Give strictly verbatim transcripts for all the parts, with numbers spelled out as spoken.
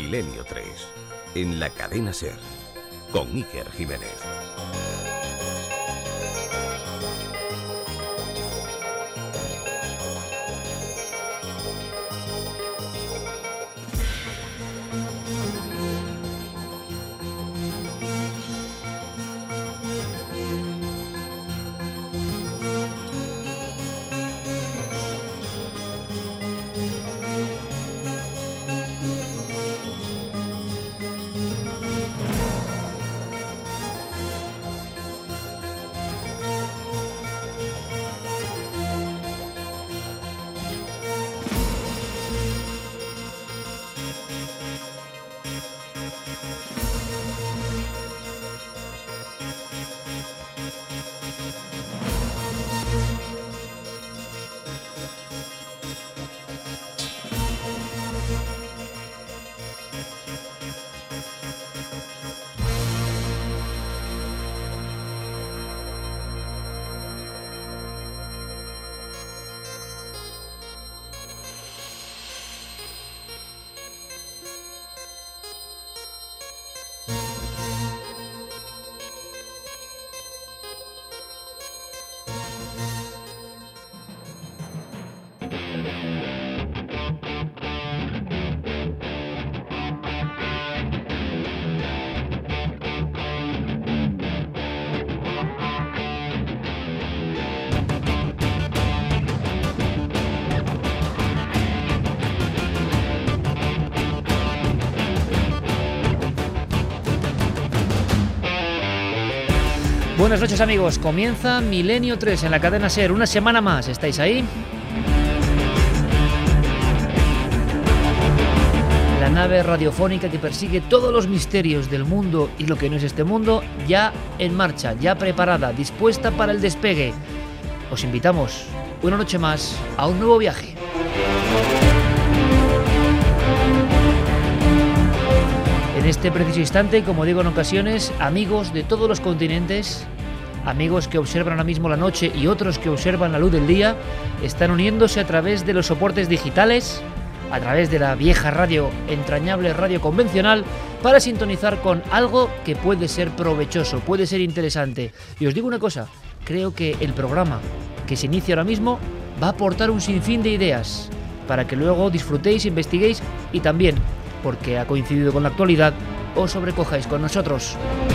Milenio tres, en la cadena SER, con Iker Jiménez. Buenas noches, amigos, comienza Milenio tres en la cadena SER, una semana más, ¿estáis ahí? La nave radiofónica que persigue todos los misterios del mundo y lo que no es este mundo, ya en marcha, ya preparada, dispuesta para el despegue. Os invitamos una noche más a un nuevo viaje. En este preciso instante, como digo en ocasiones, amigos de todos los continentes, amigos que observan ahora mismo la noche y otros que observan la luz del día, están uniéndose a través de los soportes digitales, a través de la vieja radio, entrañable radio convencional, para sintonizar con algo que puede ser provechoso, puede ser interesante. Y os digo una cosa, creo que el programa que se inicia ahora mismo va a aportar un sinfín de ideas para que luego disfrutéis, investiguéis y también, porque ha coincidido con la actualidad, os sobrecojáis con nosotros.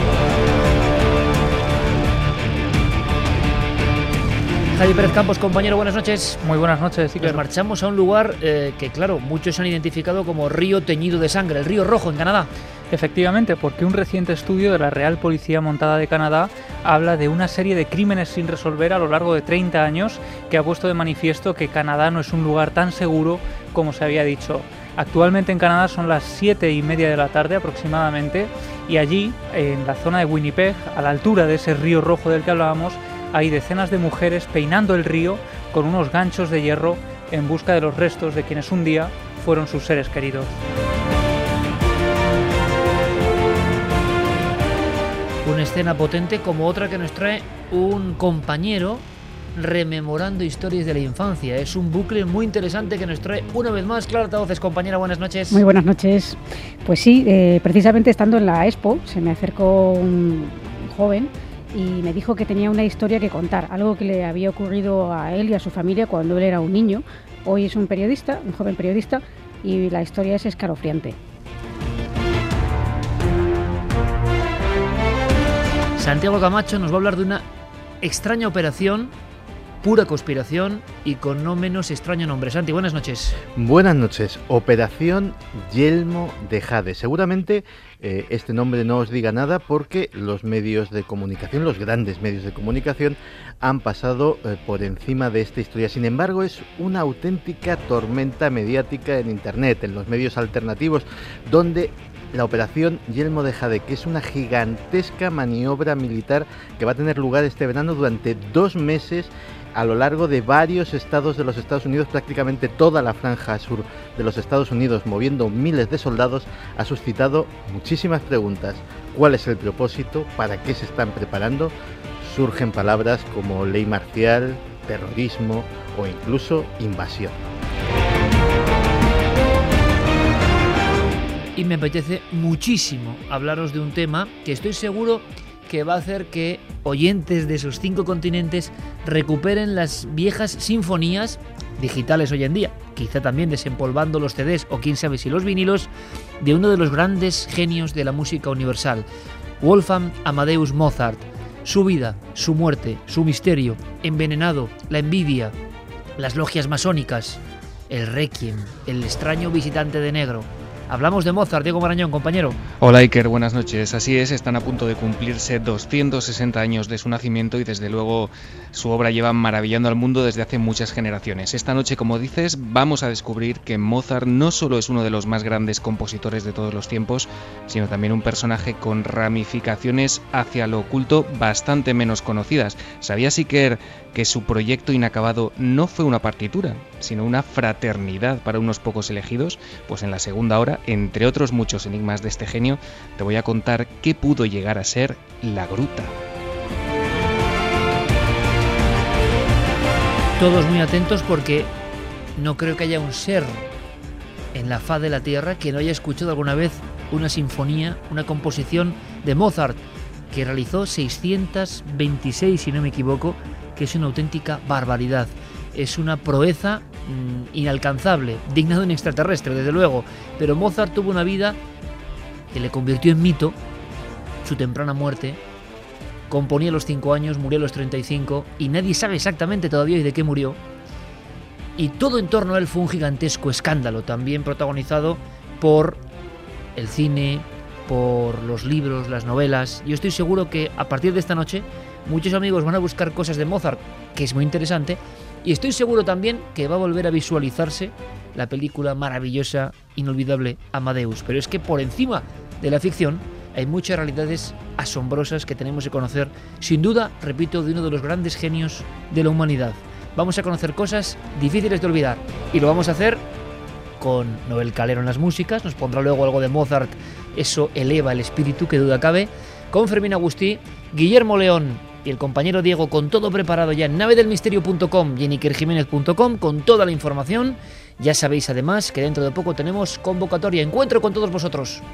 Javi Pérez Campos, compañero, buenas noches. Muy buenas noches. Sí, Nos claro. marchamos a un lugar eh, que, claro, muchos han identificado como río teñido de sangre, el río Rojo, en Canadá. Efectivamente, porque un reciente estudio de la Real Policía Montada de Canadá habla de una serie de crímenes sin resolver a lo largo de treinta años que ha puesto de manifiesto que Canadá no es un lugar tan seguro como se había dicho. Actualmente en Canadá son las siete y media de la tarde aproximadamente y allí, en la zona de Winnipeg, a la altura de ese río rojo del que hablábamos, hay decenas de mujeres peinando el río con unos ganchos de hierro en busca de los restos de quienes un día fueron sus seres queridos. Una escena potente como otra que nos trae un compañero rememorando historias de la infancia. Es un bucle muy interesante que nos trae una vez más Clara Tauces. Compañera, buenas noches. Muy buenas noches. Pues sí, eh, precisamente estando en la Expo se me acercó un joven y me dijo que tenía una historia que contar, algo que le había ocurrido a él y a su familia cuando él era un niño. Hoy es un periodista, un joven periodista, y la historia es escalofriante. Santiago Camacho nos va a hablar de una extraña operación, pura conspiración y con no menos extraño nombre. Santi, buenas noches. Buenas noches. Operación Yelmo de Jade. Seguramente eh, este nombre no os diga nada porque los medios de comunicación, los grandes medios de comunicación, han pasado eh, por encima de esta historia. Sin embargo, es una auténtica tormenta mediática en Internet, en los medios alternativos, donde la operación Yelmo de Jade, que es una gigantesca maniobra militar que va a tener lugar este verano durante dos meses a lo largo de varios estados de los Estados Unidos, prácticamente toda la franja sur de los Estados Unidos, moviendo miles de soldados, ha suscitado muchísimas preguntas. ¿Cuál es el propósito? ¿Para qué se están preparando? Surgen palabras como ley marcial, terrorismo o incluso invasión. y me apetece muchísimo hablaros de un tema que estoy seguro que va a hacer que oyentes de esos cinco continentes recuperen las viejas sinfonías digitales hoy en día, quizá también desempolvando los C Ds o quién sabe si los vinilos, de uno de los grandes genios de la música universal, Wolfgang Amadeus Mozart. Su vida, su muerte, su misterio, Envenenado, la envidia, las logias masónicas, el Requiem, el extraño visitante de negro. Hablamos de Mozart, Diego Marañón, compañero. Hola Iker, buenas noches. Así es, están a punto de cumplirse doscientos sesenta años de su nacimiento y desde luego su obra lleva maravillando al mundo desde hace muchas generaciones. Esta noche, como dices, vamos a descubrir que Mozart no solo es uno de los más grandes compositores de todos los tiempos, sino también un personaje con ramificaciones hacia lo oculto bastante menos conocidas. ¿Sabías, Iker, que su proyecto inacabado no fue una partitura, sino una fraternidad para unos pocos elegidos? Pues en la segunda hora, entre otros muchos enigmas de este genio, te voy a contar qué pudo llegar a ser La Gruta. Todos muy atentos porque no creo que haya un ser en la faz de la Tierra que no haya escuchado alguna vez una sinfonía, una composición de Mozart, que realizó seiscientos veintiséis, si no me equivoco, que es una auténtica barbaridad. Es una proeza mmm, inalcanzable, digna de un extraterrestre, desde luego. Pero Mozart tuvo una vida que le convirtió en mito, su temprana muerte. Componía a los cinco años, murió a los treinta y cinco y nadie sabe exactamente todavía de qué murió. Y todo en torno a él fue un gigantesco escándalo, también protagonizado por el cine, por los libros, las novelas. Yo estoy seguro que a partir de esta noche muchos amigos van a buscar cosas de Mozart, que es muy interesante, y estoy seguro también que va a volver a visualizarse la película maravillosa, inolvidable Amadeus. Pero es que por encima de la ficción hay muchas realidades asombrosas que tenemos que conocer, sin duda, repito, de uno de los grandes genios de la humanidad. Vamos a conocer cosas difíciles de olvidar y lo vamos a hacer con Noel Calero en las músicas, nos pondrá luego algo de Mozart, eso eleva el espíritu, que duda cabe, con Fermín Agustí, Guillermo León y el compañero Diego, con todo preparado ya en nave del misterio punto com y en iker jiménez punto com, con toda la información. Ya sabéis además que dentro de poco tenemos convocatoria, encuentro con todos vosotros.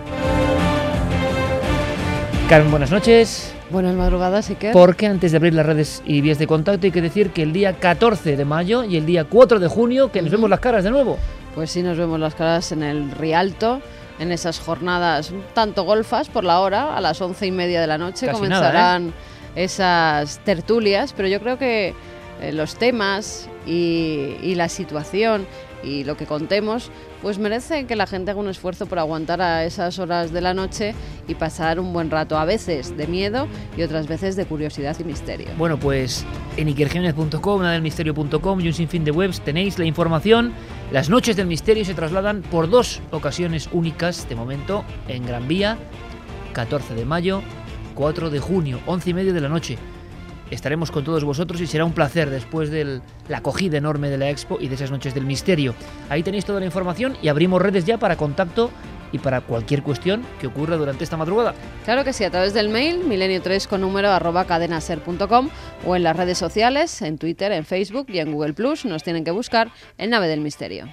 Carmen, buenas noches. Buenas madrugadas, Iker. Porque antes de abrir las redes y vías de contacto hay que decir que el día catorce de mayo y el día cuatro de junio, que nos vemos las caras de nuevo. Pues sí, nos vemos las caras en el Rialto, en esas jornadas un tanto golfas por la hora, a las once y media de la noche. Casi comenzarán nada, ¿eh? esas tertulias, pero yo creo que eh, los temas y, y la situación y lo que contemos, pues merece que la gente haga un esfuerzo por aguantar a esas horas de la noche y pasar un buen rato, a veces de miedo y otras veces de curiosidad y misterio. Bueno, pues en iker jiménez punto com, nada del misterio punto com y un sinfín de webs tenéis la información. Las noches del misterio se trasladan por dos ocasiones únicas de momento en Gran Vía, catorce de mayo, cuatro de junio, once y media de la noche. Estaremos con todos vosotros y será un placer después de la acogida enorme de la Expo y de esas noches del misterio. Ahí tenéis toda la información y abrimos redes ya para contacto y para cualquier cuestión que ocurra durante esta madrugada. Claro que sí, a través del mail milenio tres con número arroba cadenaser punto com o en las redes sociales, en Twitter, en Facebook y en Google Plus. Nos tienen que buscar en Nave del Misterio.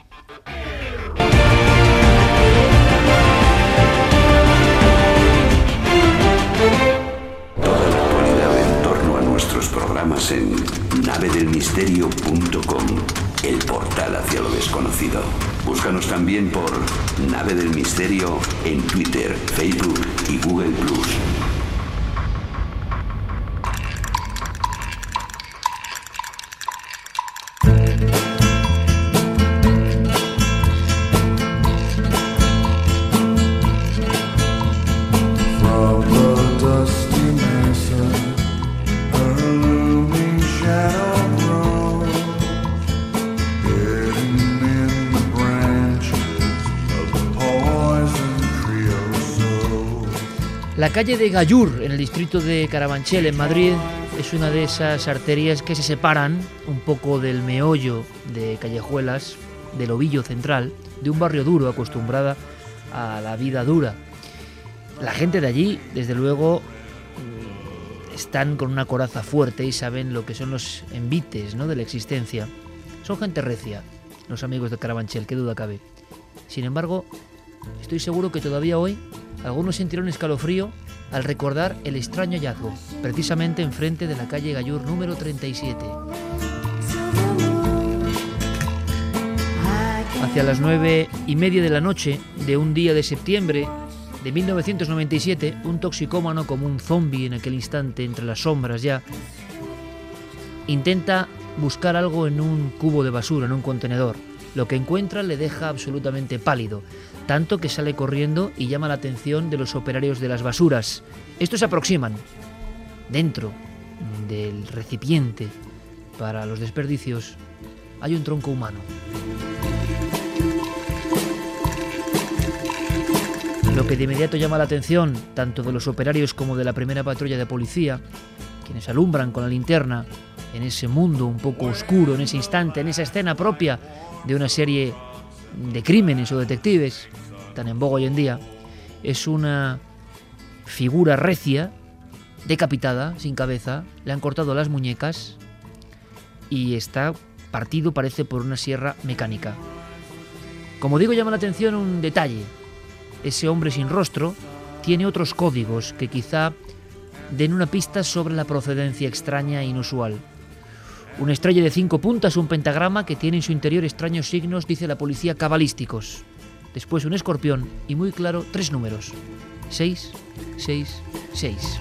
Nuestros programas en nave del misterio punto com, el portal hacia lo desconocido. Búscanos también por Nave del Misterio en Twitter, Facebook y Google Plus. La calle de Gallur, en el distrito de Carabanchel, en Madrid, es una de esas arterias que se separan un poco del meollo de callejuelas, del ovillo central, de un barrio duro, acostumbrada a la vida dura. La gente de allí, desde luego, están con una coraza fuerte y saben lo que son los envites, ¿no?, de la existencia. Son gente recia, los amigos de Carabanchel, qué duda cabe. Sin embargo, Estoy seguro que todavía hoy algunos sentirán un escalofrío al recordar el extraño hallazgo, precisamente enfrente de la calle Gallur número treinta y siete. Hacia las nueve y media de la noche de un día de septiembre de mil novecientos noventa y siete, un toxicómano como un zombi en aquel instante, entre las sombras ya, intenta buscar algo en un cubo de basura, en un contenedor. Lo que encuentra le deja absolutamente pálido, tanto que sale corriendo y llama la atención de los operarios de las basuras. Estos se aproximan. Dentro del recipiente para los desperdicios hay un tronco humano. Lo que de inmediato llama la atención tanto de los operarios como de la primera patrulla de policía, quienes alumbran con la linterna en ese mundo un poco oscuro, en ese instante, en esa escena propia de una serie de crímenes o detectives tan en boga hoy en día, es una figura recia, decapitada, sin cabeza, le han cortado las muñecas y está partido, parece, por una sierra mecánica. Como digo, llama la atención un detalle. Ese hombre sin rostro tiene otros códigos que quizá den una pista sobre la procedencia extraña e inusual. Una estrella de cinco puntas, un pentagrama que tiene en su interior extraños signos, dice la policía, cabalísticos. Después un escorpión y, muy claro, tres números. seis, seis, seis.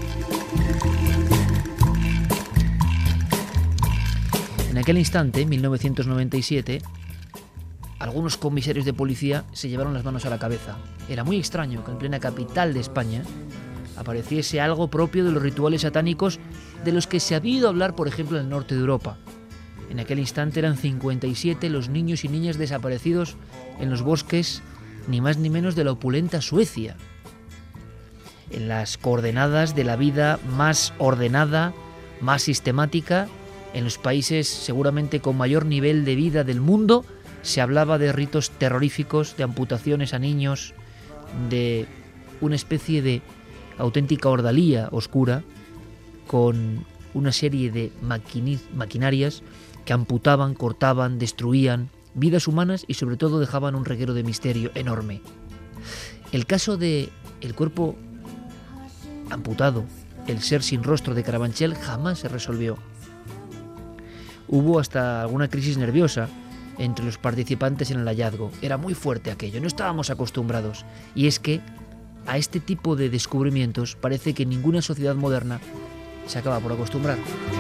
En aquel instante, mil novecientos noventa y siete, algunos comisarios de policía se llevaron las manos a la cabeza. Era muy extraño que en plena capital de España apareciese algo propio de los rituales satánicos de los que se había oído hablar, por ejemplo, en el norte de Europa. En aquel instante eran cincuenta y siete los niños y niñas desaparecidos en los bosques, ni más ni menos de la opulenta Suecia. En las coordenadas de la vida más ordenada, más sistemática, en los países seguramente con mayor nivel de vida del mundo, se hablaba de ritos terroríficos, de amputaciones a niños, de una especie de auténtica ordalía oscura, con una serie de maquini- maquinarias que amputaban, cortaban, destruían vidas humanas y sobre todo dejaban un reguero de misterio enorme. El caso de el cuerpo amputado, el ser sin rostro de Carabanchel, jamás se resolvió. Hubo hasta alguna crisis nerviosa entre los participantes en el hallazgo. Era muy fuerte aquello, no estábamos acostumbrados. Y es que a este tipo de descubrimientos parece que ninguna sociedad moderna se acaba por acostumbrar.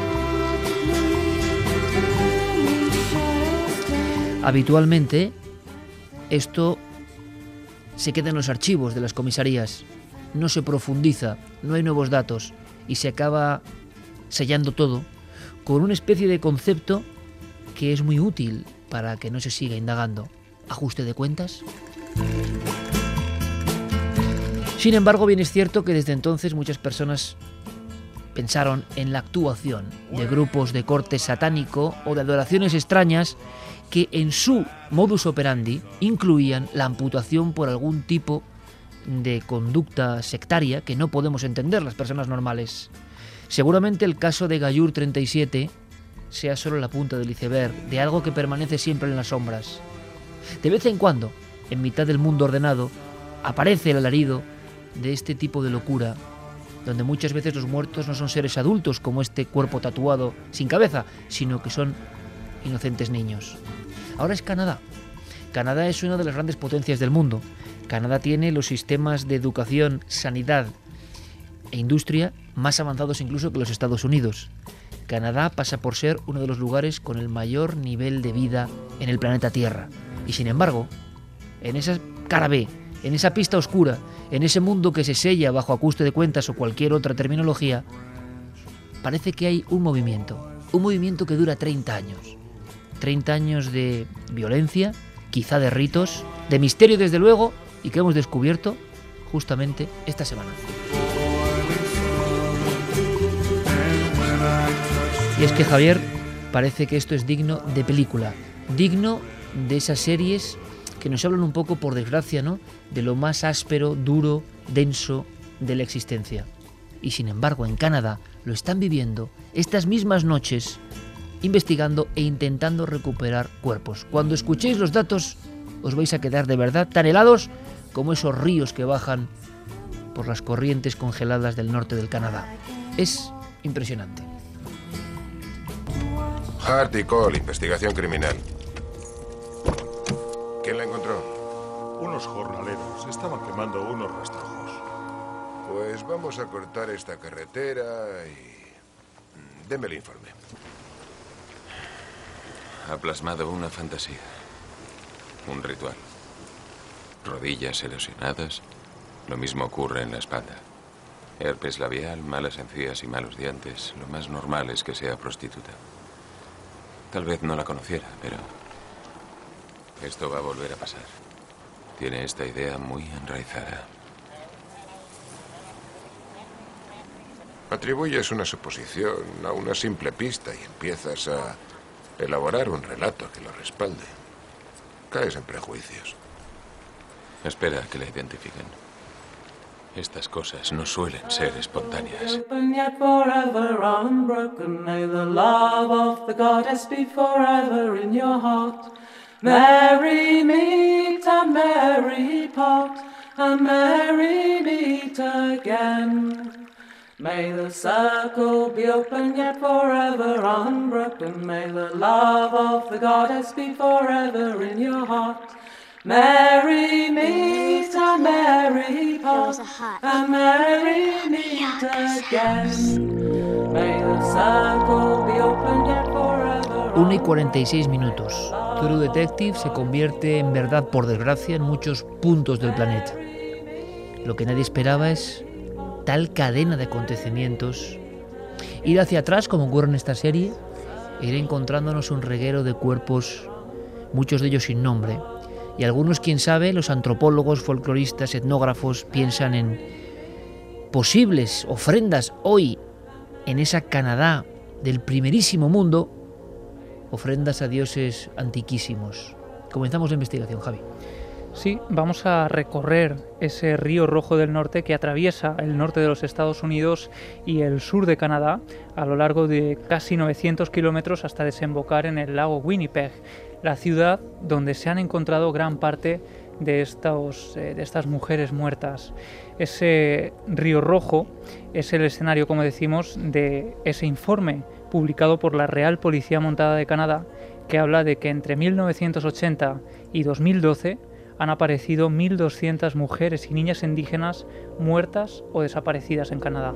Habitualmente esto se queda en los archivos de las comisarías, no se profundiza, no hay nuevos datos y se acaba sellando todo con una especie de concepto que es muy útil para que no se siga indagando. ¿Ajuste de cuentas? Sin embargo, bien es cierto que desde entonces muchas personas pensaron en la actuación de grupos de corte satánico o de adoraciones extrañas que en su modus operandi incluían la amputación por algún tipo de conducta sectaria que no podemos entender las personas normales. Seguramente el caso de Gallur treinta y siete sea solo la punta del iceberg de algo que permanece siempre en las sombras. De vez en cuando, en mitad del mundo ordenado, aparece el alarido de este tipo de locura, donde muchas veces los muertos no son seres adultos como este cuerpo tatuado sin cabeza, sino que son inocentes niños. Ahora es Canadá. Canadá es una de las grandes potencias del mundo. Canadá tiene los sistemas de educación, sanidad e industria más avanzados incluso que los Estados Unidos. Canadá pasa por ser uno de los lugares con el mayor nivel de vida en el planeta Tierra. Y sin embargo, en esa cara B, en esa pista oscura, en ese mundo que se sella bajo ajuste de cuentas o cualquier otra terminología, parece que hay un movimiento. Un movimiento que dura treinta años. treinta años de violencia, quizá de ritos, de misterio desde luego, y que hemos descubierto justamente esta semana. Y es que, Javier, parece que esto es digno de película, digno de esas series que nos hablan un poco, por desgracia, ¿no?, de lo más áspero, duro, denso de la existencia. Y sin embargo, en Canadá lo están viviendo estas mismas noches, investigando e intentando recuperar cuerpos. Cuando escuchéis los datos, os vais a quedar de verdad tan helados como esos ríos que bajan por las corrientes congeladas del norte del Canadá. Es impresionante. Hart y Cole, investigación criminal. ¿Quién la encontró? Unos jornaleros estaban quemando unos rastrojos. Pues vamos a cortar esta carretera y... deme el informe. Ha plasmado una fantasía. Un ritual. Rodillas erosionadas. Lo mismo ocurre en la espalda. Herpes labial, malas encías y malos dientes. Lo más normal es que sea prostituta. Tal vez no la conociera, pero... esto va a volver a pasar. Tiene esta idea muy enraizada. Atribuyes una suposición a una simple pista y empiezas a elaborar un relato que lo respalde. Caes en prejuicios. Espera a que la identifiquen. Estas cosas no suelen ser espontáneas. Merry meet and merry part, and merry meet again. May the circle be open yet forever unbroken. May the love of the goddess be forever in your heart. Merry meet and merry part, and merry meet again. May the circle be open yet forever. una y cuarenta y seis minutos. True Detective se convierte en verdad, por desgracia, en muchos puntos del planeta. Lo que nadie esperaba es tal cadena de acontecimientos. Ir hacia atrás, como ocurre en esta serie, e ir encontrándonos un reguero de cuerpos, muchos de ellos sin nombre. Y algunos, quién sabe, los antropólogos, folcloristas, etnógrafos, piensan en posibles ofrendas hoy en esa Canadá del primerísimo mundo, ofrendas a dioses antiquísimos. Comenzamos la investigación, Javi. Sí, vamos a recorrer ese río Rojo del Norte que atraviesa el norte de los Estados Unidos y el sur de Canadá a lo largo de casi novecientos kilómetros hasta desembocar en el lago Winnipeg, la ciudad donde se han encontrado gran parte de, estos, eh, de estas mujeres muertas. Ese río Rojo es el escenario, como decimos, de ese informe publicado por la Real Policía Montada de Canadá, que habla de que entre mil novecientos ochenta y dos mil doce han aparecido mil doscientas mujeres y niñas indígenas muertas o desaparecidas en Canadá.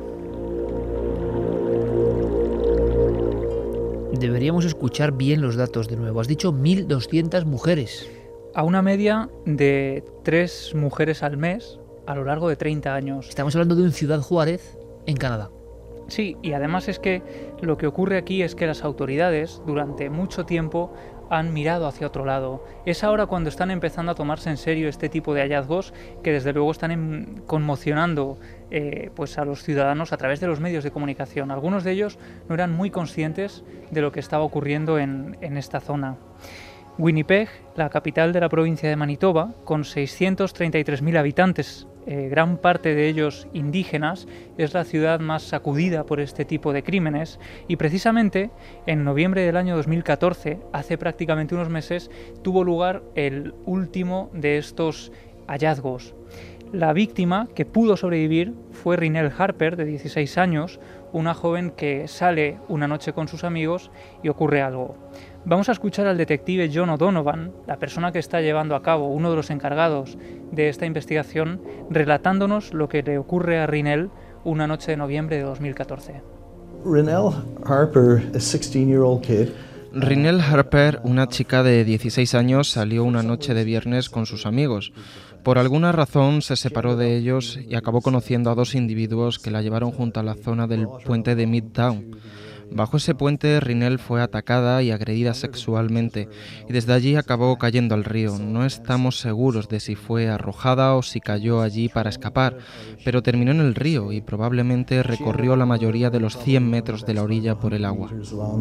Deberíamos escuchar bien los datos de nuevo. Has dicho mil doscientas mujeres. A una media de tres mujeres al mes a lo largo de treinta años. Estamos hablando de un Ciudad Juárez en Canadá. Sí, y además es que lo que ocurre aquí es que las autoridades durante mucho tiempo han mirado hacia otro lado. Es ahora cuando están empezando a tomarse en serio este tipo de hallazgos que desde luego están en, conmocionando eh, pues a los ciudadanos a través de los medios de comunicación. Algunos de ellos no eran muy conscientes de lo que estaba ocurriendo en, en esta zona. Winnipeg, la capital de la provincia de Manitoba, con seiscientos treinta y tres mil habitantes, eh, gran parte de ellos indígenas, es la ciudad más sacudida por este tipo de crímenes y precisamente en noviembre del año dos mil catorce, hace prácticamente unos meses, tuvo lugar el último de estos hallazgos. La víctima que pudo sobrevivir fue Rinelle Harper, de dieciséis años, una joven que sale una noche con sus amigos y ocurre algo. Vamos a escuchar al detective John O'Donovan, la persona que está llevando a cabo, uno de los encargados de esta investigación, relatándonos lo que le ocurre a Rinelle una noche de noviembre de dos mil catorce. Rinelle Harper, a sixteen-year-old kid. Rinelle Harper, una chica de dieciséis años, salió una noche de viernes con sus amigos. Por alguna razón se separó de ellos y acabó conociendo a dos individuos que la llevaron junto a la zona del puente de Midtown. Bajo ese puente, Rinelle fue atacada y agredida sexualmente, y desde allí acabó cayendo al río. No estamos seguros de si fue arrojada o si cayó allí para escapar, pero terminó en el río y probablemente recorrió la mayoría de los cien metros de la orilla por el agua.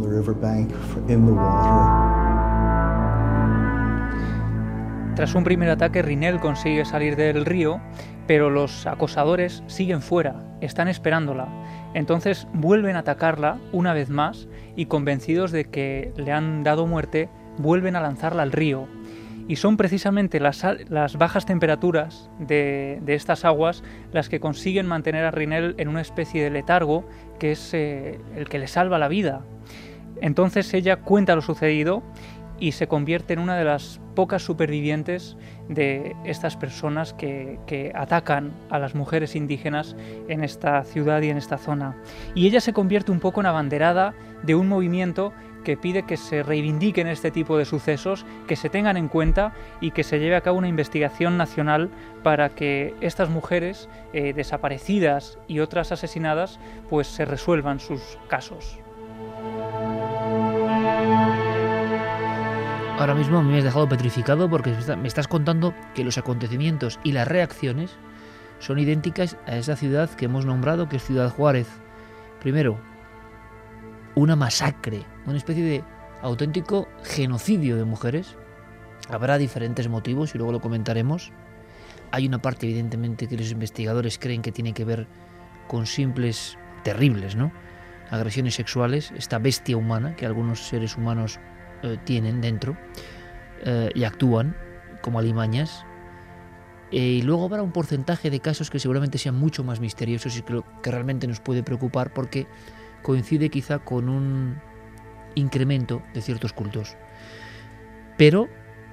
Tras un primer ataque, Rinelle consigue salir del río, pero los acosadores siguen fuera, están esperándola. Entonces vuelven a atacarla una vez más y, convencidos de que le han dado muerte, vuelven a lanzarla al río. Y son precisamente las, las bajas temperaturas de, de estas aguas las que consiguen mantener a Rinel en una especie de letargo que es eh, el que le salva la vida. Entonces ella cuenta lo sucedido y se convierte en una de las pocas supervivientes de estas personas que, que atacan a las mujeres indígenas en esta ciudad y en esta zona. Y ella se convierte un poco en abanderada de un movimiento que pide que se reivindiquen este tipo de sucesos, que se tengan en cuenta y que se lleve a cabo una investigación nacional para que estas mujeres eh, desaparecidas y otras asesinadas pues se resuelvan sus casos. Ahora mismo me has dejado petrificado porque me estás contando que los acontecimientos y las reacciones son idénticas a esa ciudad que hemos nombrado, que es Ciudad Juárez. Primero, una masacre, una especie de auténtico genocidio de mujeres. Habrá diferentes motivos y luego lo comentaremos. Hay una parte, evidentemente, que los investigadores creen que tiene que ver con simples, terribles, ¿no?, agresiones sexuales, esta bestia humana que algunos seres humanos eh, tienen dentro eh, y actúan como alimañas. Eh, y luego habrá un porcentaje de casos que seguramente sean mucho más misteriosos y que, lo, que realmente nos puede preocupar porque coincide quizá con un incremento de ciertos cultos. Pero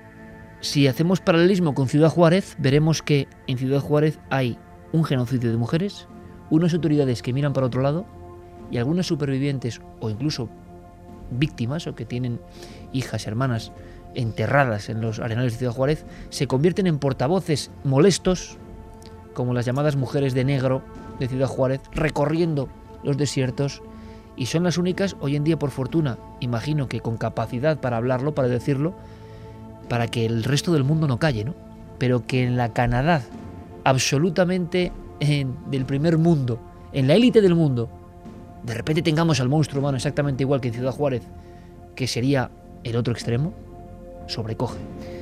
si hacemos paralelismo con Ciudad Juárez, veremos que en Ciudad Juárez hay un genocidio de mujeres, unas autoridades que miran para otro lado y algunas supervivientes o incluso víctimas o que tienen hijas, hermanas enterradas en los arenales de Ciudad Juárez se convierten en portavoces molestos, como las llamadas mujeres de negro de Ciudad Juárez, recorriendo los desiertos. Y son las únicas, hoy en día por fortuna, imagino que con capacidad para hablarlo, para decirlo, para que el resto del mundo no calle, ¿no? Pero que en la Canadá, absolutamente en, del primer mundo, en la élite del mundo, de repente tengamos al monstruo humano exactamente igual que en Ciudad Juárez, que sería el otro extremo, sobrecoge.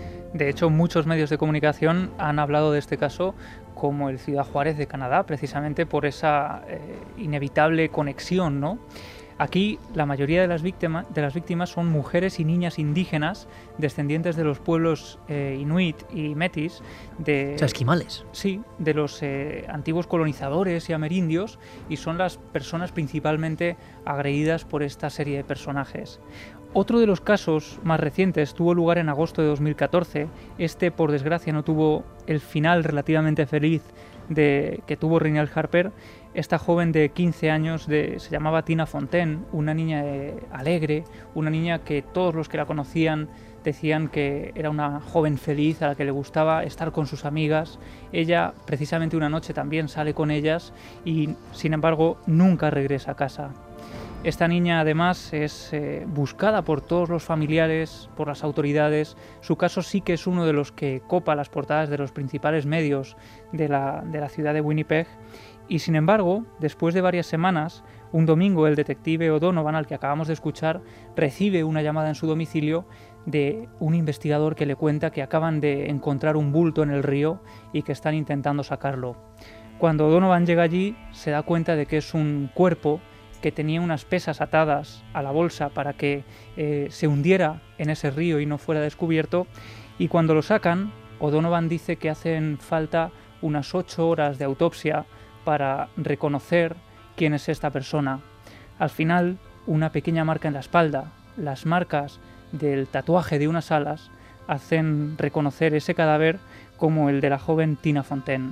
De hecho, muchos medios de comunicación han hablado de este caso como el Ciudad Juárez de Canadá, precisamente por esa eh, inevitable conexión, ¿no? Aquí la mayoría de las, víctima, de las víctimas son mujeres y niñas indígenas descendientes de los pueblos eh, inuit y metis, de, o sea, esquimales. Sí, de los eh, antiguos colonizadores y amerindios, y son las personas principalmente agredidas por esta serie de personajes. Otro de los casos más recientes tuvo lugar en agosto de dos mil catorce. Este, por desgracia, no tuvo el final relativamente feliz de, que tuvo Rinel Harper. Esta joven de quince años de, se llamaba Tina Fontaine, una niña eh, alegre, una niña que todos los que la conocían decían que era una joven feliz a la que le gustaba estar con sus amigas. Ella, precisamente una noche, también sale con ellas y, sin embargo, nunca regresa a casa. Esta niña además es eh, buscada por todos los familiares, por las autoridades. Su caso sí que es uno de los que copa las portadas de los principales medios de la, de la ciudad de Winnipeg. Y sin embargo, después de varias semanas, un domingo el detective O'Donovan, al que acabamos de escuchar, recibe una llamada en su domicilio de un investigador que le cuenta que acaban de encontrar un bulto en el río y que están intentando sacarlo. Cuando O'Donovan llega allí, se da cuenta de que es un cuerpo que tenía unas pesas atadas a la bolsa para que eh, se hundiera en ese río y no fuera descubierto, y cuando lo sacan, O'Donovan dice que hacen falta unas ocho horas de autopsia para reconocer quién es esta persona. Al final, una pequeña marca en la espalda, las marcas del tatuaje de unas alas, hacen reconocer ese cadáver como el de la joven Tina Fontaine.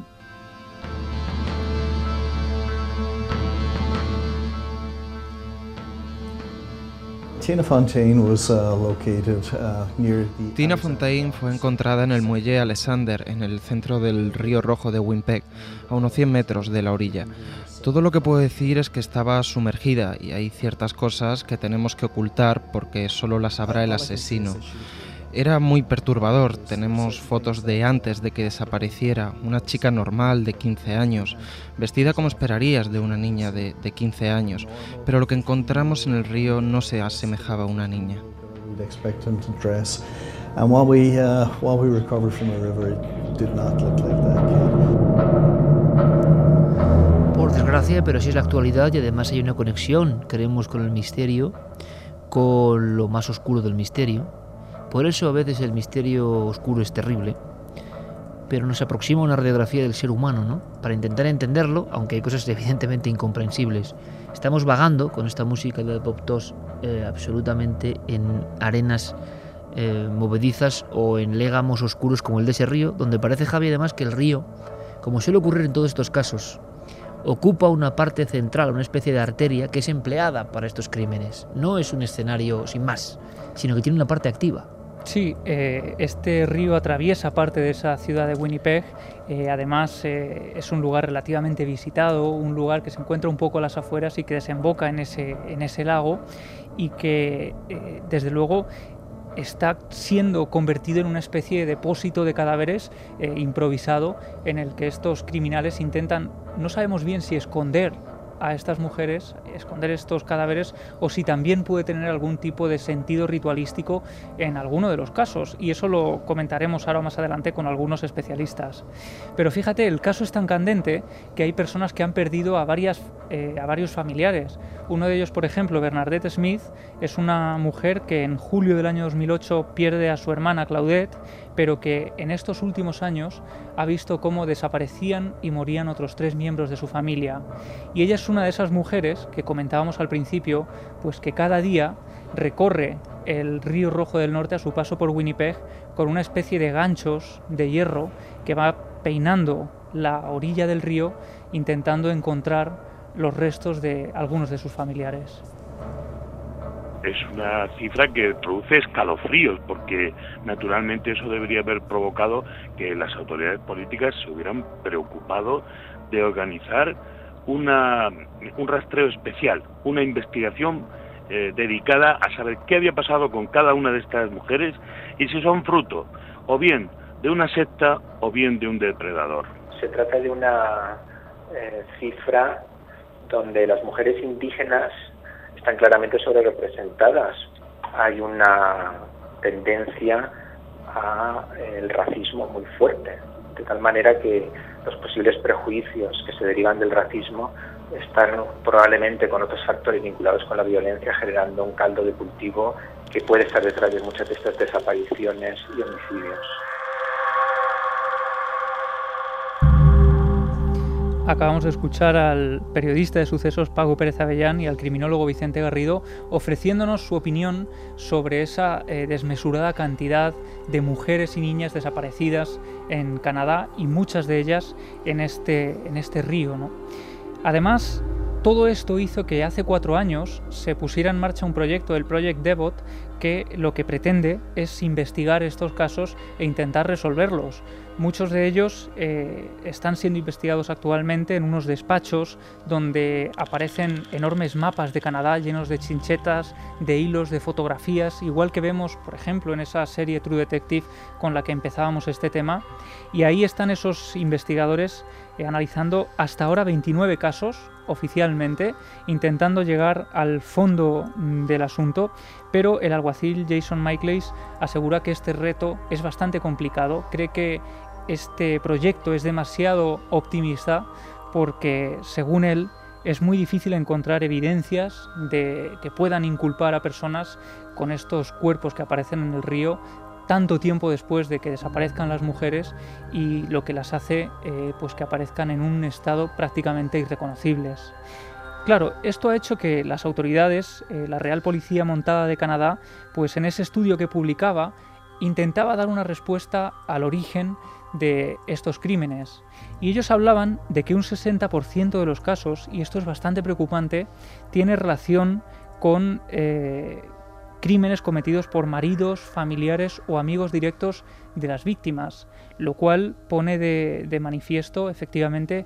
Tina Fontaine was, uh, located, uh, near the Tina Fontaine fue encontrada en el muelle Alexander, en el centro del Río Rojo de Winnipeg, a unos cien metros de la orilla. Todo lo que puedo decir es que estaba sumergida y hay ciertas cosas que tenemos que ocultar porque solo las sabrá el asesino. Era muy perturbador. Tenemos fotos de antes de que desapareciera, una chica normal de quince años, vestida como esperarías de una niña de, de quince años, pero lo que encontramos en el río no se asemejaba a una niña. Por desgracia, pero sí es la actualidad y además hay una conexión, creemos, con el misterio, con lo más oscuro del misterio. Por eso a veces el misterio oscuro es terrible, pero nos aproxima una radiografía del ser humano, ¿no? Para intentar entenderlo, aunque hay cosas evidentemente incomprensibles. Estamos vagando con esta música de Bob Tosh eh, absolutamente en arenas eh, movedizas o en légamos oscuros como el de ese río, donde parece, Javi, además que el río, como suele ocurrir en todos estos casos, ocupa una parte central, una especie de arteria que es empleada para estos crímenes. No es un escenario sin más, sino que tiene una parte activa. Sí, eh, este río atraviesa parte de esa ciudad de Winnipeg, eh, además eh, es un lugar relativamente visitado, un lugar que se encuentra un poco a las afueras y que desemboca en ese, en ese lago y que eh, desde luego está siendo convertido en una especie de depósito de cadáveres eh, improvisado en el que estos criminales intentan, no sabemos bien si esconder a estas mujeres, esconder estos cadáveres, o si también puede tener algún tipo de sentido ritualístico en alguno de los casos, y eso lo comentaremos ahora más adelante con algunos especialistas. Pero fíjate, el caso es tan candente que hay personas que han perdido a, varias, eh, a varios familiares. Uno de ellos, por ejemplo, Bernadette Smith, es una mujer que en julio del año dos mil ocho pierde a su hermana Claudette, pero que en estos últimos años ha visto cómo desaparecían y morían otros tres miembros de su familia. Y ella es una de esas mujeres que comentábamos al principio, pues que cada día recorre el río Rojo del Norte a su paso por Winnipeg con una especie de ganchos de hierro que va peinando la orilla del río intentando encontrar los restos de algunos de sus familiares. Es una cifra que produce escalofríos, porque naturalmente eso debería haber provocado que las autoridades políticas se hubieran preocupado de organizar una, un rastreo especial, una investigación eh, dedicada a saber qué había pasado con cada una de estas mujeres y si son fruto o bien de una secta o bien de un depredador. Se trata de una eh, cifra donde las mujeres indígenas están claramente sobrerepresentadas. Hay una tendencia al racismo muy fuerte, de tal manera que los posibles prejuicios que se derivan del racismo están probablemente con otros factores vinculados con la violencia generando un caldo de cultivo que puede estar detrás de muchas de estas desapariciones y homicidios. Acabamos de escuchar al periodista de sucesos Paco Pérez Avellán y al criminólogo Vicente Garrido ofreciéndonos su opinión sobre esa eh, desmesurada cantidad de mujeres y niñas desaparecidas en Canadá y muchas de ellas en este, en este río, ¿no? Además, todo esto hizo que hace cuatro años se pusiera en marcha un proyecto, el Project Devot, que lo que pretende es investigar estos casos e intentar resolverlos. Muchos de ellos eh, están siendo investigados actualmente en unos despachos donde aparecen enormes mapas de Canadá llenos de chinchetas, de hilos, de fotografías, igual que vemos, por ejemplo, en esa serie True Detective con la que empezábamos este tema. Y ahí están esos investigadores eh, analizando hasta ahora veintinueve casos oficialmente, intentando llegar al fondo del asunto, pero el alguacil Jason Michaelis asegura que este reto es bastante complicado. Cree que este proyecto es demasiado optimista porque, según él, es muy difícil encontrar evidencias de que puedan inculpar a personas con estos cuerpos que aparecen en el río tanto tiempo después de que desaparezcan las mujeres y lo que las hace eh, pues que aparezcan en un estado prácticamente irreconocibles. Claro, esto ha hecho que las autoridades, eh, la Real Policía Montada de Canadá, pues en ese estudio que publicaba, intentaba dar una respuesta al origen de estos crímenes. Y ellos hablaban de que un sesenta por ciento de los casos, y esto es bastante preocupante, tiene relación con eh, crímenes cometidos por maridos, familiares o amigos directos de las víctimas, lo cual pone de, de manifiesto efectivamente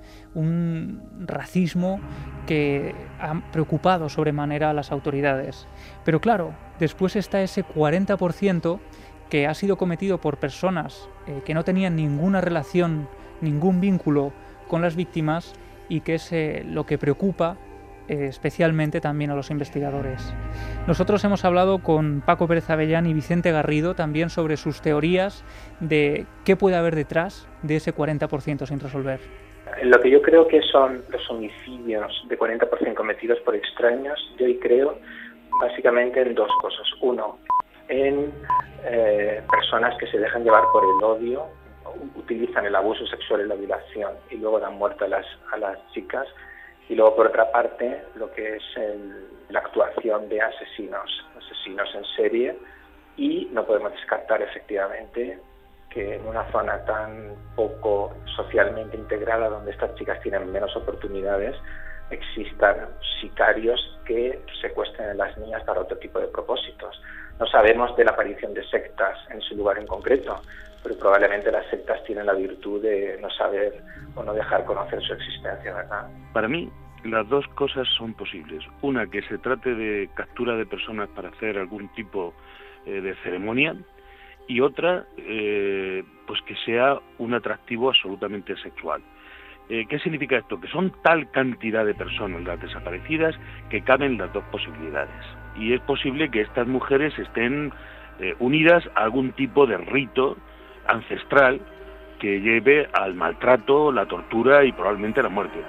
un racismo que ha preocupado sobremanera a las autoridades. Pero claro, después está ese cuarenta por ciento que ha sido cometido por personas eh, que no tenían ninguna relación, ningún vínculo con las víctimas y que es eh, lo que preocupa eh, especialmente también a los investigadores. Nosotros hemos hablado con Paco Pérez Avellán y Vicente Garrido también sobre sus teorías de qué puede haber detrás de ese cuarenta por ciento sin resolver. Lo que yo creo que son los homicidios de cuarenta por ciento cometidos por extraños, yo creo básicamente en dos cosas. Uno, en eh, personas que se dejan llevar por el odio, utilizan el abuso sexual y la violación y luego dan muerte a las, a las chicas. Y luego, por otra parte, lo que es el, la actuación de asesinos, asesinos en serie, y no podemos descartar efectivamente que en una zona tan poco socialmente integrada, donde estas chicas tienen menos oportunidades, existan sicarios que secuestren a las niñas para otro tipo de propósitos. No sabemos de la aparición de sectas en ese lugar en concreto, pero probablemente las sectas tienen la virtud de no saber o no dejar conocer su existencia, ¿verdad? Para mí, las dos cosas son posibles. Una, que se trate de captura de personas para hacer algún tipo eh, de ceremonia, y otra, eh, pues que sea un atractivo absolutamente sexual. Eh, ¿Qué significa esto? Que son tal cantidad de personas las desaparecidas que caben las dos posibilidades. Y es posible que estas mujeres estén eh, unidas a algún tipo de rito ancestral que lleve al maltrato, la tortura y probablemente la muerte.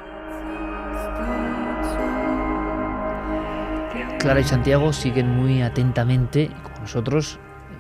Clara y Santiago siguen muy atentamente con nosotros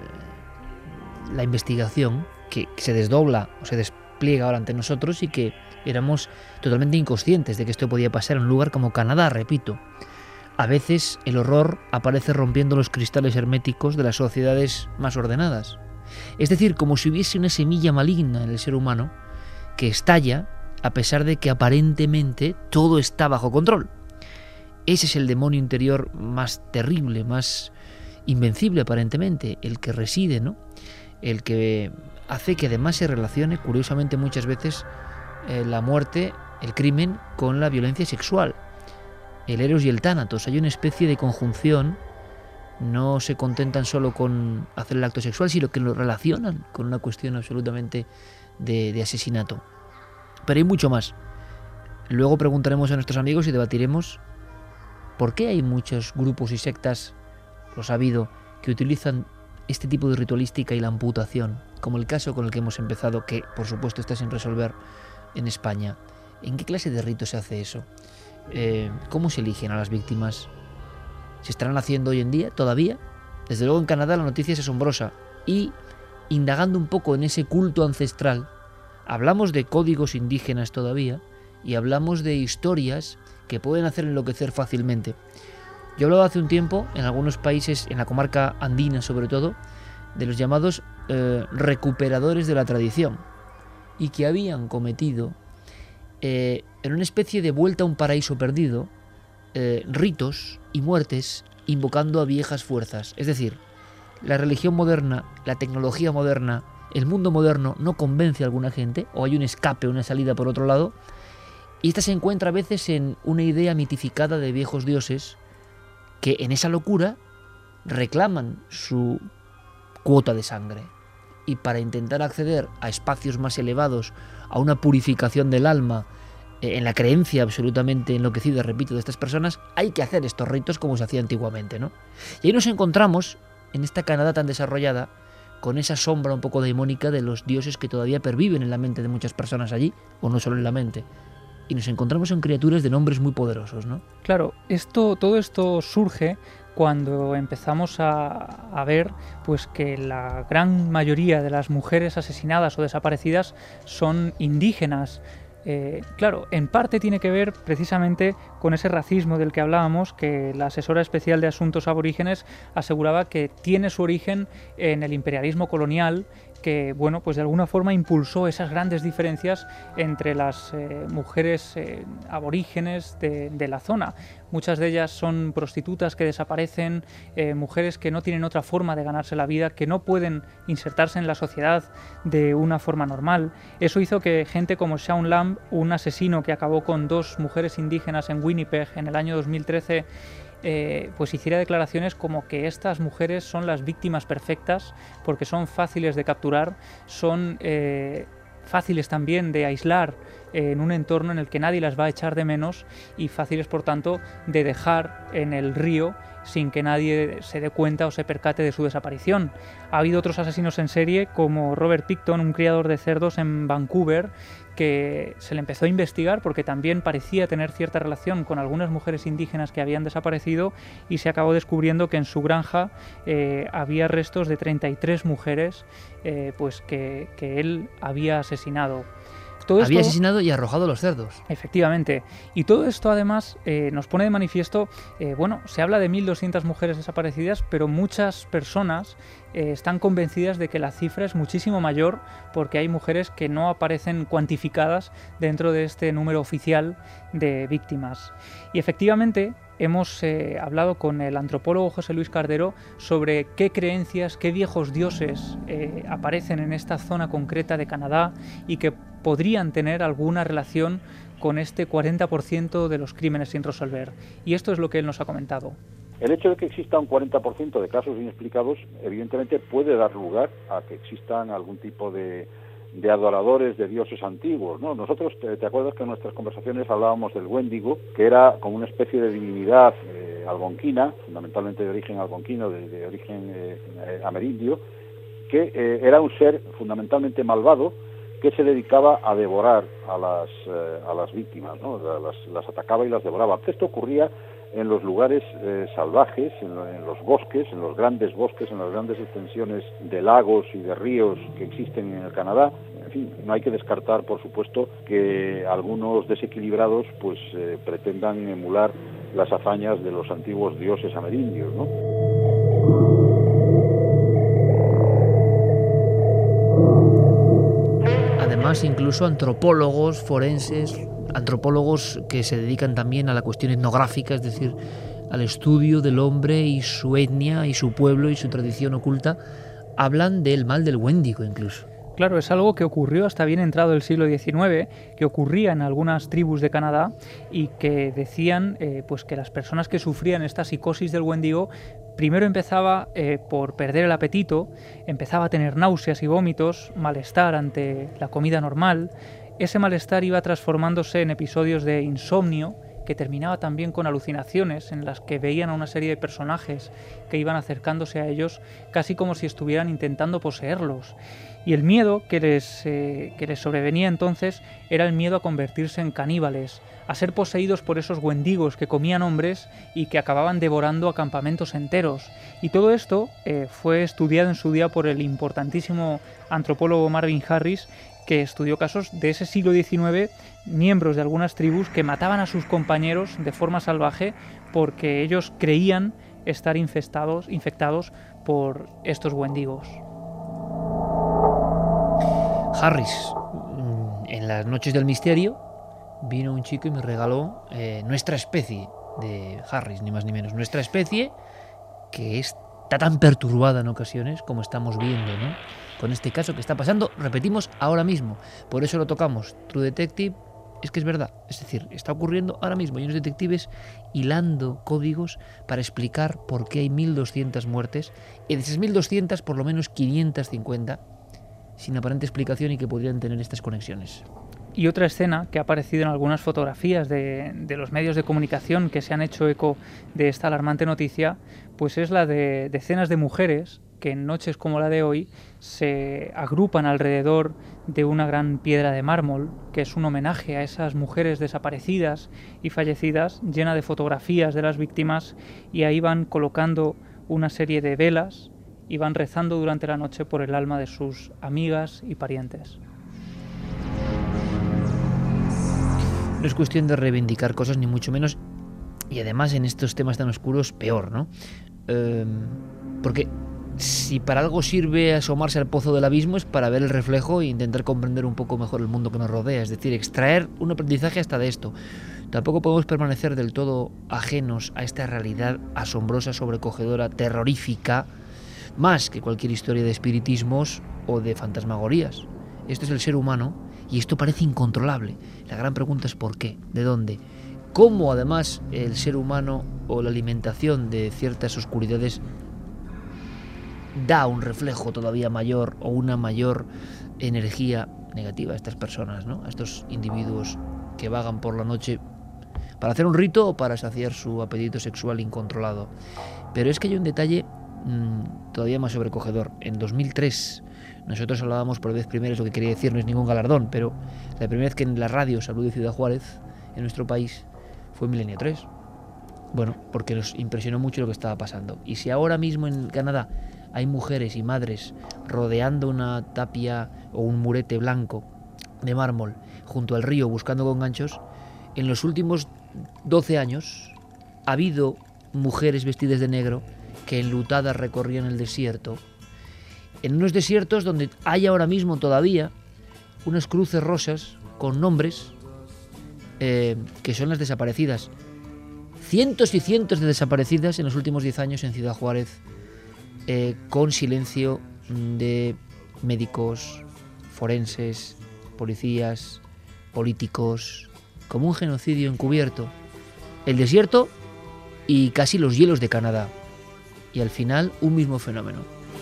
eh, la investigación que, que se desdobla o se despliega ahora ante nosotros y que éramos totalmente inconscientes de que esto podía pasar en un lugar como Canadá, repito. A veces el horror aparece rompiendo los cristales herméticos de las sociedades más ordenadas. Es decir, como si hubiese una semilla maligna en el ser humano que estalla a pesar de que aparentemente todo está bajo control. Ese es el demonio interior más terrible, más invencible aparentemente, el que reside, ¿no? El que hace que además se relacione, curiosamente muchas veces, eh, la muerte, el crimen, con la violencia sexual. El Eros y el Tánatos. Hay una especie de conjunción. No se contentan solo con hacer el acto sexual, sino que lo relacionan con una cuestión absolutamente de, de asesinato. Pero hay mucho más. Luego preguntaremos a nuestros amigos y debatiremos por qué hay muchos grupos y sectas, los ha habido, que utilizan este tipo de ritualística y la amputación, como el caso con el que hemos empezado, que por supuesto está sin resolver en España. ¿En qué clase de rito se hace eso? Eh, ¿Cómo se eligen a las víctimas? ¿Se estarán haciendo hoy en día todavía? Desde luego en Canadá la noticia es asombrosa. Y indagando un poco en ese culto ancestral, hablamos de códigos indígenas todavía y hablamos de historias que pueden hacer enloquecer fácilmente. Yo hablaba hace un tiempo, en algunos países, en la comarca andina sobre todo, de los llamados eh, recuperadores de la tradición, y que habían cometido, eh, en una especie de vuelta a un paraíso perdido, eh, ritos y muertes invocando a viejas fuerzas. Es decir, la religión moderna, la tecnología moderna, el mundo moderno no convence a alguna gente, o hay un escape, una salida por otro lado, y esta se encuentra a veces en una idea mitificada de viejos dioses que en esa locura reclaman su cuota de sangre. Y para intentar acceder a espacios más elevados, a una purificación del alma, eh, en la creencia absolutamente enloquecida, repito, de estas personas, hay que hacer estos ritos como se hacía antiguamente, ¿no? Y ahí nos encontramos, en esta Canadá tan desarrollada, con esa sombra un poco demónica de los dioses que todavía perviven en la mente de muchas personas allí, o no solo en la mente. Y nos encontramos en criaturas de nombres muy poderosos, ¿no? Claro, esto, todo esto surge cuando empezamos a, a ver pues que la gran mayoría de las mujeres asesinadas o desaparecidas son indígenas. Eh, claro, en parte tiene que ver precisamente con ese racismo del que hablábamos, que la asesora especial de asuntos aborígenes aseguraba que tiene su origen en el imperialismo colonial, que bueno, pues de alguna forma impulsó esas grandes diferencias entre las eh, mujeres eh, aborígenes de, de la zona. Muchas de ellas son prostitutas que desaparecen, eh, mujeres que no tienen otra forma de ganarse la vida, que no pueden insertarse en la sociedad de una forma normal. Eso hizo que gente como Shaun Lamb, un asesino que acabó con dos mujeres indígenas en Winnipeg en el año dos mil trece, Eh, pues hiciera declaraciones como que estas mujeres son las víctimas perfectas porque son fáciles de capturar, son eh, fáciles también de aislar en un entorno en el que nadie las va a echar de menos y fáciles, por tanto, de dejar en el río sin que nadie se dé cuenta o se percate de su desaparición. Ha habido otros asesinos en serie, como Robert Picton, un criador de cerdos en Vancouver, que se le empezó a investigar porque también parecía tener cierta relación con algunas mujeres indígenas que habían desaparecido, y se acabó descubriendo que en su granja eh, había restos de treinta y tres mujeres eh, pues que, que él había asesinado. Todo Había esto, asesinado y arrojado los cerdos. Efectivamente. Y todo esto además eh, nos pone de manifiesto, eh, bueno, se habla de mil doscientas mujeres desaparecidas, pero muchas personas eh, están convencidas de que la cifra es muchísimo mayor, porque hay mujeres que no aparecen cuantificadas dentro de este número oficial de víctimas. Y efectivamente hemos eh, hablado con el antropólogo José Luis Cardero sobre qué creencias, qué viejos dioses eh, aparecen en esta zona concreta de Canadá y que podrían tener alguna relación con este cuarenta por ciento de los crímenes sin resolver. Y esto es lo que él nos ha comentado. El hecho de que exista un cuarenta por ciento de casos inexplicados, evidentemente puede dar lugar a que existan algún tipo de, de adoradores de dioses antiguos, ¿no? Nosotros, te, ¿te acuerdas que en nuestras conversaciones hablábamos del Wendigo, que era como una especie de divinidad eh, algonquina, fundamentalmente de origen algonquino, de, de origen eh, amerindio, que eh, era un ser fundamentalmente malvado, que se dedicaba a devorar a las, eh, a las víctimas, ¿no? las, las atacaba y las devoraba. Esto ocurría en los lugares eh, salvajes, en, lo, en los bosques, en los grandes bosques, en las grandes extensiones de lagos y de ríos que existen en el Canadá. En fin, no hay que descartar, por supuesto, que algunos desequilibrados pues eh, pretendan emular las hazañas de los antiguos dioses amerindios, ¿no? Además, incluso antropólogos forenses, antropólogos que se dedican también a la cuestión etnográfica, es decir, al estudio del hombre y su etnia y su pueblo y su tradición oculta, hablan del mal del Wendigo incluso. Claro, es algo que ocurrió hasta bien entrado el siglo diecinueve, que ocurría en algunas tribus de Canadá y que decían eh, pues que las personas que sufrían esta psicosis del Wendigo primero empezaba eh, por perder el apetito, empezaba a tener náuseas y vómitos, malestar ante la comida normal. Ese malestar iba transformándose en episodios de insomnio, que terminaba también con alucinaciones en las que veían a una serie de personajes que iban acercándose a ellos casi como si estuvieran intentando poseerlos. Y el miedo que les, eh, que les sobrevenía entonces era el miedo a convertirse en caníbales, a ser poseídos por esos wendigos que comían hombres y que acababan devorando a campamentos enteros. Y todo esto eh, fue estudiado en su día por el importantísimo antropólogo Marvin Harris, que estudió casos de ese siglo diecinueve, miembros de algunas tribus que mataban a sus compañeros de forma salvaje porque ellos creían estar infestados, infectados por estos wendigos. Harris, en las noches del misterio, vino un chico y me regaló eh, nuestra especie de Harris, ni más ni menos. Nuestra especie, que está tan perturbada en ocasiones, como estamos viendo, ¿no? Con este caso que está pasando, repetimos, ahora mismo. Por eso lo tocamos. True Detective, es que es verdad. Es decir, está ocurriendo ahora mismo. Hay unos detectives hilando códigos para explicar por qué hay mil doscientas muertes. Y de esas mil doscientas, por lo menos quinientas cincuenta, sin aparente explicación y que podrían tener estas conexiones. Y otra escena que ha aparecido en algunas fotografías de, de los medios de comunicación que se han hecho eco de esta alarmante noticia, pues es la de decenas de mujeres que en noches como la de hoy se agrupan alrededor de una gran piedra de mármol, que es un homenaje a esas mujeres desaparecidas y fallecidas, llena de fotografías de las víctimas, y ahí van colocando una serie de velas y van rezando durante la noche por el alma de sus amigas y parientes. No es cuestión de reivindicar cosas, ni mucho menos, y además en estos temas tan oscuros, peor, ¿no? Eh, porque si para algo sirve asomarse al pozo del abismo es para ver el reflejo e intentar comprender un poco mejor el mundo que nos rodea, es decir, extraer un aprendizaje hasta de esto. Tampoco podemos permanecer del todo ajenos a esta realidad asombrosa, sobrecogedora, terrorífica, más que cualquier historia de espiritismos o de fantasmagorías. Esto es el ser humano y esto parece incontrolable. La gran pregunta es ¿por qué? ¿De dónde? ¿Cómo además el ser humano o la alimentación de ciertas oscuridades da un reflejo todavía mayor o una mayor energía negativa a estas personas, ¿no? A estos individuos que vagan por la noche para hacer un rito o para saciar su apetito sexual incontrolado. Pero es que hay un detalle mmm, todavía más sobrecogedor. En dos mil tres nosotros hablábamos por vez primera, es lo que quería decir, no es ningún galardón, pero la primera vez que en la radio se habló de Ciudad Juárez en nuestro país fue en Milenio tres. Bueno, porque nos impresionó mucho lo que estaba pasando. Y si ahora mismo en Canadá hay mujeres y madres rodeando una tapia o un murete blanco de mármol junto al río buscando con ganchos, en los últimos doce años ha habido mujeres vestidas de negro que enlutadas recorrían el desierto, en unos desiertos donde hay ahora mismo todavía unas cruces rosas con nombres eh, que son las desaparecidas. Cientos y cientos de desaparecidas en los últimos diez años en Ciudad Juárez, eh, con silencio de médicos, forenses, policías, políticos, como un genocidio encubierto. El desierto y casi los hielos de Canadá. Y al final un mismo fenómeno.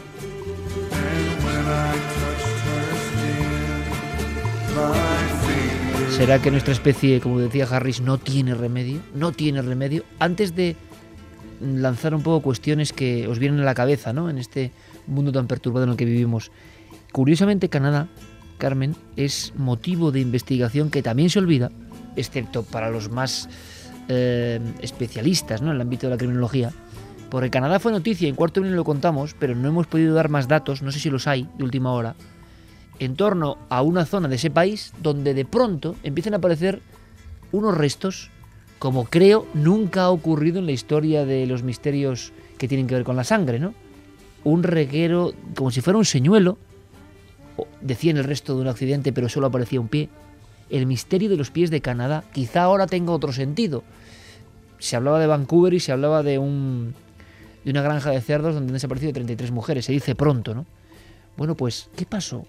¿Será que nuestra especie, como decía Harris, no tiene remedio? No tiene remedio. Antes de lanzar un poco cuestiones que os vienen a la cabeza, ¿no?, en este mundo tan perturbado en el que vivimos. Curiosamente, Canadá, Carmen, es motivo de investigación que también se olvida, excepto para los más eh, especialistas, ¿no?, en el ámbito de la criminología. Porque Canadá fue noticia, en Cuarto Milenio lo contamos, pero no hemos podido dar más datos, no sé si los hay, de última hora, en torno a una zona de ese país donde de pronto empiezan a aparecer unos restos, como creo nunca ha ocurrido en la historia de los misterios que tienen que ver con la sangre, ¿no? Un reguero, como si fuera un señuelo, decían el resto de un accidente, pero solo aparecía un pie. El misterio de los pies de Canadá, quizá ahora tenga otro sentido. Se hablaba de Vancouver y se hablaba de un de una granja de cerdos donde han desaparecido treinta y tres mujeres, se dice pronto, ¿no? Bueno, pues, ¿qué pasó?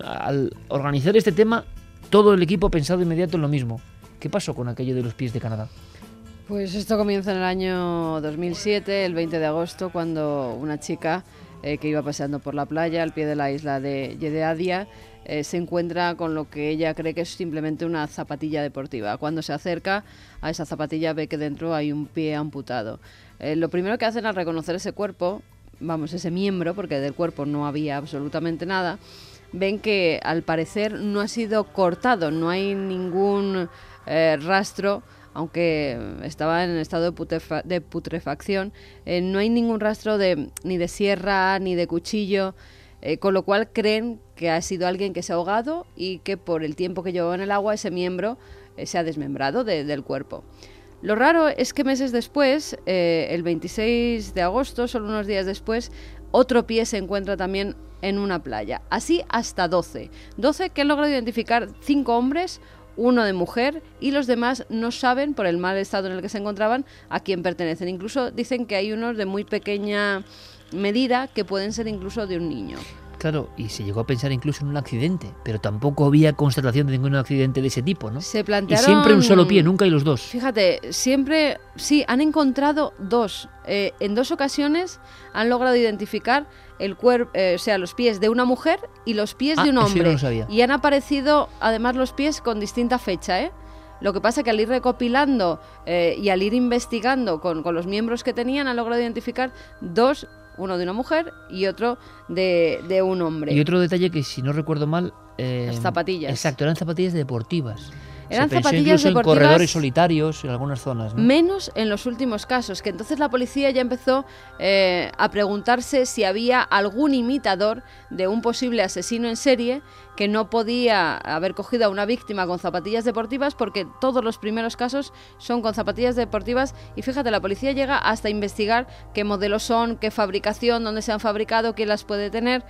Al organizar este tema, todo el equipo ha pensado de inmediato en lo mismo. ¿Qué pasó con aquello de los pies de Canadá? Pues esto comienza en el año dos mil siete, el veinte de agosto, cuando una chica eh, que iba paseando por la playa al pie de la isla de Jedediah eh, se encuentra con lo que ella cree que es simplemente una zapatilla deportiva. Cuando se acerca a esa zapatilla ve que dentro hay un pie amputado. Eh, lo primero que hacen al reconocer ese cuerpo, vamos, ese miembro, porque del cuerpo no había absolutamente nada, ven que al parecer no ha sido cortado, no hay ningún eh, rastro, aunque estaba en estado de, putrefa- de putrefacción, eh, no hay ningún rastro de ni de sierra ni de cuchillo, eh, con lo cual creen que ha sido alguien que se ha ahogado y que por el tiempo que llevaba en el agua ese miembro eh, se ha desmembrado de, del cuerpo. Lo raro es que meses después, eh, el veintiséis de agosto, solo unos días después, otro pie se encuentra también en una playa. Así hasta doce. doce que han logrado identificar cinco hombres, uno de mujer, y los demás no saben, por el mal estado en el que se encontraban, a quién pertenecen. Incluso dicen que hay unos de muy pequeña medida que pueden ser incluso de un niño. Claro, y se llegó a pensar incluso en un accidente, pero tampoco había constatación de ningún accidente de ese tipo, ¿no? Se plantearon... Y siempre un solo pie, nunca hay los dos. Fíjate, siempre, sí, han encontrado dos. Eh, en dos ocasiones han logrado identificar el cuerpo, eh, o sea, los pies de una mujer y los pies ah, de un eso hombre. yo no lo sabía. Y han aparecido, además, los pies con distinta fecha, ¿eh? Lo que pasa es que al ir recopilando eh, y al ir investigando con, con los miembros que tenían, han logrado identificar dos, uno de una mujer y otro de, de un hombre. Y otro detalle que, si no recuerdo mal... Eh, Las zapatillas. Exacto, eran zapatillas deportivas. Eran Se pensó zapatillas incluso deportivas, en corredores solitarios en algunas zonas, ¿no? Menos en los últimos casos, que entonces la policía ya empezó eh, a preguntarse si había algún imitador de un posible asesino en serie que no podía haber cogido a una víctima con zapatillas deportivas, porque todos los primeros casos son con zapatillas deportivas. Y fíjate, la policía llega hasta investigar qué modelos son, qué fabricación, dónde se han fabricado, quién las puede tener.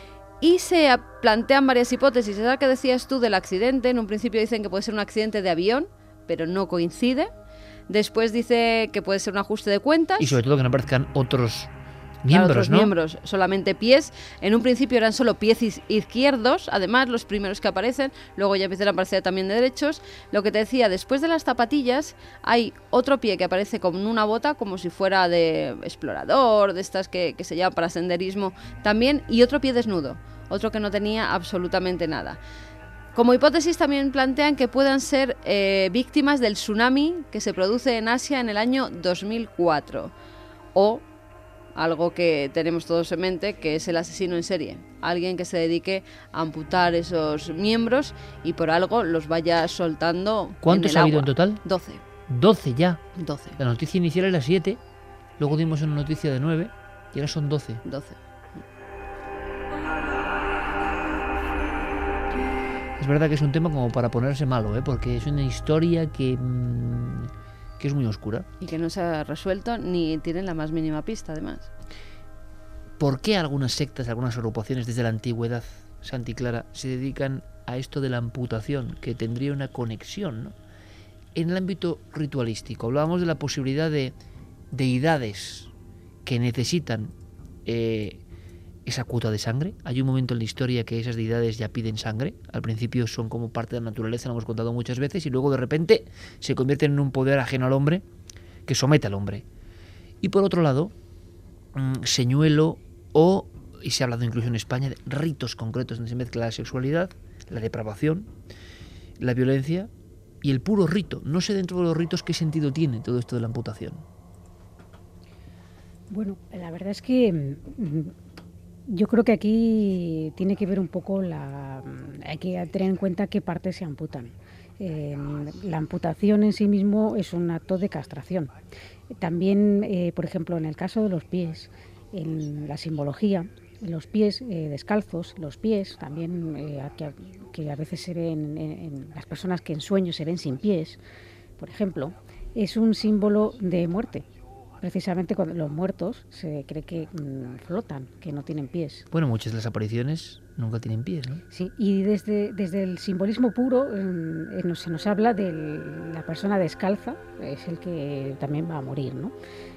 Y se plantean varias hipótesis. Esa que decías tú del accidente, en un principio dicen que puede ser un accidente de avión, pero no coincide. Después dice que puede ser un ajuste de cuentas. Y sobre todo que no aparezcan otros miembros, claro, otros ¿no? miembros, solamente pies. En un principio eran solo pies izquierdos, además los primeros que aparecen, luego ya empiezan a aparecer también de derechos. Lo que te decía, después de las zapatillas hay otro pie que aparece con una bota, como si fuera de explorador, de estas que, que se llaman para senderismo también, y otro pie desnudo. otro que no tenía absolutamente nada. Como hipótesis también plantean que puedan ser eh, víctimas del tsunami que se produce en Asia en el año dos mil cuatro, o algo que tenemos todos en mente, que es el asesino en serie, alguien que se dedique a amputar esos miembros y por algo los vaya soltando. ¿Cuántos ha habido en total? doce. doce ya. doce. La noticia inicial era siete, luego dimos una noticia de nueve y ahora son doce. doce. Es verdad que es un tema como para ponerse malo, ¿eh? Porque es una historia que, mmm, que es muy oscura. Y que no se ha resuelto ni tienen la más mínima pista, además. ¿Por qué algunas sectas, algunas agrupaciones desde la antigüedad, Santi Clara, se dedican a esto de la amputación, que tendría una conexión, ¿no? En el ámbito ritualístico, hablábamos de la posibilidad de deidades que necesitan eh, esa cuota de sangre. Hay un momento en la historia que esas deidades ya piden sangre. Al principio son como parte de la naturaleza, lo hemos contado muchas veces, y luego de repente se convierten en un poder ajeno al hombre que somete al hombre. Y por otro lado, mmm, señuelo o, y se ha hablado incluso en España, de ritos concretos donde se mezcla la sexualidad, la depravación, la violencia y el puro rito. No sé dentro de los ritos qué sentido tiene todo esto de la amputación. Bueno, la verdad es que yo creo que aquí tiene que ver un poco la... Hay que tener en cuenta qué partes se amputan. Eh, la amputación en sí mismo es un acto de castración. También, eh, por ejemplo, en el caso de los pies, en la simbología, los pies eh, descalzos, los pies también eh, que, que a veces se ven en, en las personas que en sueños se ven sin pies, por ejemplo, es un símbolo de muerte. Precisamente cuando los muertos se cree que mmm, flotan, que no tienen pies. Bueno, muchas de las apariciones nunca tienen pies, ¿no? Sí, y desde, desde el simbolismo puro eh, se nos habla de la persona descalza, es el que también va a morir, ¿no?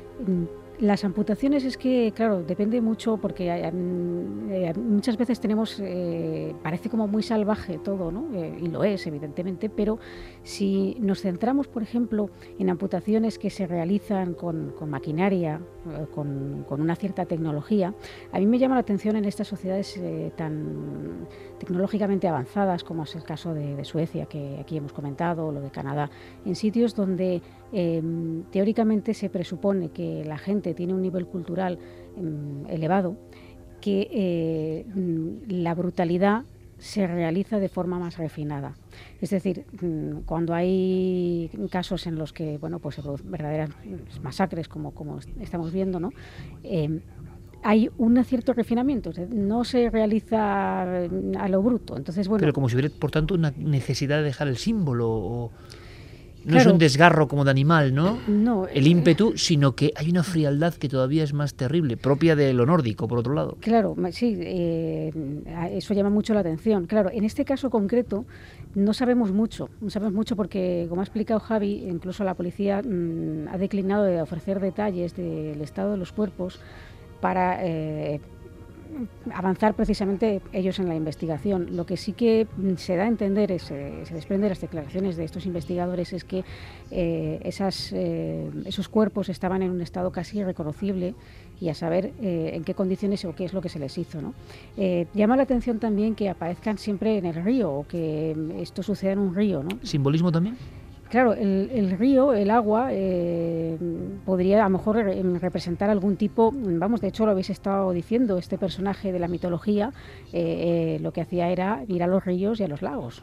Las amputaciones es que, claro, depende mucho porque hay, eh, muchas veces tenemos, eh, parece como muy salvaje todo, ¿no? Eh, y lo es, evidentemente, pero si nos centramos, por ejemplo, en amputaciones que se realizan con, con maquinaria, eh, con, con una cierta tecnología, a mí me llama la atención en estas sociedades eh, tan tecnológicamente avanzadas, como es el caso de, de Suecia, que aquí hemos comentado, o lo de Canadá, en sitios donde eh, teóricamente se presupone que la gente tiene un nivel cultural eh, elevado, que eh, la brutalidad se realiza de forma más refinada. Es decir, cuando hay casos en los que, bueno, pues se producen verdaderas masacres, como, como estamos viendo, ¿no? Eh, hay un cierto refinamiento, no se realiza a lo bruto. Entonces, bueno, pero como si hubiera, por tanto, una necesidad de dejar el símbolo, o no claro, es un desgarro como de animal, ¿no? No. El ímpetu, sino que hay una frialdad que todavía es más terrible, propia de lo nórdico, por otro lado. Claro, sí, eh, eso llama mucho la atención. Claro, en este caso concreto no sabemos mucho, no sabemos mucho porque, como ha explicado Javi, incluso la policía mmm, ha declinado de ofrecer detalles del estado de los cuerpos para eh, avanzar precisamente ellos en la investigación. Lo que sí que se da a entender, es, eh, se desprende de las declaraciones de estos investigadores, es que eh, esas, eh, esos cuerpos estaban en un estado casi irreconocible y a saber eh, en qué condiciones o qué es lo que se les hizo, ¿no? Eh, llama la atención también que aparezcan siempre en el río o que esto suceda en un río, ¿no? ¿Simbolismo también? Claro, el, el río, el agua, eh, podría a lo mejor re representar algún tipo, vamos, de hecho lo habéis estado diciendo, este personaje de la mitología eh, eh, lo que hacía era ir a los ríos y a los lagos.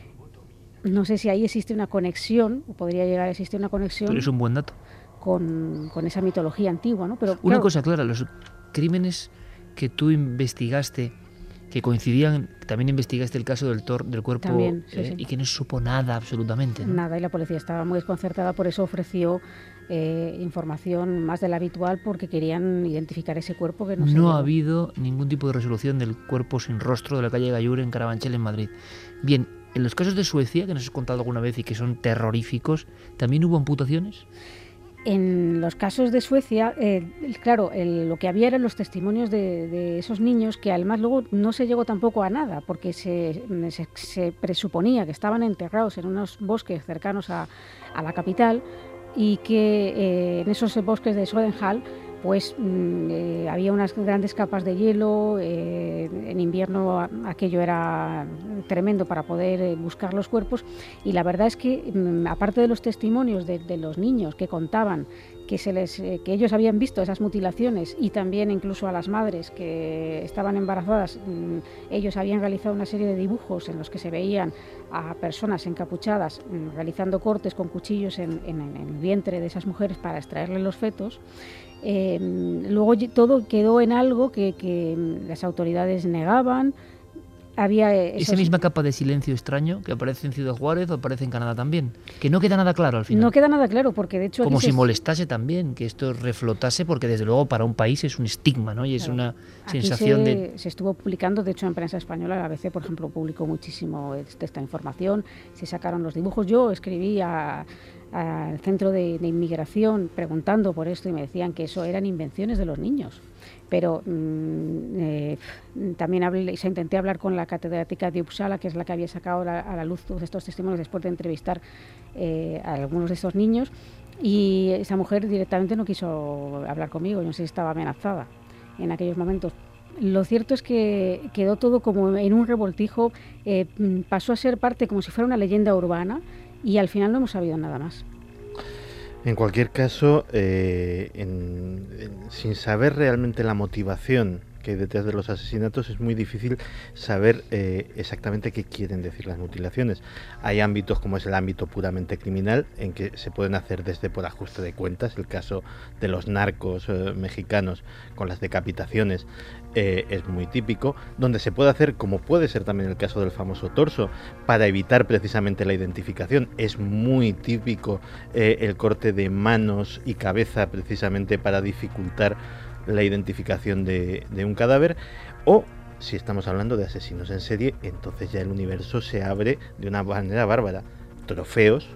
No sé si ahí existe una conexión, o podría llegar a existir una conexión. Pero es un buen dato. Con, con esa mitología antigua, ¿no? Pero, una claro, cosa clara, los crímenes que tú investigaste, que coincidían, también investigaste el caso del, tor, del cuerpo también, sí, eh, sí. y que no se supo nada absolutamente, ¿no? Nada, y la policía estaba muy desconcertada, por eso ofreció eh, información más de la habitual, porque querían identificar ese cuerpo que no se No llegó. ha habido ningún tipo de resolución del cuerpo sin rostro de la calle Gallur en Carabanchel, en Madrid. Bien, en los casos de Suecia, que nos has contado alguna vez y que son terroríficos, ¿también hubo amputaciones? En los casos de Suecia, eh, claro, el, lo que había eran los testimonios de, de esos niños, que además luego no se llegó tampoco a nada, porque se, se, se presuponía que estaban enterrados en unos bosques cercanos a, a la capital, y que eh, en esos bosques de Söderhall pues mm, eh, había unas grandes capas de hielo, eh, en invierno a, aquello era tremendo para poder eh, buscar los cuerpos, y la verdad es que, mm, aparte de los testimonios de, de los niños que contaban que, se les, eh, que ellos habían visto esas mutilaciones, y también incluso a las madres que estaban embarazadas, mmm, ellos habían realizado una serie de dibujos en los que se veían a personas encapuchadas mmm, realizando cortes con cuchillos en, en, en el vientre de esas mujeres para extraerle los fetos. Eh, luego todo quedó en algo que, que las autoridades negaban. Había esos... Esa misma capa de silencio extraño que aparece en Ciudad Juárez o aparece en Canadá también, que no queda nada claro al final. No queda nada claro, porque de hecho... Como si se... molestase también, que esto reflotase, porque desde luego para un país es un estigma, ¿no? Y es claro. una Aquí sensación se, de... se estuvo publicando, de hecho en prensa española, la A B C, por ejemplo, publicó muchísimo esta información, se sacaron los dibujos. Yo escribí a... al centro de, de inmigración preguntando por esto y me decían que eso eran invenciones de los niños. Pero mmm, eh, también hablé, se intenté hablar con la catedrática de Uppsala, que es la que había sacado la, a la luz todos estos testimonios después de entrevistar eh, a algunos de estos niños, y esa mujer directamente no quiso hablar conmigo. Yo no sé si estaba amenazada en aquellos momentos. Lo cierto es que quedó todo como en un revoltijo, eh, pasó a ser parte como si fuera una leyenda urbana, y al final no hemos sabido nada más. En cualquier caso, eh, en, en, sin saber realmente la motivación que hay detrás de los asesinatos, es muy difícil saber eh, exactamente qué quieren decir las mutilaciones. Hay ámbitos como es el ámbito puramente criminal, en que se pueden hacer desde por ajuste de cuentas. El caso de los narcos eh, mexicanos con las decapitaciones eh, es muy típico, donde se puede hacer, como puede ser también el caso del famoso torso, para evitar precisamente la identificación. Es muy típico eh, el corte de manos y cabeza, precisamente para dificultar la identificación de, de un cadáver. O si estamos hablando de asesinos en serie, entonces ya el universo se abre de una manera bárbara. Trofeos.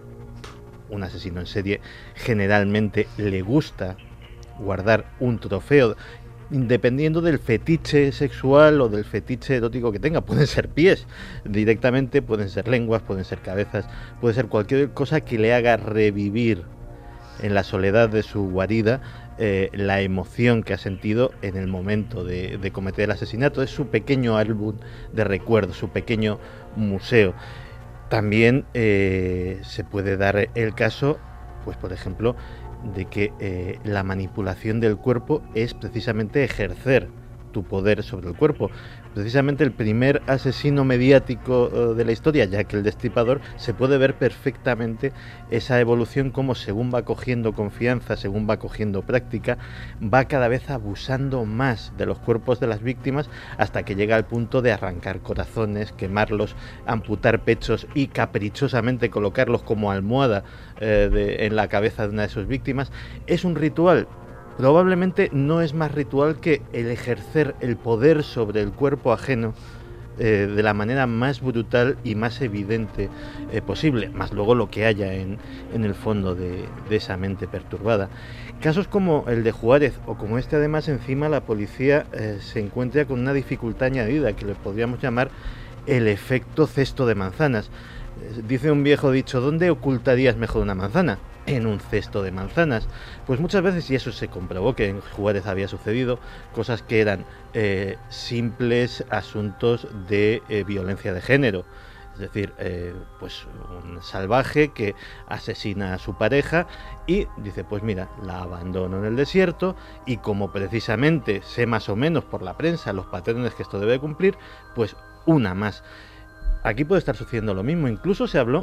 Un asesino en serie generalmente le gusta guardar un trofeo, dependiendo del fetiche sexual o del fetiche erótico que tenga. Pueden ser pies directamente, pueden ser lenguas, pueden ser cabezas, puede ser cualquier cosa que le haga revivir en la soledad de su guarida eh, la emoción que ha sentido en el momento de, de cometer el asesinato. Es su pequeño álbum de recuerdos, su pequeño museo. También eh, se puede dar el caso, pues por ejemplo, de que eh, la manipulación del cuerpo es precisamente ejercer tu poder sobre el cuerpo. Precisamente el primer asesino mediático uh, de la historia, Jack el Destripador, se puede ver perfectamente esa evolución, como según va cogiendo confianza, según va cogiendo práctica, va cada vez abusando más de los cuerpos de las víctimas, hasta que llega al punto de arrancar corazones, quemarlos, amputar pechos y caprichosamente colocarlos como almohada eh, de, en la cabeza de una de sus víctimas. Es un ritual. Probablemente no es más ritual que el ejercer el poder sobre el cuerpo ajeno eh, de la manera más brutal y más evidente eh, posible, más luego lo que haya en, en el fondo de, de esa mente perturbada. Casos como el de Juárez o como este, además, encima la policía eh, se encuentra con una dificultad añadida que le podríamos llamar el efecto cesto de manzanas. Eh, dice un viejo dicho: ¿dónde ocultarías mejor una manzana? En un cesto de manzanas. Pues muchas veces, y eso se comprobó que en Juárez había sucedido, cosas que eran eh, simples asuntos de eh, violencia de género. Es decir, eh, pues un salvaje que asesina a su pareja y dice: pues mira, la abandono en el desierto, y como precisamente sé más o menos por la prensa los patrones que esto debe cumplir, pues una más. Aquí puede estar sucediendo lo mismo. Incluso se habló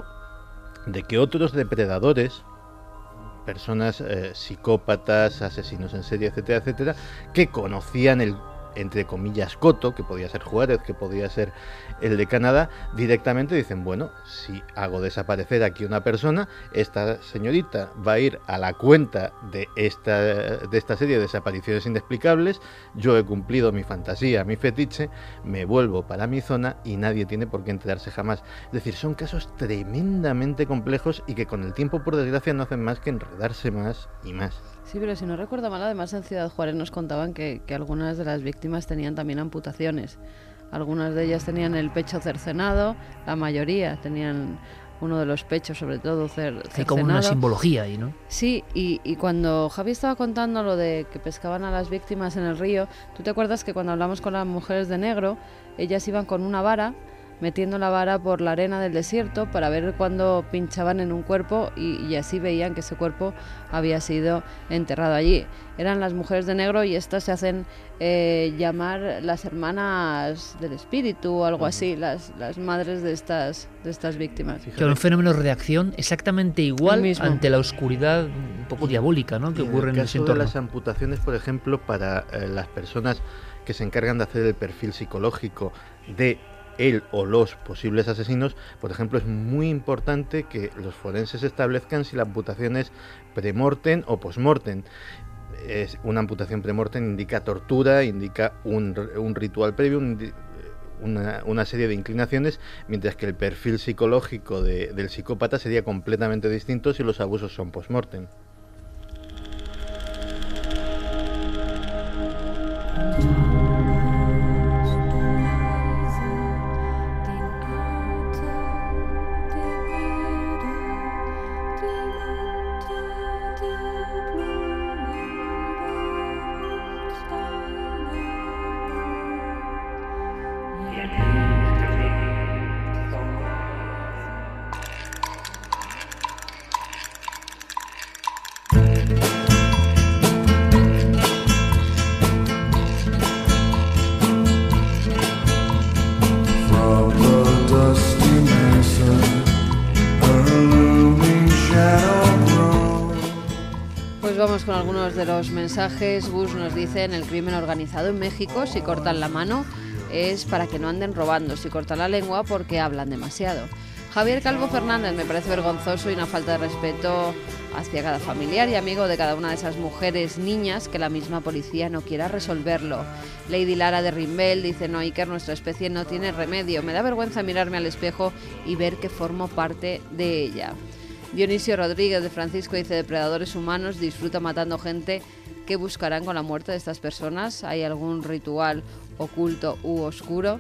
de que otros depredadores, personas eh, psicópatas, asesinos en serie, etcétera, etcétera, que conocían el, entre comillas, coto, que podía ser Juárez, que podía ser el de Canadá, directamente dicen: bueno, si hago desaparecer aquí una persona, esta señorita va a ir a la cuenta de esta, de esta serie de desapariciones inexplicables, yo he cumplido mi fantasía, mi fetiche, me vuelvo para mi zona y nadie tiene por qué enterarse jamás. Es decir, son casos tremendamente complejos y que con el tiempo, por desgracia, no hacen más que enredarse más y más. Sí, pero si no recuerdo mal, además en Ciudad Juárez nos contaban que, que algunas de las víctimas tenían también amputaciones. Algunas de ellas tenían el pecho cercenado, la mayoría tenían uno de los pechos, sobre todo cer- Hay como una cercenado. simbología ahí, ¿no? Sí, y, y cuando Javi estaba contando lo de que pescaban a las víctimas en el río, ¿tú te acuerdas que cuando hablamos con las mujeres de negro, ellas iban con una vara, metiendo la vara por la arena del desierto para ver cuándo pinchaban en un cuerpo y, y así veían que ese cuerpo había sido enterrado allí? Eran las mujeres de negro y estas se hacen eh, llamar las hermanas del espíritu o algo así, las, las madres de estas, de estas víctimas. Que era un fenómeno de reacción exactamente igual mismo. ante la oscuridad un poco diabólica, ¿no? que Y ocurre en, el ese caso de entorno. las amputaciones, por ejemplo, para eh, las personas que se encargan de hacer el perfil psicológico de él o los posibles asesinos, por ejemplo, es muy importante que los forenses establezcan si la amputación es premortem o postmortem. Es una amputación premortem indica tortura, indica un, un ritual previo, un, una, una serie de inclinaciones, mientras que el perfil psicológico de, del psicópata sería completamente distinto si los abusos son postmortem. Pues vamos con algunos de los mensajes. Gus nos dice: en el crimen organizado en México, si cortan la mano es para que no anden robando, si cortan la lengua porque hablan demasiado. Javier Calvo Fernández: me parece vergonzoso y una falta de respeto hacia cada familiar y amigo de cada una de esas mujeres, niñas, que la misma policía no quiera resolverlo. Lady Lara de Rimbel dice: no, Iker, nuestra especie no tiene remedio. Me da vergüenza mirarme al espejo y ver que formo parte de ella. Dionisio Rodríguez de Francisco dice: depredadores humanos, disfruta matando gente. ¿Qué buscarán con la muerte de estas personas? ¿Hay algún ritual oculto u oscuro?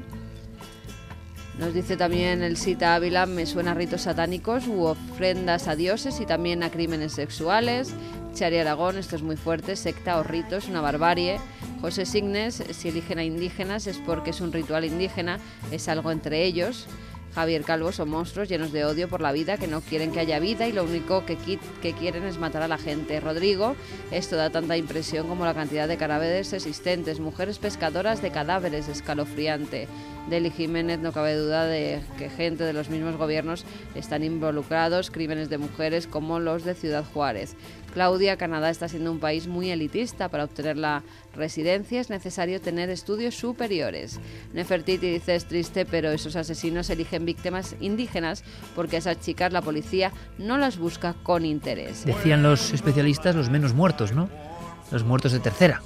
Nos dice también el Cita Ávila: me suena a ritos satánicos u ofrendas a dioses y también a crímenes sexuales. Chari Aragón: esto es muy fuerte, secta o ritos, una barbarie. José Signes: si eligen a indígenas es porque es un ritual indígena, es algo entre ellos. Javier Calvo: son monstruos llenos de odio por la vida, que no quieren que haya vida y lo único que, qui- que quieren es matar a la gente. Rodrigo: esto da tanta impresión como la cantidad de cadáveres existentes. Mujeres pescadoras de cadáveres, escalofriante. Deli Jiménez: no cabe duda de que gente de los mismos gobiernos están involucrados, crímenes de mujeres como los de Ciudad Juárez. Claudia: Canadá está siendo un país muy elitista. Para obtener la residencia es necesario tener estudios superiores. Nefertiti dice: es triste, pero esos asesinos eligen víctimas indígenas porque a esas chicas la policía no las busca con interés. Decían los especialistas los menos muertos, ¿no? Los muertos de tercera.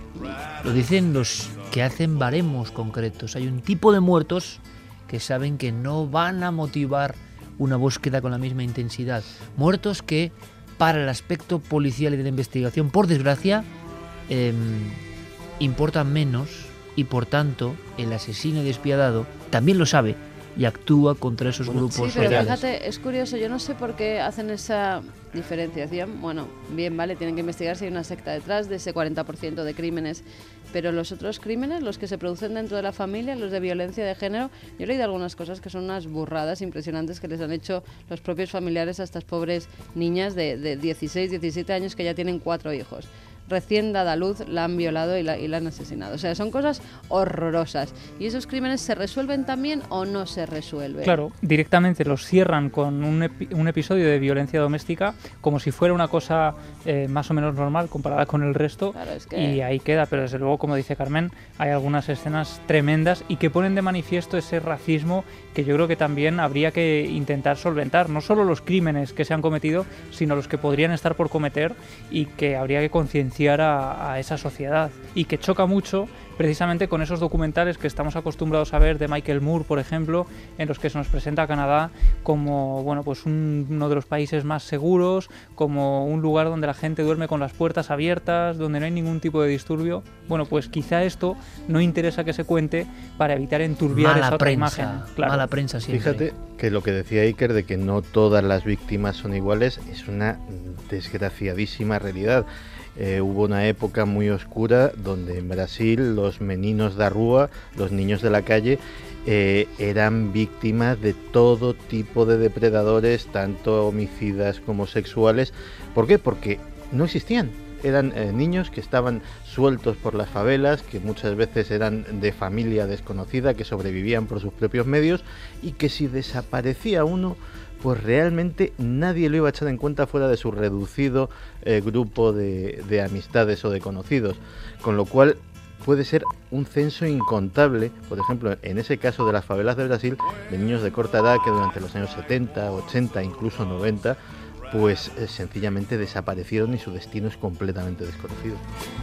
Lo dicen los que hacen baremos concretos. Hay un tipo de muertos que saben que no van a motivar una búsqueda con la misma intensidad. Muertos que, para el aspecto policial y de la investigación, por desgracia, eh, importan menos y, por tanto, el asesino despiadado también lo sabe y actúa contra esos grupos Sí, pero sociales. fíjate, es curioso, yo no sé por qué hacen esa diferenciación. Bueno, bien, vale, tienen que investigar si hay una secta detrás de ese cuarenta por ciento de crímenes, pero los otros crímenes, los que se producen dentro de la familia, los de violencia de género, yo he leído algunas cosas que son unas burradas impresionantes que les han hecho los propios familiares a estas pobres niñas de, de dieciséis, diecisiete años que ya tienen cuatro hijos. Recién dada a luz la han violado y la, y la han asesinado. O sea, son cosas horrorosas. ¿Y esos crímenes se resuelven también o no se resuelven? Claro, directamente los cierran con un, epi- un episodio de violencia doméstica como si fuera una cosa eh, más o menos normal comparada con el resto. Claro, es que- Y ahí queda, pero desde luego, como dice Carmen, hay algunas escenas tremendas y que ponen de manifiesto ese racismo que yo creo que también habría que intentar solventar. No solo los crímenes que se han cometido, sino los que podrían estar por cometer y que habría que concienciar influenciar a, a esa sociedad, y que choca mucho precisamente con esos documentales que estamos acostumbrados a ver de Michael Moore, por ejemplo, en los que se nos presenta a Canadá como, bueno, pues un, uno de los países más seguros, como un lugar donde la gente duerme con las puertas abiertas, donde no hay ningún tipo de disturbio. Bueno, pues quizá esto no interesa que se cuente para evitar enturbiar mala esa otra prensa, imagen. Claro. Mala prensa siempre. Fíjate que lo que decía Iker de que no todas las víctimas son iguales es una desgraciadísima realidad. Eh, hubo una época muy oscura donde en Brasil los meninos da rúa, los niños de la calle, eh, eran víctimas de todo tipo de depredadores, tanto homicidas como sexuales. ¿Por qué? Porque no existían. Eran eh, niños que estaban sueltos por las favelas, que muchas veces eran de familia desconocida, que sobrevivían por sus propios medios, y que si desaparecía uno, pues realmente nadie lo iba a echar en cuenta fuera de su reducido eh, grupo de, de amistades o de conocidos. Con lo cual puede ser un censo incontable, por ejemplo, en ese caso de las favelas de Brasil, de niños de corta edad que durante los años setenta, ochenta, incluso noventa, pues eh, sencillamente desaparecieron y su destino es completamente desconocido.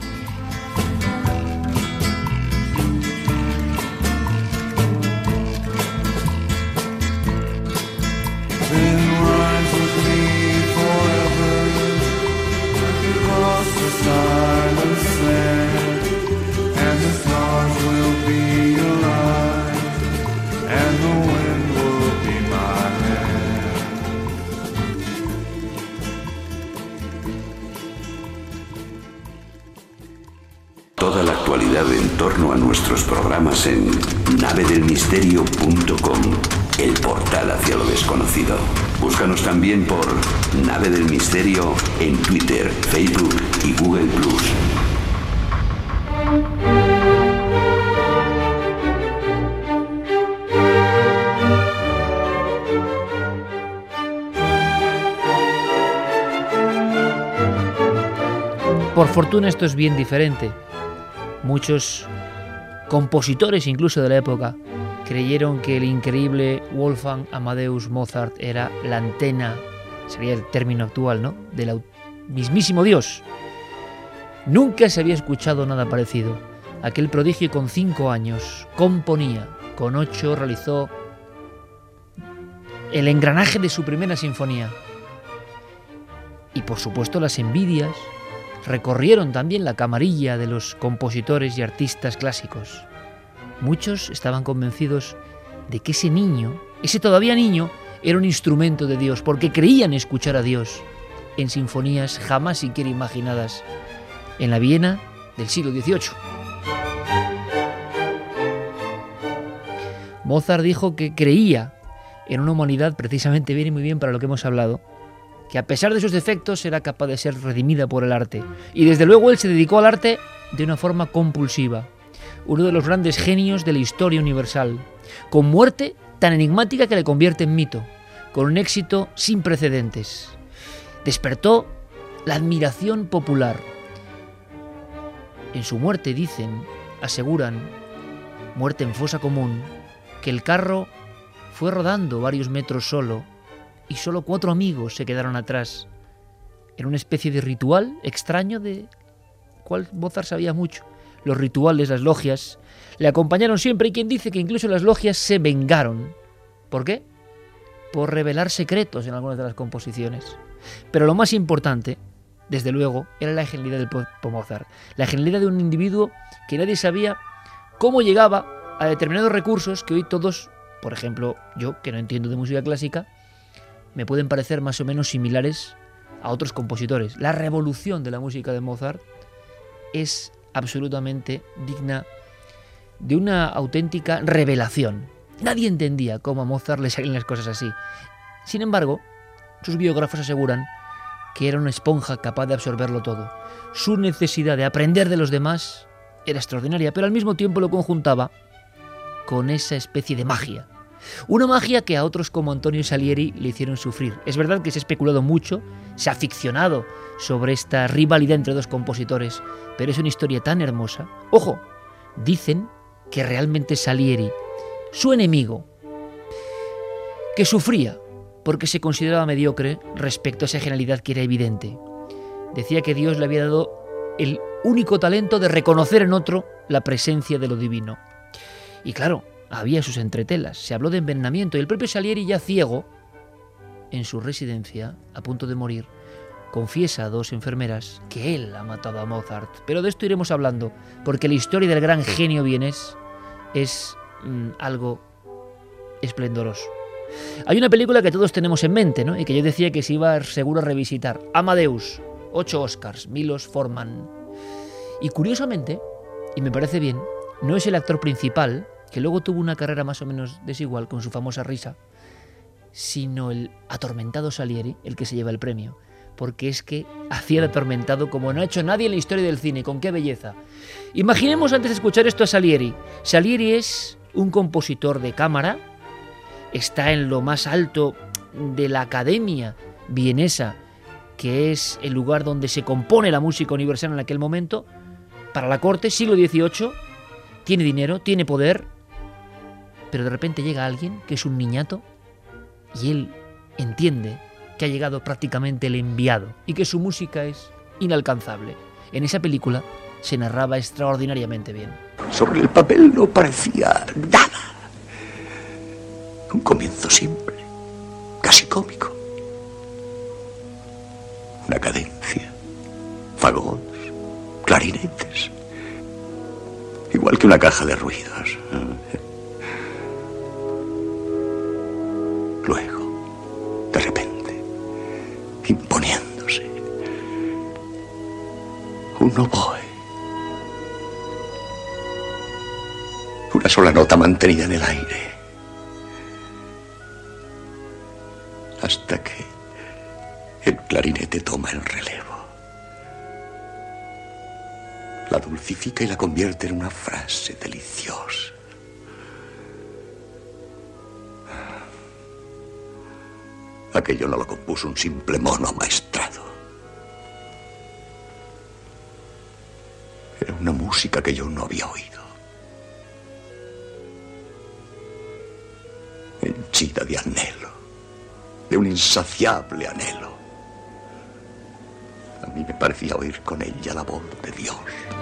Toda la actualidad en torno a nuestros programas en nave del misterio punto com, el portal hacia lo desconocido. Búscanos también por Nave del Misterio en Twitter, Facebook y Google plus. Por fortuna esto es bien diferente. Muchos compositores incluso de la época creyeron que el increíble Wolfgang Amadeus Mozart era la antena, sería el término actual, ¿no?, del mismísimo Dios. Nunca se había escuchado nada parecido. Aquel prodigio con cinco años componía, con ocho realizó el engranaje de su primera sinfonía. Y por supuesto las envidias recorrieron también la camarilla de los compositores y artistas clásicos. Muchos estaban convencidos de que ese niño, ese todavía niño, era un instrumento de Dios, porque creían escuchar a Dios en sinfonías jamás siquiera imaginadas en la Viena del siglo dieciocho. Mozart dijo que creía en una humanidad, precisamente viene muy bien para lo que hemos hablado, que a pesar de sus defectos era capaz de ser redimida por el arte. Y desde luego él se dedicó al arte de una forma compulsiva. Uno de los grandes genios de la historia universal, con muerte tan enigmática que le convierte en mito, con un éxito sin precedentes. Despertó la admiración popular. En su muerte dicen, aseguran, muerte en fosa común, que el carro fue rodando varios metros solo, y solo cuatro amigos se quedaron atrás, en una especie de ritual extraño de cual Mozart sabía mucho. Los rituales, las logias, le acompañaron siempre, y quien dice que incluso las logias se vengaron. ¿Por qué? Por revelar secretos en algunas de las composiciones. Pero lo más importante, desde luego, era la genialidad del propio Mozart. La genialidad de un individuo que nadie sabía cómo llegaba a determinados recursos que hoy todos, por ejemplo, yo, que no entiendo de música clásica, me pueden parecer más o menos similares a otros compositores. La revolución de la música de Mozart es absolutamente digna de una auténtica revelación. Nadie entendía cómo a Mozart le salían las cosas así. Sin embargo, sus biógrafos aseguran que era una esponja capaz de absorberlo todo. Su necesidad de aprender de los demás era extraordinaria, pero al mismo tiempo lo conjuntaba con esa especie de magia. Una magia que a otros como Antonio Salieri le hicieron sufrir. Es verdad que se ha especulado mucho, se ha ficcionado sobre esta rivalidad entre dos compositores, pero es una historia tan hermosa. Ojo, dicen que realmente Salieri, su enemigo, que sufría porque se consideraba mediocre respecto a esa genialidad que era evidente. Decía que Dios le había dado el único talento de reconocer en otro la presencia de lo divino. Y claro, había sus entretelas, se habló de envenenamiento, y el propio Salieri, ya ciego, en su residencia, a punto de morir, confiesa a dos enfermeras que él ha matado a Mozart. Pero de esto iremos hablando, porque la historia del gran genio vienés es mmm, algo esplendoroso. Hay una película que todos tenemos en mente, ¿no? Y que yo decía que se iba seguro a revisitar. Amadeus, ocho Oscars, Milos Forman. Y curiosamente, y me parece bien, no es el actor principal, que luego tuvo una carrera más o menos desigual con su famosa risa, sino el atormentado Salieri, el que se lleva el premio. Porque es que hacía el atormentado como no ha hecho nadie en la historia del cine. ¡Con qué belleza! Imaginemos antes de escuchar esto a Salieri. Salieri es un compositor de cámara, está en lo más alto de la academia vienesa, que es el lugar donde se compone la música universal en aquel momento, para la corte, siglo dieciocho, tiene dinero, tiene poder, pero de repente llega alguien que es un niñato y él entiende que ha llegado prácticamente el enviado y que su música es inalcanzable. En esa película se narraba extraordinariamente bien. Sobre el papel no parecía nada. Un comienzo simple, casi cómico. Una cadencia, fagots, clarinetes. Igual que una caja de ruidos. Luego, de repente, imponiéndose, un oboe. Una sola nota mantenida en el aire. Hasta que el clarinete toma el relevo. La dulcifica y la convierte en una frase deliciosa. Aquello no lo compuso un simple mono amaestrado. Era una música que yo no había oído. Henchida de anhelo, de un insaciable anhelo. A mí me parecía oír con ella la voz de Dios.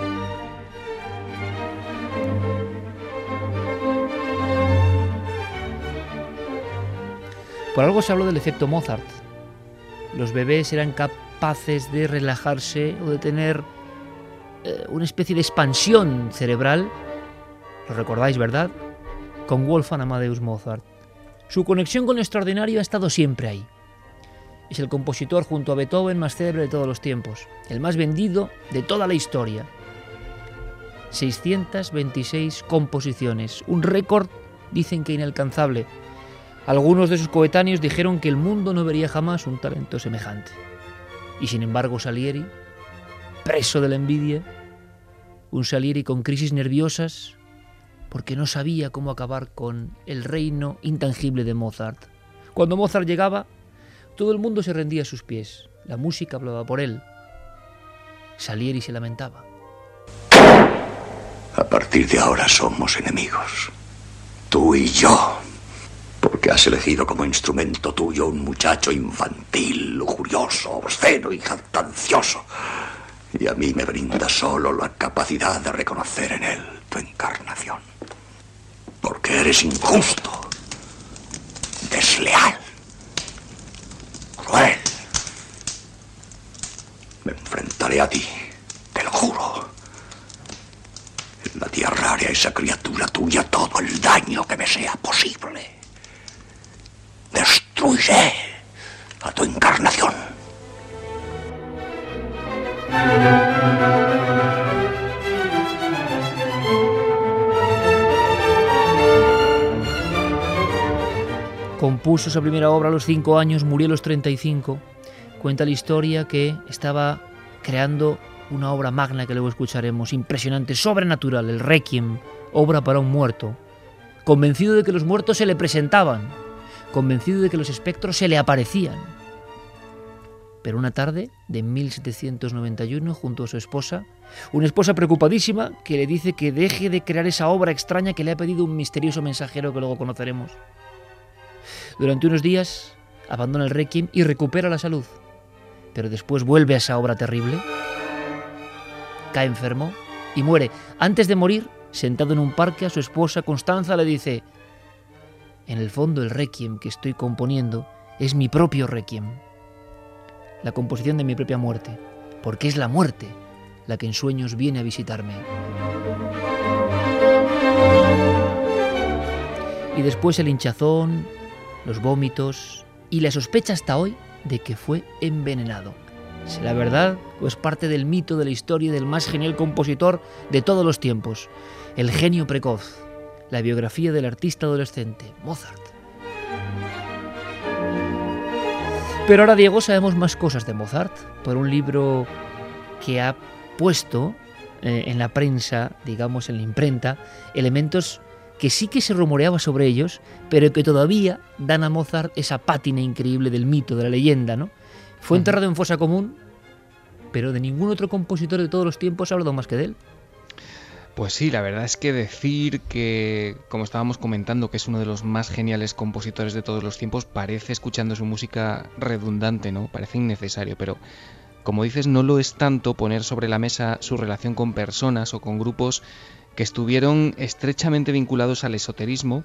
Por algo se habló del efecto Mozart. Los bebés eran capaces de relajarse o de tener eh, una especie de expansión cerebral. Lo recordáis, ¿verdad? Con Wolfgang Amadeus Mozart. Su conexión con lo extraordinario ha estado siempre ahí. Es el compositor junto a Beethoven más célebre de todos los tiempos, el más vendido de toda la historia. seiscientas veintiséis composiciones, un récord, dicen que inalcanzable. Algunos de sus coetáneos dijeron que el mundo no vería jamás un talento semejante. Y sin embargo Salieri, preso de la envidia, un Salieri con crisis nerviosas, porque no sabía cómo acabar con el reino intangible de Mozart. Cuando Mozart llegaba, todo el mundo se rendía a sus pies. La música hablaba por él. Salieri se lamentaba. A partir de ahora somos enemigos. Tú y yo. Porque has elegido como instrumento tuyo un muchacho infantil, lujurioso, obsceno y jactancioso. Y a mí me brinda solo la capacidad de reconocer en él tu encarnación. Porque eres injusto, desleal, cruel. Me enfrentaré a ti, te lo juro. En la tierra haré a esa criatura tuya todo el daño que me sea posible. Destruiré a tu encarnación. Compuso su primera obra a los cinco años, murió a los treinta y cinco. Cuenta la historia que estaba creando una obra magna que luego escucharemos, impresionante, sobrenatural, el Requiem, obra para un muerto. Convencido de que los muertos se le presentaban, convencido de que los espectros se le aparecían. Pero una tarde de mil setecientos noventa y uno, junto a su esposa, una esposa preocupadísima que le dice que deje de crear esa obra extraña que le ha pedido un misterioso mensajero que luego conoceremos. Durante unos días abandona el Requiem y recupera la salud, pero después vuelve a esa obra terrible cae enfermo y muere. Antes de morir, sentado en un parque, a su esposa Constanza le dice: en el fondo el requiem que estoy componiendo es mi propio requiem, la composición de mi propia muerte, porque es la muerte la que en sueños viene a visitarme. Y después el hinchazón, los vómitos y la sospecha hasta hoy de que fue envenenado. ¿Será verdad o es parte del mito de la historia del más genial compositor de todos los tiempos? El genio precoz, la biografía del artista adolescente, Mozart. Pero ahora, Diego, sabemos más cosas de Mozart por un libro que ha puesto eh, en la prensa, digamos en la imprenta, elementos que sí que se rumoreaba sobre ellos, pero que todavía dan a Mozart esa pátina increíble del mito, de la leyenda, ¿no? Fue enterrado en fosa común, pero de ningún otro compositor de todos los tiempos ha hablado más que de él. Pues sí, la verdad es que decir que, como estábamos comentando, que es uno de los más geniales compositores de todos los tiempos, parece, escuchando su música, redundante, ¿no? Parece innecesario, pero como dices, no lo es tanto poner sobre la mesa su relación con personas o con grupos que estuvieron estrechamente vinculados al esoterismo,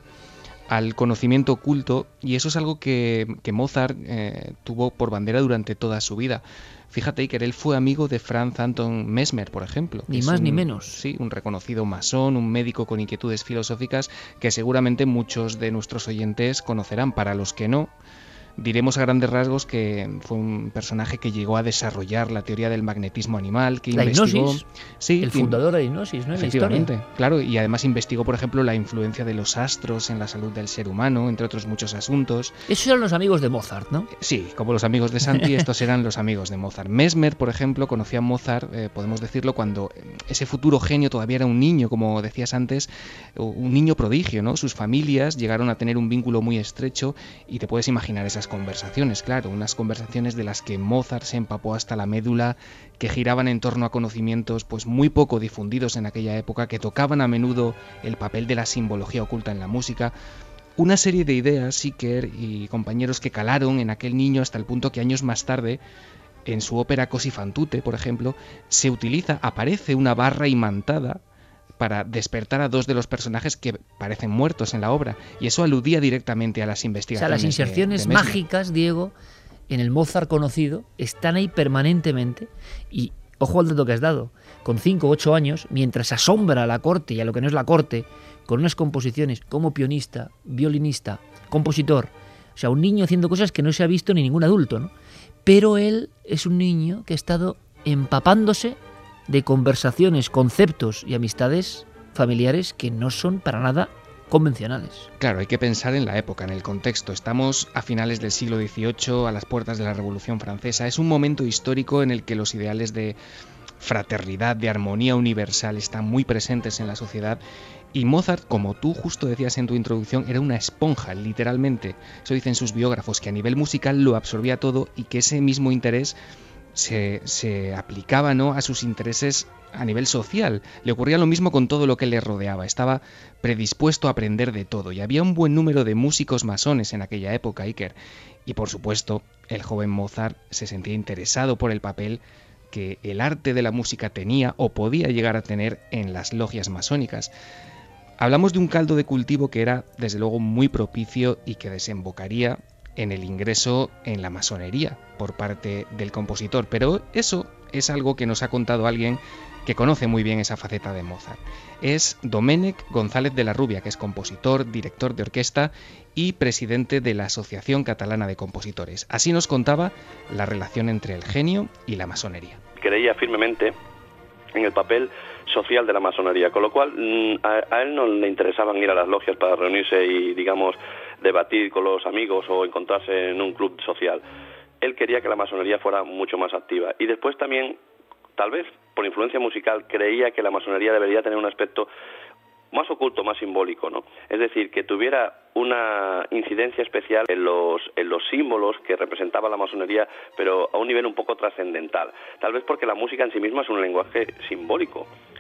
al conocimiento oculto, y eso es algo que, que Mozart eh, tuvo por bandera durante toda su vida. Fíjate que él fue amigo de Franz Anton Mesmer, por ejemplo. Ni más un, ni menos. Sí, un reconocido masón, un médico con inquietudes filosóficas que seguramente muchos de nuestros oyentes conocerán. Para los que no, diremos a grandes rasgos que fue un personaje que llegó a desarrollar la teoría del magnetismo animal, que la investigó... hipnosis, sí, el fundador de la hipnosis, ¿no? Efectivamente, la historia. Claro, y además investigó, por ejemplo, la influencia de los astros en la salud del ser humano, entre otros muchos asuntos. Esos eran los amigos de Mozart, ¿no? Sí, como los amigos de Santi, estos eran los amigos de Mozart. Mesmer, por ejemplo, conocía a Mozart, eh, podemos decirlo, cuando ese futuro genio todavía era un niño, como decías antes, un niño prodigio, ¿no? Sus familias llegaron a tener un vínculo muy estrecho y te puedes imaginar esas conversaciones. Claro, unas conversaciones de las que Mozart se empapó hasta la médula, que giraban en torno a conocimientos pues muy poco difundidos en aquella época, que tocaban a menudo el papel de la simbología oculta en la música. Una serie de ideas, Iker y compañeros, que calaron en aquel niño hasta el punto que años más tarde, en su ópera Così fan tutte, por ejemplo, se utiliza, aparece una barra imantada para despertar a dos de los personajes que parecen muertos en la obra, y eso aludía directamente a las investigaciones. O sea, las inserciones de, de mágicas, Diego, en el Mozart conocido, están ahí permanentemente, y ojo al dato que has dado, con cinco o ocho años, mientras asombra a la corte y a lo que no es la corte, con unas composiciones como pianista, violinista, compositor, o sea, un niño haciendo cosas que no se ha visto ni ningún adulto, ¿no? Pero él es un niño que ha estado empapándose de conversaciones, conceptos y amistades familiares que no son para nada convencionales. Claro, hay que pensar en la época, en el contexto. Estamos a finales del siglo dieciocho, a las puertas de la Revolución Francesa. Es un momento histórico en el que los ideales de fraternidad, de armonía universal están muy presentes en la sociedad. Y Mozart, como tú justo decías en tu introducción, era una esponja, literalmente. Eso dicen sus biógrafos, que a nivel musical lo absorbía todo y que ese mismo interés Se, se aplicaba, ¿no?, a sus intereses a nivel social. Le ocurría lo mismo con todo lo que le rodeaba. Estaba predispuesto a aprender de todo. Y había un buen número de músicos masones en aquella época, Iker. Y por supuesto, el joven Mozart se sentía interesado por el papel que el arte de la música tenía o podía llegar a tener en las logias masónicas. Hablamos de un caldo de cultivo que era, desde luego, muy propicio y que desembocaría en el ingreso en la masonería por parte del compositor, pero eso es algo que nos ha contado alguien que conoce muy bien esa faceta de Mozart. Es Domènec González de la Rubia, que es compositor, director de orquesta y presidente de la Asociación Catalana de Compositores. Así nos contaba la relación entre el genio y la masonería. Creía firmemente en el papel social de la masonería, con lo cual a, a él no le interesaban ir a las logias para reunirse y, digamos, debatir con los amigos o encontrarse en un club social. Él quería que la masonería fuera mucho más activa. Y después también, tal vez por influencia musical, creía que la masonería debería tener un aspecto más oculto, más simbólico, ¿no? Es decir, que tuviera una incidencia especial en los, en los símbolos que representaba la masonería, pero a un nivel un poco trascendental. Tal vez porque la música en sí misma es un lenguaje simbólico.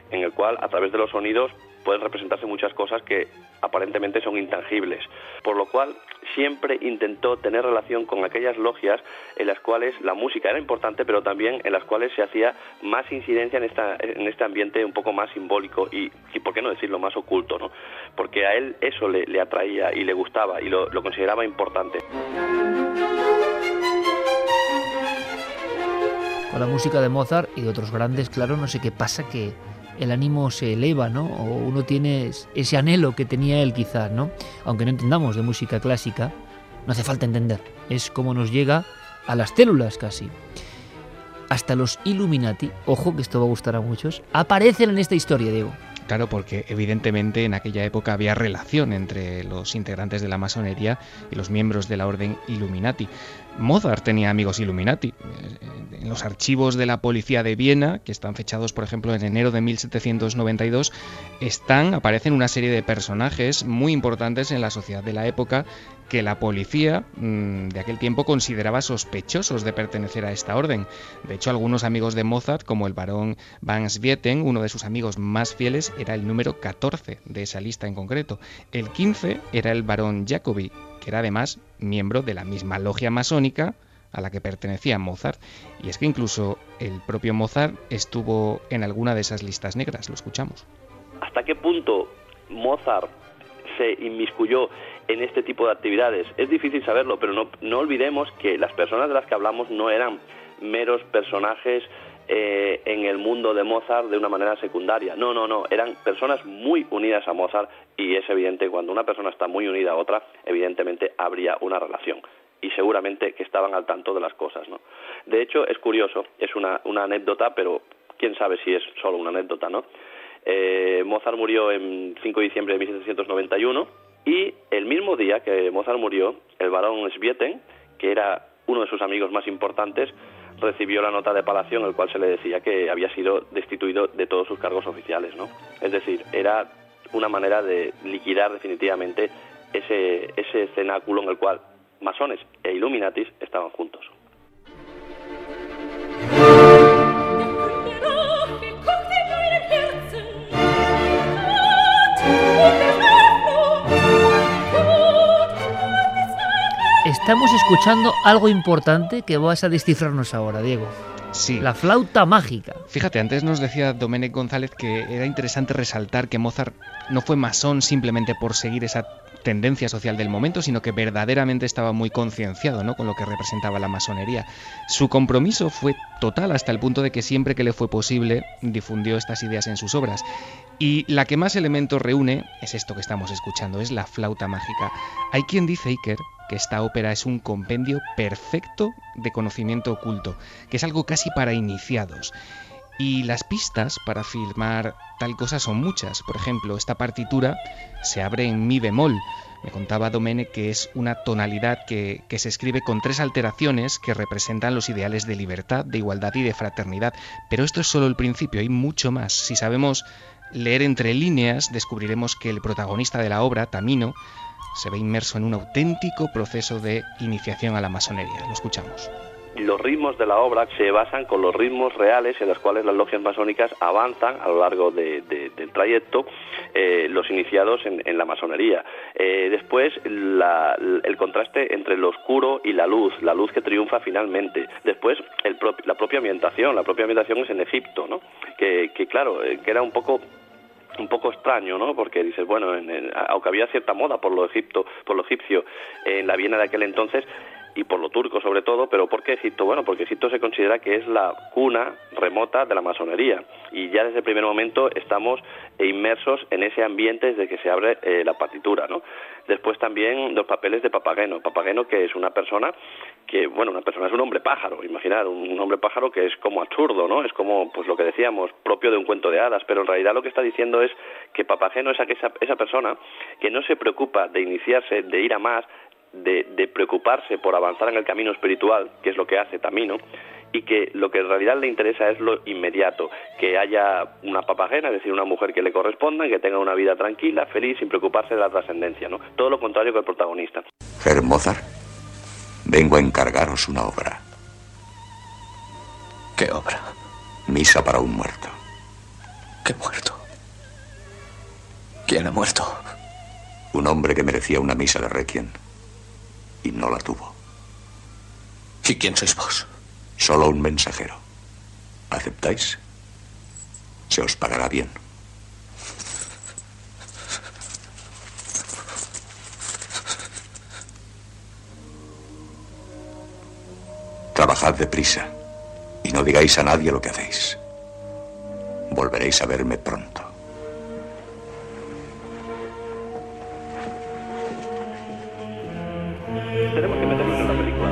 en el cual a través de los sonidos pueden representarse muchas cosas que aparentemente son intangibles, por lo cual siempre intentó tener relación con aquellas logias en las cuales la música era importante, pero también en las cuales se hacía más incidencia en, esta, en este ambiente un poco más simbólico y, y, por qué no decirlo, más oculto, ¿no? Porque a él eso le, le atraía y le gustaba y lo, lo consideraba importante. Con la música de Mozart y de otros grandes, claro, no sé qué pasa, que el ánimo se eleva, ¿no? O uno tiene ese anhelo que tenía él quizás, ¿no? Aunque no entendamos de música clásica, no hace falta entender. Es como nos llega a las células casi. Hasta los Illuminati, ojo que esto va a gustar a muchos, aparecen en esta historia, Diego. Claro, porque evidentemente en aquella época había relación entre los integrantes de la masonería y los miembros de la orden Illuminati. Mozart tenía amigos Illuminati. En los archivos de la policía de Viena, que están fechados, por ejemplo, en enero de mil setecientos noventa y dos, están, aparecen una serie de personajes muy importantes en la sociedad de la época que la policía mmm, de aquel tiempo consideraba sospechosos de pertenecer a esta orden. De hecho, algunos amigos de Mozart, como el barón Van Swieten, uno de sus amigos más fieles, era el número catorce de esa lista en concreto. El quince era el barón Jacobi, que era además miembro de la misma logia masónica a la que pertenecía Mozart. Y es que incluso el propio Mozart estuvo en alguna de esas listas negras. Lo escuchamos. ¿Hasta qué punto Mozart se inmiscuyó en este tipo de actividades? Es difícil saberlo, pero no, no olvidemos que las personas de las que hablamos no eran meros personajes eh, en el mundo de Mozart de una manera secundaria. No, no, no, eran personas muy unidas a Mozart, y es evidente, cuando una persona está muy unida a otra, evidentemente habría una relación, y seguramente que estaban al tanto de las cosas, ¿no? De hecho, es curioso, es una, una anécdota, pero quién sabe si es solo una anécdota, ¿no? Eh, Mozart murió en cinco de diciembre de mil setecientos noventa y uno, y el mismo día que Mozart murió, el barón Swieten, que era uno de sus amigos más importantes, recibió la nota de palacio en el cual se le decía que había sido destituido de todos sus cargos oficiales, ¿no? Es decir, era una manera de liquidar definitivamente ese, ese cenáculo en el cual masones e Illuminatis estaban juntos. Estamos escuchando algo importante que vas a descifrarnos ahora, Diego. Sí. La flauta mágica. Fíjate, antes nos decía Domènec González que era interesante resaltar que Mozart no fue masón simplemente por seguir esa tendencia social del momento, sino que verdaderamente estaba muy concienciado, ¿no?, con lo que representaba la masonería. Su compromiso fue total, hasta el punto de que siempre que le fue posible difundió estas ideas en sus obras. Y la que más elementos reúne es esto que estamos escuchando, es la flauta mágica. Hay quien dice, Iker, que esta ópera es un compendio perfecto de conocimiento oculto, que es algo casi para iniciados. Y las pistas para afirmar tal cosa son muchas. Por ejemplo, esta partitura se abre en mi bemol. Me contaba Domènec que es una tonalidad que, que se escribe con tres alteraciones que representan los ideales de libertad, de igualdad y de fraternidad. Pero esto es solo el principio, hay mucho más. Si sabemos leer entre líneas, descubriremos que el protagonista de la obra, Tamino, se ve inmerso en un auténtico proceso de iniciación a la masonería. Lo escuchamos. Los ritmos de la obra se basan con los ritmos reales en los cuales las logias masónicas avanzan a lo largo de, de, del trayecto, eh, los iniciados en, en la masonería. Eh, después, la, el contraste entre lo oscuro y la luz, la luz que triunfa finalmente. Después, el pro, la propia ambientación, la propia ambientación es en Egipto, ¿no? Que, que claro, que era un poco... un poco extraño, ¿no? Porque dices, bueno, en, en, aunque había cierta moda por lo egipto, por lo egipcio en la Viena de aquel entonces, y por lo turco sobre todo, pero ¿por qué Egipto? Bueno, porque Egipto se considera que es la cuna remota de la masonería, y ya desde el primer momento estamos inmersos en ese ambiente desde que se abre eh, la partitura, ¿no? Después también los papeles de Papageno, Papageno que es una persona que, bueno, una persona es un hombre pájaro, imaginar, un hombre pájaro que es como absurdo, ¿no? Es como, pues lo que decíamos, propio de un cuento de hadas, pero en realidad lo que está diciendo es que Papageno es esa, esa persona que no se preocupa de iniciarse, de ir a más, de, de preocuparse por avanzar en el camino espiritual, que es lo que hace Tamino, y que lo que en realidad le interesa es lo inmediato, que haya una papagena, es decir, una mujer que le corresponda, que tenga una vida tranquila, feliz, sin preocuparse de la trascendencia, ¿no? Todo lo contrario que el protagonista. Herr Mozart, vengo a encargaros una obra. ¿Qué obra? Misa para un muerto. ¿Qué muerto? ¿Quién ha muerto? Un hombre que merecía una misa de requiem y no la tuvo. ¿Y quién sois vos? Solo un mensajero. ¿Aceptáis? Se os pagará bien. Trabajad deprisa y no digáis a nadie lo que hacéis. Volveréis a verme pronto. Tenemos que meternos en la película.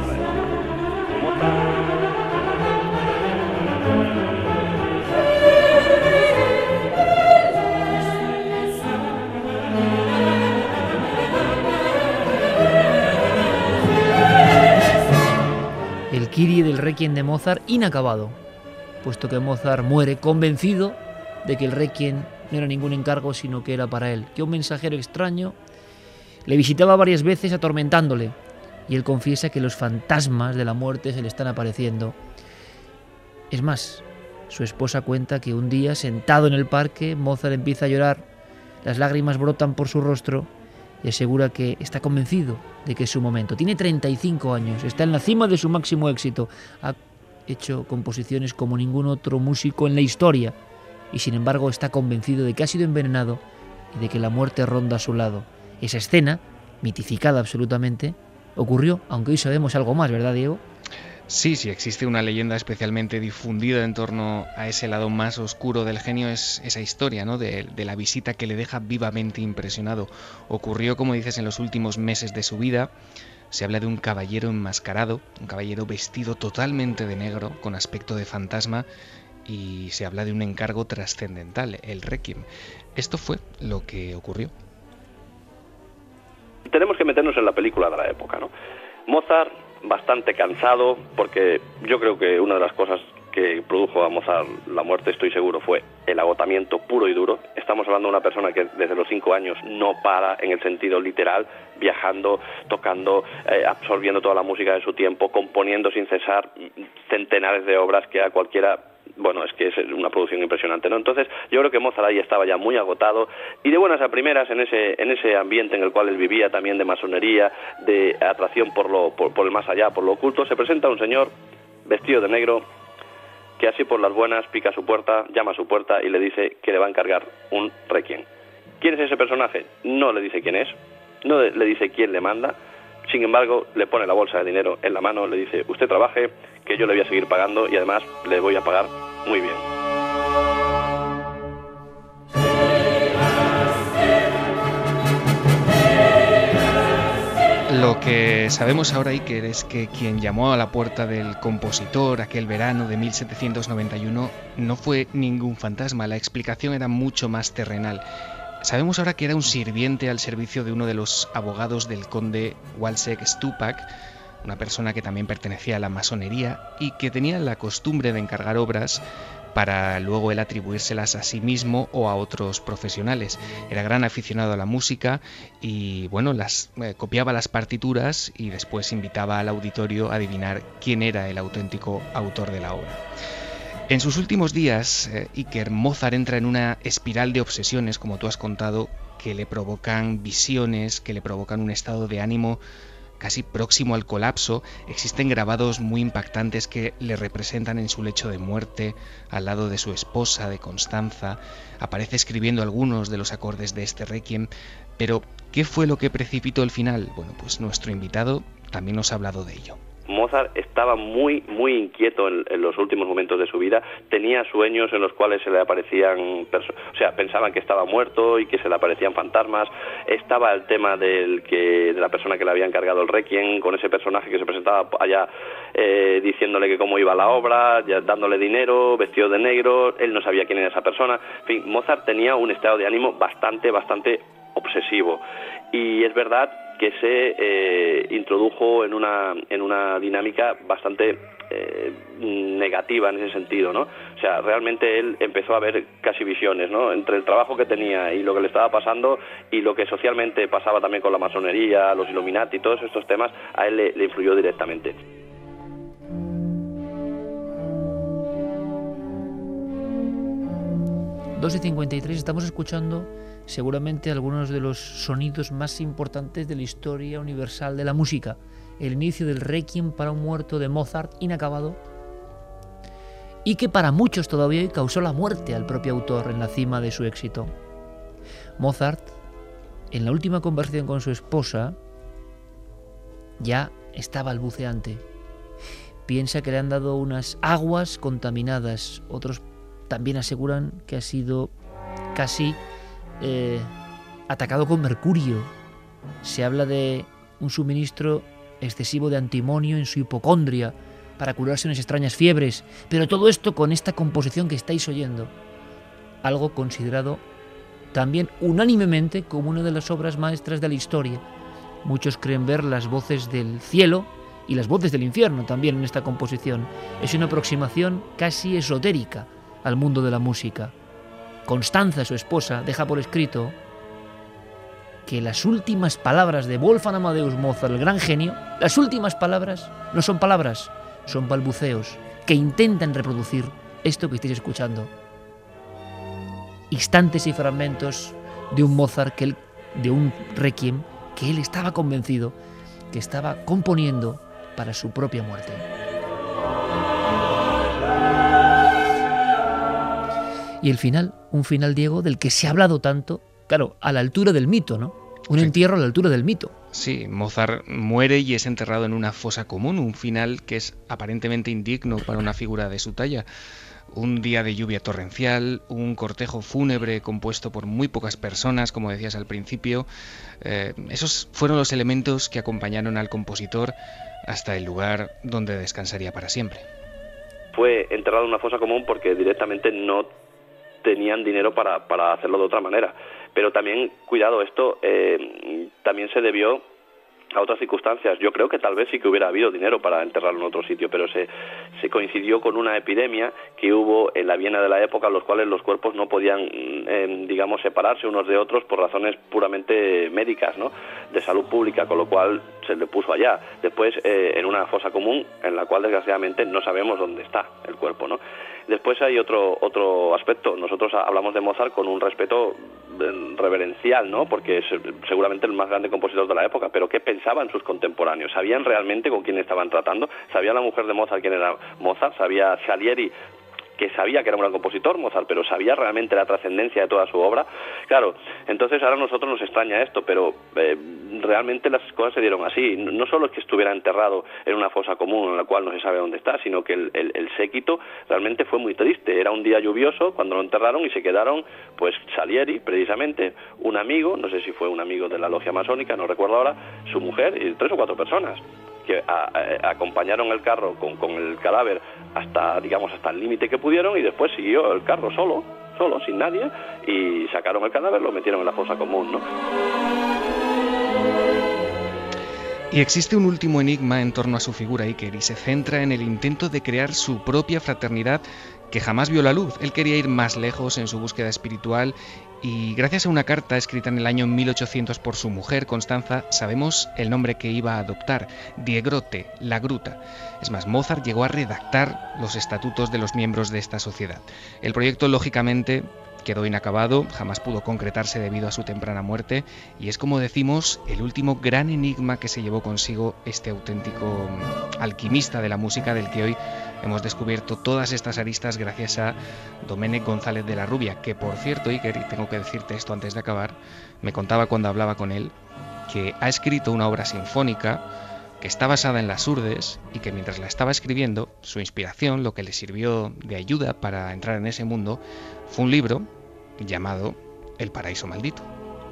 El Kyrie del Requiem de Mozart inacabado, puesto que Mozart muere convencido de que el Requiem no era ningún encargo, sino que era para él, que un mensajero extraño le visitaba varias veces atormentándole, y él confiesa que los fantasmas de la muerte se le están apareciendo. Es más, su esposa cuenta que un día, sentado en el parque, Mozart empieza a llorar, las lágrimas brotan por su rostro y asegura que está convencido de que es su momento. Tiene treinta y cinco años, está en la cima de su máximo éxito, ha hecho composiciones como ningún otro músico en la historia y sin embargo está convencido de que ha sido envenenado y de que la muerte ronda a su lado. Esa escena, mitificada absolutamente, ocurrió, aunque hoy sabemos algo más, ¿verdad, Diego? Sí, sí, existe una leyenda especialmente difundida en torno a ese lado más oscuro del genio, es esa historia, ¿no?, de, de la visita que le deja vivamente impresionado. Ocurrió, como dices, en los últimos meses de su vida. Se habla de un caballero enmascarado, un caballero vestido totalmente de negro, con aspecto de fantasma, y se habla de un encargo trascendental, el Requiem. Esto fue lo que ocurrió. Tenemos que meternos en la película de la época, ¿no? Mozart, bastante cansado, porque yo creo que una de las cosas que produjo a Mozart la muerte, estoy seguro, fue el agotamiento puro y duro. Estamos hablando de una persona que desde los cinco años no para en el sentido literal, viajando, tocando, eh, absorbiendo toda la música de su tiempo, componiendo sin cesar centenares de obras que a cualquiera... Bueno, es que es una producción impresionante, ¿no? Entonces, yo creo que Mozart ahí estaba ya muy agotado y de buenas a primeras en ese en ese ambiente en el cual él vivía, también de masonería, de atracción por lo por, por el más allá, por lo oculto, se presenta un señor vestido de negro que así por las buenas pica a su puerta, llama a su puerta y le dice que le va a encargar un requiem. ¿Quién es ese personaje? No le dice quién es, no le dice quién le manda. Sin embargo, le pone la bolsa de dinero en la mano, le dice, usted trabaje, que yo le voy a seguir pagando y además le voy a pagar muy bien. Lo que sabemos ahora, Iker, es que quien llamó a la puerta del compositor aquel verano de mil setecientos noventa y uno no fue ningún fantasma, la explicación era mucho más terrenal. Sabemos ahora que era un sirviente al servicio de uno de los abogados del conde Walsek Stupak, una persona que también pertenecía a la masonería y que tenía la costumbre de encargar obras para luego él atribuírselas a sí mismo o a otros profesionales. Era gran aficionado a la música y bueno, las eh, copiaba las partituras y después invitaba al auditorio a adivinar quién era el auténtico autor de la obra. En sus últimos días, eh, Iker, Mozart entra en una espiral de obsesiones, como tú has contado, que le provocan visiones, que le provocan un estado de ánimo casi próximo al colapso. Existen grabados muy impactantes que le representan en su lecho de muerte, al lado de su esposa, de Constanza. Aparece escribiendo algunos de los acordes de este Requiem. Pero, ¿qué fue lo que precipitó el final? Bueno, pues nuestro invitado también nos ha hablado de ello. Mozart estaba muy, muy inquieto en, en los últimos momentos de su vida. Tenía sueños en los cuales se le aparecían, o sea, pensaban que estaba muerto y que se le aparecían fantasmas. Estaba el tema del que de la persona que le había encargado el Requiem, con ese personaje que se presentaba allá eh, diciéndole que cómo iba la obra, ya dándole dinero, vestido de negro. Él no sabía quién era esa persona. En fin, Mozart tenía un estado de ánimo bastante, bastante obsesivo. Y es verdad que se eh, introdujo en una en una dinámica bastante eh, negativa en ese sentido, ¿no? O sea, realmente él empezó a ver casi visiones, ¿no? Entre el trabajo que tenía y lo que le estaba pasando y lo que socialmente pasaba también con la masonería, los Illuminati, todos estos temas, a él le, le influyó directamente. dos y cincuenta y tres, estamos escuchando seguramente algunos de los sonidos más importantes de la historia universal de la música. El inicio del Requiem para un muerto de Mozart, inacabado, y que para muchos todavía causó la muerte al propio autor en la cima de su éxito. Mozart, en la última conversación con su esposa, ya está balbuceante. Piensa que le han dado unas aguas contaminadas. Otros también aseguran que ha sido casi eh, atacado con mercurio. Se habla de un suministro excesivo de antimonio en su hipocondria para curarse unas extrañas fiebres, pero todo esto con esta composición que estáis oyendo, algo considerado también unánimemente como una de las obras maestras de la historia. Muchos creen ver las voces del cielo y las voces del infierno también en esta composición. Es una aproximación casi esotérica al mundo de la música. Constanza, su esposa, deja por escrito que las últimas palabras de Wolfgang Amadeus Mozart, el gran genio, las últimas palabras no son palabras, son balbuceos que intentan reproducir esto que estáis escuchando. Instantes y fragmentos de un Mozart, que él, de un Requiem, que él estaba convencido que estaba componiendo para su propia muerte. Y el final, un final, Diego, del que se ha hablado tanto, claro, a la altura del mito, ¿no? Un sí. entierro a la altura del mito. Sí, Mozart muere y es enterrado en una fosa común, un final que es aparentemente indigno para una figura de su talla. Un día de lluvia torrencial, un cortejo fúnebre compuesto por muy pocas personas, como decías al principio. Eh, esos fueron los elementos que acompañaron al compositor hasta el lugar donde descansaría para siempre. Fue enterrado en una fosa común porque directamente no tenían dinero para, para hacerlo de otra manera. Pero también, cuidado, esto eh, también se debió a otras circunstancias. Yo creo que tal vez sí que hubiera habido dinero para enterrarlo en otro sitio, pero se, se coincidió con una epidemia que hubo en la Viena de la época, en los cuales los cuerpos no podían, eh, digamos, separarse unos de otros por razones puramente médicas, ¿no?, de salud pública, con lo cual se le puso allá. Después, eh, en una fosa común, en la cual desgraciadamente no sabemos dónde está el cuerpo, ¿no? Después hay otro otro aspecto. Nosotros hablamos de Mozart con un respeto reverencial, ¿no?, porque es seguramente el más grande compositor de la época, pero ¿qué pensaban sus contemporáneos? ¿Sabían realmente con quién estaban tratando? ¿Sabía la mujer de Mozart quién era Mozart? ¿Sabía Salieri, que sabía que era un gran compositor, Mozart, pero sabía realmente la trascendencia de toda su obra? Claro, entonces ahora a nosotros nos extraña esto, pero eh, realmente las cosas se dieron así. No solo es que estuviera enterrado en una fosa común en la cual no se sabe dónde está, sino que el, el, el séquito realmente fue muy triste. Era un día lluvioso cuando lo enterraron y se quedaron, pues, Salieri, precisamente, un amigo, no sé si fue un amigo de la logia masónica, no recuerdo ahora, su mujer y tres o cuatro personas que a, a, acompañaron el carro con, con el cadáver hasta, digamos, hasta el límite que pudieron, y después siguió el carro solo, solo, sin nadie, y sacaron el cadáver, lo metieron en la fosa común, ¿no? Y existe un último enigma en torno a su figura, Iker, y se centra en el intento de crear su propia fraternidad que jamás vio la luz. Él quería ir más lejos en su búsqueda espiritual y gracias a una carta escrita en el año mil ochocientos por su mujer, Constanza, sabemos el nombre que iba a adoptar, Die Grotte, la gruta. Es más, Mozart llegó a redactar los estatutos de los miembros de esta sociedad. El proyecto, lógicamente, quedó inacabado, jamás pudo concretarse debido a su temprana muerte, y es, como decimos, el último gran enigma que se llevó consigo este auténtico alquimista de la música, del que hoy hemos descubierto todas estas aristas gracias a Domènec González de la Rubia, que, por cierto, Iker, y tengo que decirte esto antes de acabar, me contaba cuando hablaba con él que ha escrito una obra sinfónica que está basada en las Urdes y que mientras la estaba escribiendo, su inspiración, lo que le sirvió de ayuda para entrar en ese mundo, fue un libro llamado El paraíso maldito.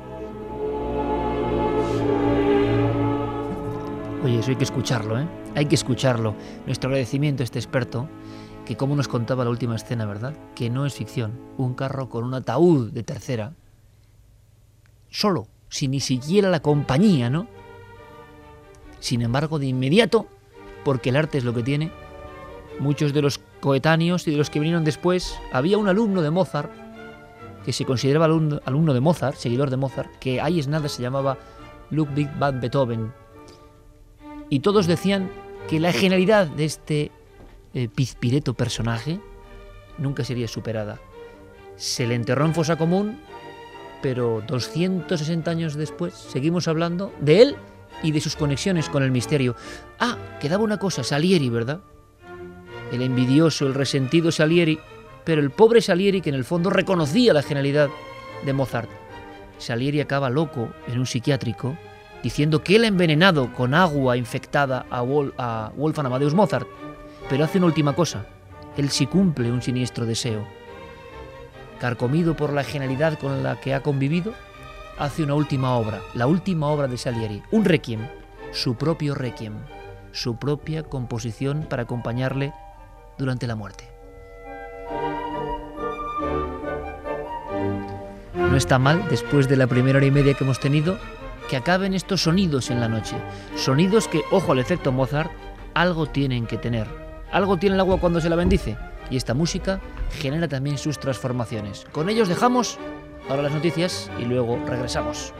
Oye, eso hay que escucharlo, ¿eh? Hay que escucharlo. Nuestro agradecimiento a este experto, que como nos contaba la última escena, ¿verdad?, que no es ficción. Un carro con un ataúd de tercera, solo, sin ni siquiera la compañía, ¿no? Sin embargo, de inmediato, porque el arte es lo que tiene, muchos de los coetáneos y de los que vinieron después, había un alumno de Mozart, que se consideraba alumno, alumno de Mozart, seguidor de Mozart, que ahí es nada se llamaba Ludwig van Beethoven. Y todos decían que la genialidad de este eh, pizpireto personaje nunca sería superada. se le enterró en fosa común, pero doscientos sesenta años después seguimos hablando de él y de sus conexiones con el misterio. Ah, quedaba una cosa, Salieri, ¿verdad? El envidioso, el resentido Salieri, pero el pobre Salieri que en el fondo reconocía la genialidad de Mozart. Salieri acaba loco en un psiquiátrico diciendo que él ha envenenado con agua infectada a, Wol- a Wolfgang Amadeus Mozart, pero hace una última cosa, él sí cumple un siniestro deseo. Carcomido por la genialidad con la que ha convivido, hace una última obra, la última obra de Salieri, un requiem, su propio requiem, su propia composición para acompañarle durante la muerte. No está mal, después de la primera hora y media que hemos tenido, que acaben estos sonidos en la noche. Sonidos que, ojo al efecto Mozart, algo tienen que tener. Algo tiene el agua cuando se la bendice. Y esta música genera también sus transformaciones. Con ellos dejamos ahora las noticias y luego regresamos.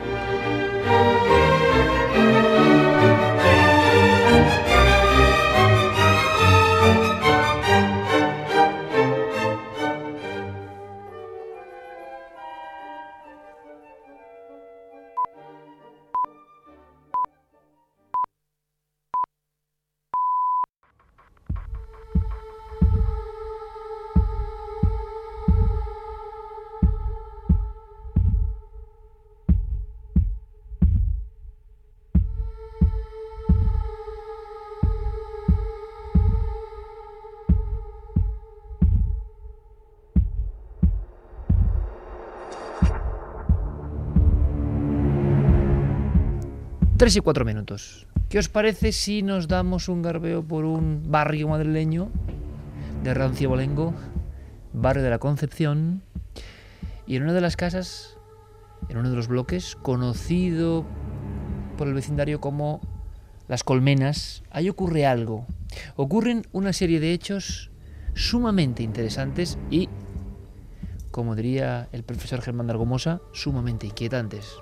Tres y cuatro minutos. ¿Qué os parece si nos damos un garbeo por un barrio madrileño de rancio abolengo, barrio de la Concepción, y en una de las casas, en uno de los bloques, conocido por el vecindario como Las Colmenas, ahí ocurre algo. Ocurren una serie de hechos sumamente interesantes y, como diría el profesor Germán de Argomosa, sumamente inquietantes.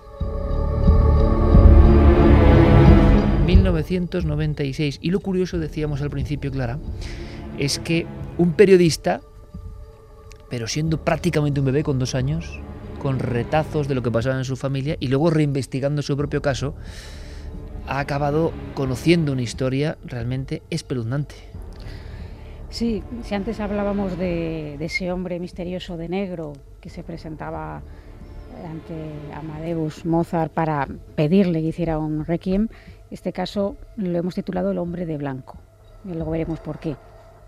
mil novecientos noventa y seis. Y lo curioso, decíamos al principio, Clara, es que un periodista, pero siendo prácticamente un bebé con dos años, con retazos de lo que pasaba en su familia y luego reinvestigando su propio caso, ha acabado conociendo una historia realmente espeluznante. Sí, si antes hablábamos de, de ese hombre misterioso de negro que se presentaba ante Amadeus Mozart para pedirle que hiciera un requiem, este caso lo hemos titulado El hombre de blanco. Y luego veremos por qué.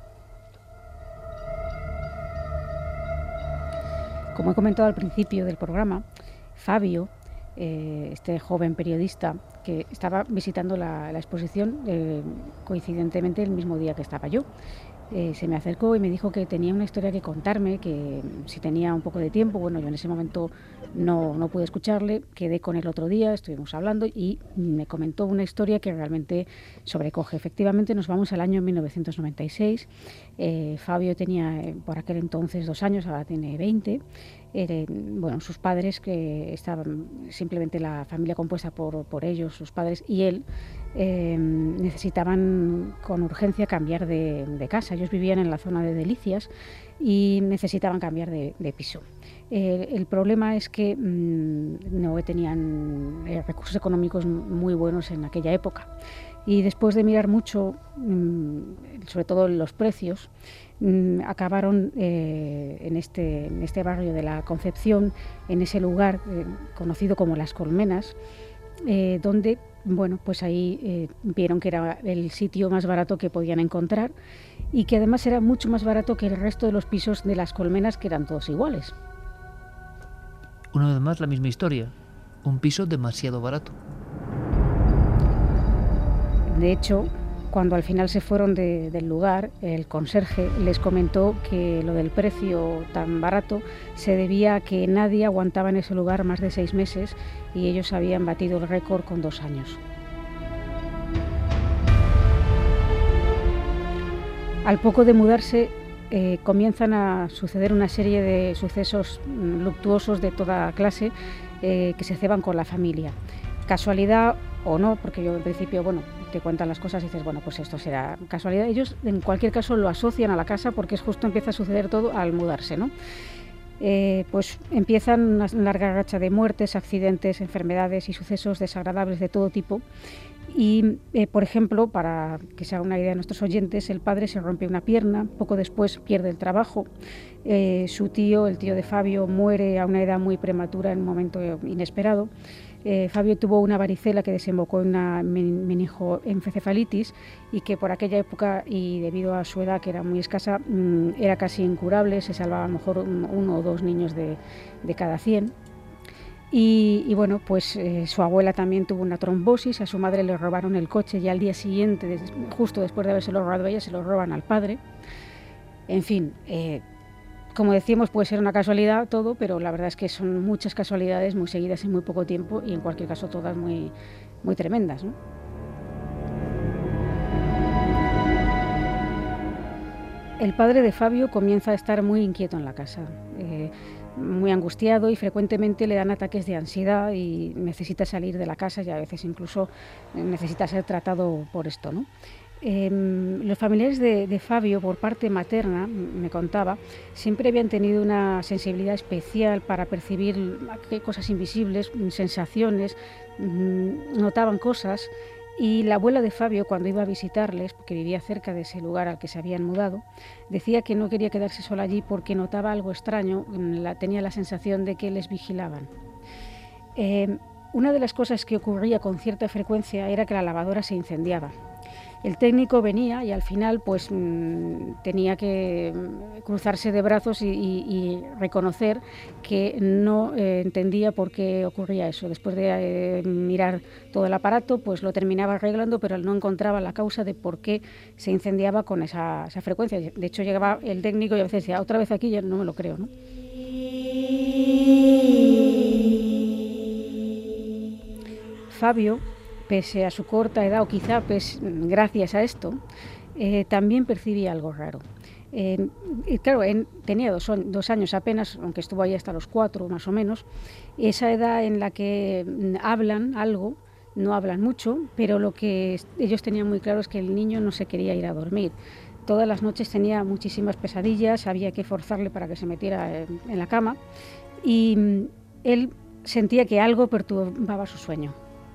Como he comentado al principio del programa, Fabio, eh, este joven periodista que estaba visitando la, la exposición eh, coincidentemente el mismo día que estaba yo, Eh, se me acercó y me dijo que tenía una historia que contarme, que si tenía un poco de tiempo. Bueno, yo en ese momento no, no pude escucharle, quedé con él otro día, estuvimos hablando y me comentó una historia que realmente sobrecoge. Efectivamente, nos vamos al año mil novecientos noventa y seis. Eh, Fabio tenía eh, por aquel entonces dos años, ahora tiene veinte. Eh, bueno, sus padres, que estaban simplemente la familia compuesta por, por ellos, sus padres y él, eh, necesitaban con urgencia cambiar de, de casa. Ellos vivían en la zona de Delicias y necesitaban cambiar de, de piso. Eh, el problema es que mmm, no tenían eh, recursos económicos muy buenos en aquella época. Y después de mirar mucho, mmm, sobre todo los precios, mmm, acabaron eh, en, este, en este barrio de la Concepción, en ese lugar eh, conocido como Las Colmenas, eh, donde, bueno, pues ahí eh, vieron que era el sitio más barato que podían encontrar y que además era mucho más barato que el resto de los pisos de Las Colmenas, que eran todos iguales. Una vez más la misma historia, un piso demasiado barato. De hecho, cuando al final se fueron de, del lugar, el conserje les comentó que lo del precio tan barato se debía a que nadie aguantaba en ese lugar más de seis meses y ellos habían batido el récord con dos años. Al poco de mudarse, eh, comienzan a suceder una serie de sucesos luctuosos de toda clase eh, que se ceban con la familia. Casualidad o no, porque yo en principio, bueno, te cuentan las cosas y dices, bueno, pues esto será casualidad. Ellos en cualquier caso lo asocian a la casa porque es justo empieza a suceder todo al mudarse, ¿no? eh, pues empiezan una larga racha de muertes, accidentes, enfermedades y sucesos desagradables de todo tipo. Y, eh, por ejemplo, para que se haga una idea de nuestros oyentes, el padre se rompe una pierna, poco después pierde el trabajo, eh, su tío, el tío de Fabio, muere a una edad muy prematura en un momento inesperado. Eh, Fabio tuvo una varicela que desembocó en una meningoencefalitis y que por aquella época y debido a su edad que era muy escasa mmm, era casi incurable, se salvaba a lo mejor un, uno o dos niños de, de cada cien. Y, y bueno, pues eh, su abuela también tuvo una trombosis, a su madre le robaron el coche y al día siguiente, des, justo después de haberse lo robado a ella, se lo roban al padre. En fin, eh, como decíamos, puede ser una casualidad todo, pero la verdad es que son muchas casualidades muy seguidas en muy poco tiempo y en cualquier caso todas muy, muy tremendas, ¿no? El padre de Fabio comienza a estar muy inquieto en la casa. Eh, muy angustiado y frecuentemente le dan ataques de ansiedad y necesita salir de la casa y a veces incluso necesita ser tratado por esto, ¿no? Eh, los familiares de, de Fabio, por parte materna, me contaba, siempre habían tenido una sensibilidad especial para percibir cosas invisibles, sensaciones, notaban cosas. Y la abuela de Fabio, cuando iba a visitarles, porque vivía cerca de ese lugar al que se habían mudado, decía que no quería quedarse sola allí porque notaba algo extraño, la, tenía la sensación de que les vigilaban. Eh, una de las cosas que ocurría con cierta frecuencia era que la lavadora se incendiaba. El técnico venía y al final pues mmm, tenía que cruzarse de brazos y, y, y reconocer que no eh, entendía por qué ocurría eso. Después de eh, mirar todo el aparato, pues lo terminaba arreglando, pero no encontraba la causa de por qué se incendiaba con esa, esa frecuencia. De hecho, llegaba el técnico y a veces decía, otra vez aquí, ya no me lo creo, ¿no? Fabio, pese a su corta edad, o quizá pues, gracias a esto, eh, también percibía algo raro. Eh, y claro, él tenía dos, dos años apenas, aunque estuvo ahí hasta los cuatro más o menos, esa edad en la que hablan algo, no hablan mucho, pero lo que ellos tenían muy claro es que el niño no se quería ir a dormir. Todas las noches tenía muchísimas pesadillas, había que forzarle para que se metiera en, en la cama y él sentía que algo perturbaba su sueño.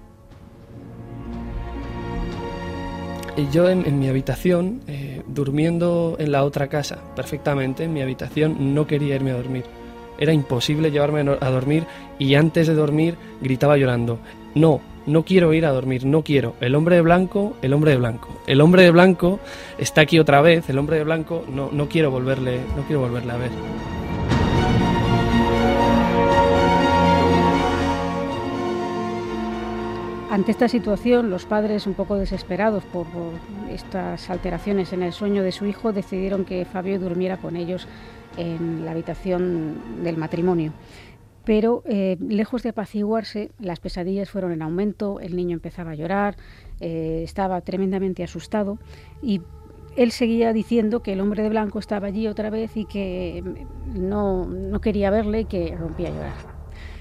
Yo en, en mi habitación, eh, durmiendo en la otra casa, perfectamente, en mi habitación no quería irme a dormir. Era imposible llevarme a dormir y antes de dormir gritaba llorando, no, no quiero ir a dormir, no quiero. El hombre de blanco, el hombre de blanco. El hombre de blanco está aquí otra vez, el hombre de blanco, no, no quiero volverle, no quiero volverle a ver. Ante esta situación, los padres, un poco desesperados por, por estas alteraciones en el sueño de su hijo, decidieron que Fabio durmiera con ellos en la habitación del matrimonio. Pero eh, lejos de apaciguarse, las pesadillas fueron en aumento, el niño empezaba a llorar, eh, estaba tremendamente asustado y él seguía diciendo que el hombre de blanco estaba allí otra vez y que no, no quería verle y que rompía a llorar.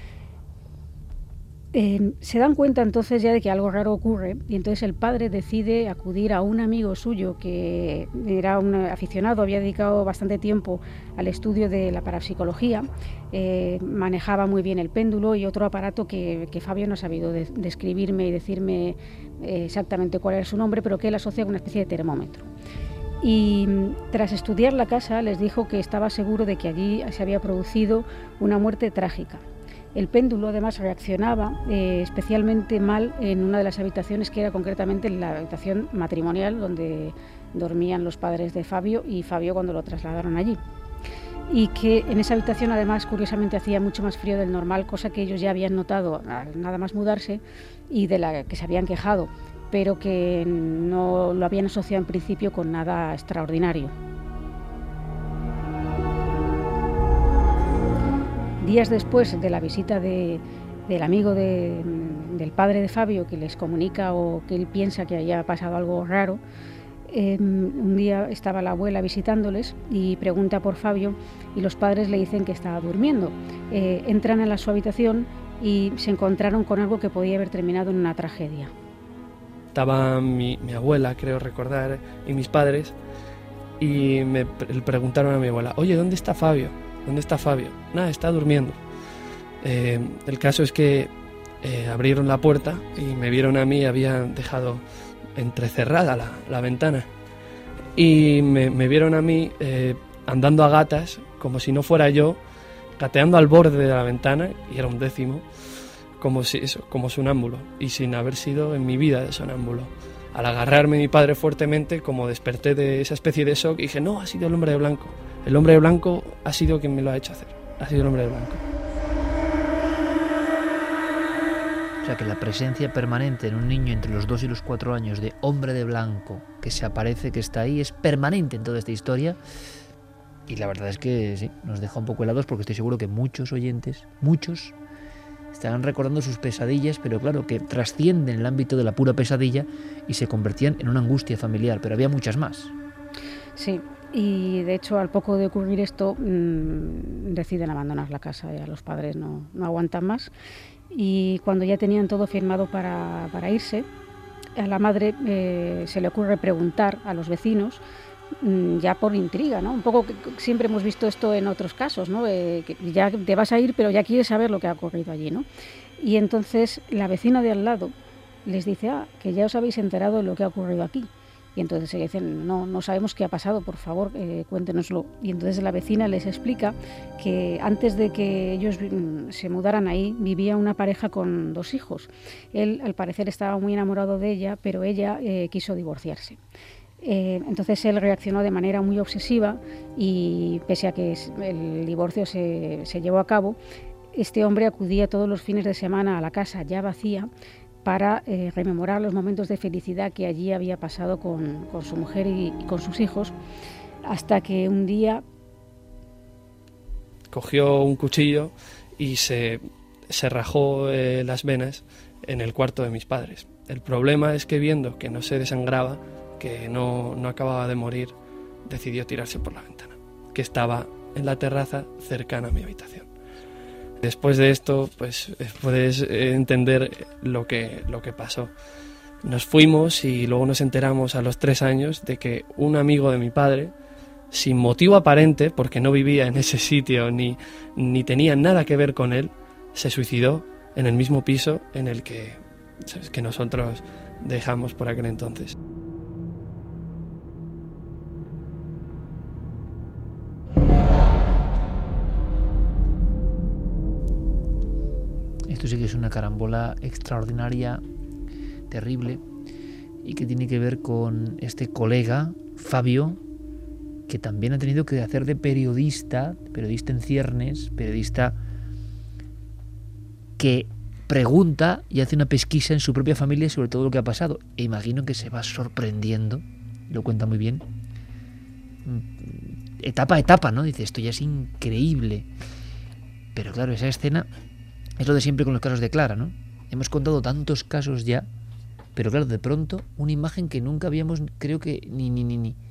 Eh, se dan cuenta entonces ya de que algo raro ocurre y entonces el padre decide acudir a un amigo suyo que era un aficionado, había dedicado bastante tiempo al estudio de la parapsicología, eh, manejaba muy bien el péndulo y otro aparato que, que Fabio no ha sabido de, describirme y decirme eh, exactamente cuál era su nombre, pero que él asocia con una especie de termómetro. Y tras estudiar la casa les dijo que estaba seguro de que allí se había producido una muerte trágica. El péndulo además reaccionaba eh, especialmente mal en una de las habitaciones que era concretamente la habitación matrimonial donde dormían los padres de Fabio y Fabio cuando lo trasladaron allí. Y que en esa habitación además curiosamente hacía mucho más frío del normal, cosa que ellos ya habían notado nada más mudarse y de la que se habían quejado, pero que no lo habían asociado en principio con nada extraordinario. Días después de la visita de, del amigo de, del padre de Fabio que les comunica o que él piensa que haya pasado algo raro, eh, un día estaba la abuela visitándoles y pregunta por Fabio y los padres le dicen que estaba durmiendo. Eh, entran a la, su habitación y se encontraron con algo que podía haber terminado en una tragedia. Estaba mi, mi abuela, creo recordar, y mis padres y me pre- le preguntaron a mi abuela, oye, ¿dónde está Fabio? ¿Dónde está Fabio? Nada, está durmiendo. Eh, el caso es que eh, abrieron la puerta y me vieron a mí, habían dejado entrecerrada la, la ventana. Y me, me vieron a mí eh, andando a gatas, como si no fuera yo, gateando al borde de la ventana, y era un décimo, como, si, eso, como sonámbulo, y sin haber sido en mi vida de sonámbulo. Al agarrarme mi padre fuertemente, como desperté de esa especie de shock, y dije, no, ha sido el hombre de blanco. El hombre de blanco ha sido quien me lo ha hecho hacer. Ha sido el hombre de blanco. O sea que la presencia permanente en un niño entre los dos y los cuatro años de hombre de blanco que se aparece, que está ahí, es permanente en toda esta historia. Y la verdad es que sí, nos deja un poco helados, porque estoy seguro que muchos oyentes, muchos, estarán recordando sus pesadillas, pero claro, que trascienden el ámbito de la pura pesadilla y se convertían en una angustia familiar, pero había muchas más. Sí, y de hecho al poco de ocurrir esto mmm, deciden abandonar la casa, ya los padres no, no aguantan más, y cuando ya tenían todo firmado para, para irse, a la madre eh, se le ocurre preguntar a los vecinos, ya por intriga, ¿no? Un poco que siempre hemos visto esto en otros casos, ¿no? Eh, que ya te vas a ir, pero ya quieres saber lo que ha ocurrido allí, ¿no? Y entonces la vecina de al lado les dice, ah, que ya os habéis enterado de lo que ha ocurrido aquí. Y entonces se dicen, no, no sabemos qué ha pasado, por favor, eh, cuéntenoslo. Y entonces la vecina les explica que antes de que ellos se mudaran ahí, vivía una pareja con dos hijos. Él, al parecer, estaba muy enamorado de ella, pero ella eh, quiso divorciarse. Eh, entonces él reaccionó de manera muy obsesiva y pese a que el divorcio se, se llevó a cabo, este hombre acudía todos los fines de semana a la casa ya vacía para eh, rememorar los momentos de felicidad que allí había pasado con, con su mujer y, y con sus hijos, hasta que un día cogió un cuchillo y se, se rajó eh, las venas en el cuarto de mis padres. El problema es que, viendo que no se desangraba, que no, no acababa de morir, decidió tirarse por la ventana, que estaba en la terraza cercana a mi habitación. Después de esto, pues puedes entender lo que, lo que pasó. Nos fuimos y luego nos enteramos a los tres años de que un amigo de mi padre, sin motivo aparente, porque no vivía en ese sitio ni, ni tenía nada que ver con él, se suicidó en el mismo piso en el que, que nosotros dejamos por aquel entonces. Esto sí que es una carambola extraordinaria, terrible, y que tiene que ver con este colega, Fabio, que también ha tenido que hacer de periodista, periodista en ciernes, periodista que pregunta y hace una pesquisa en su propia familia sobre todo lo que ha pasado. E imagino que se va sorprendiendo, lo cuenta muy bien, etapa a etapa, ¿no? Dice, esto ya es increíble. Pero claro, esa escena es lo de siempre con los casos de Clara, ¿no? Hemos contado tantos casos ya, pero claro, de pronto una imagen que nunca habíamos, creo que ni ni ni ni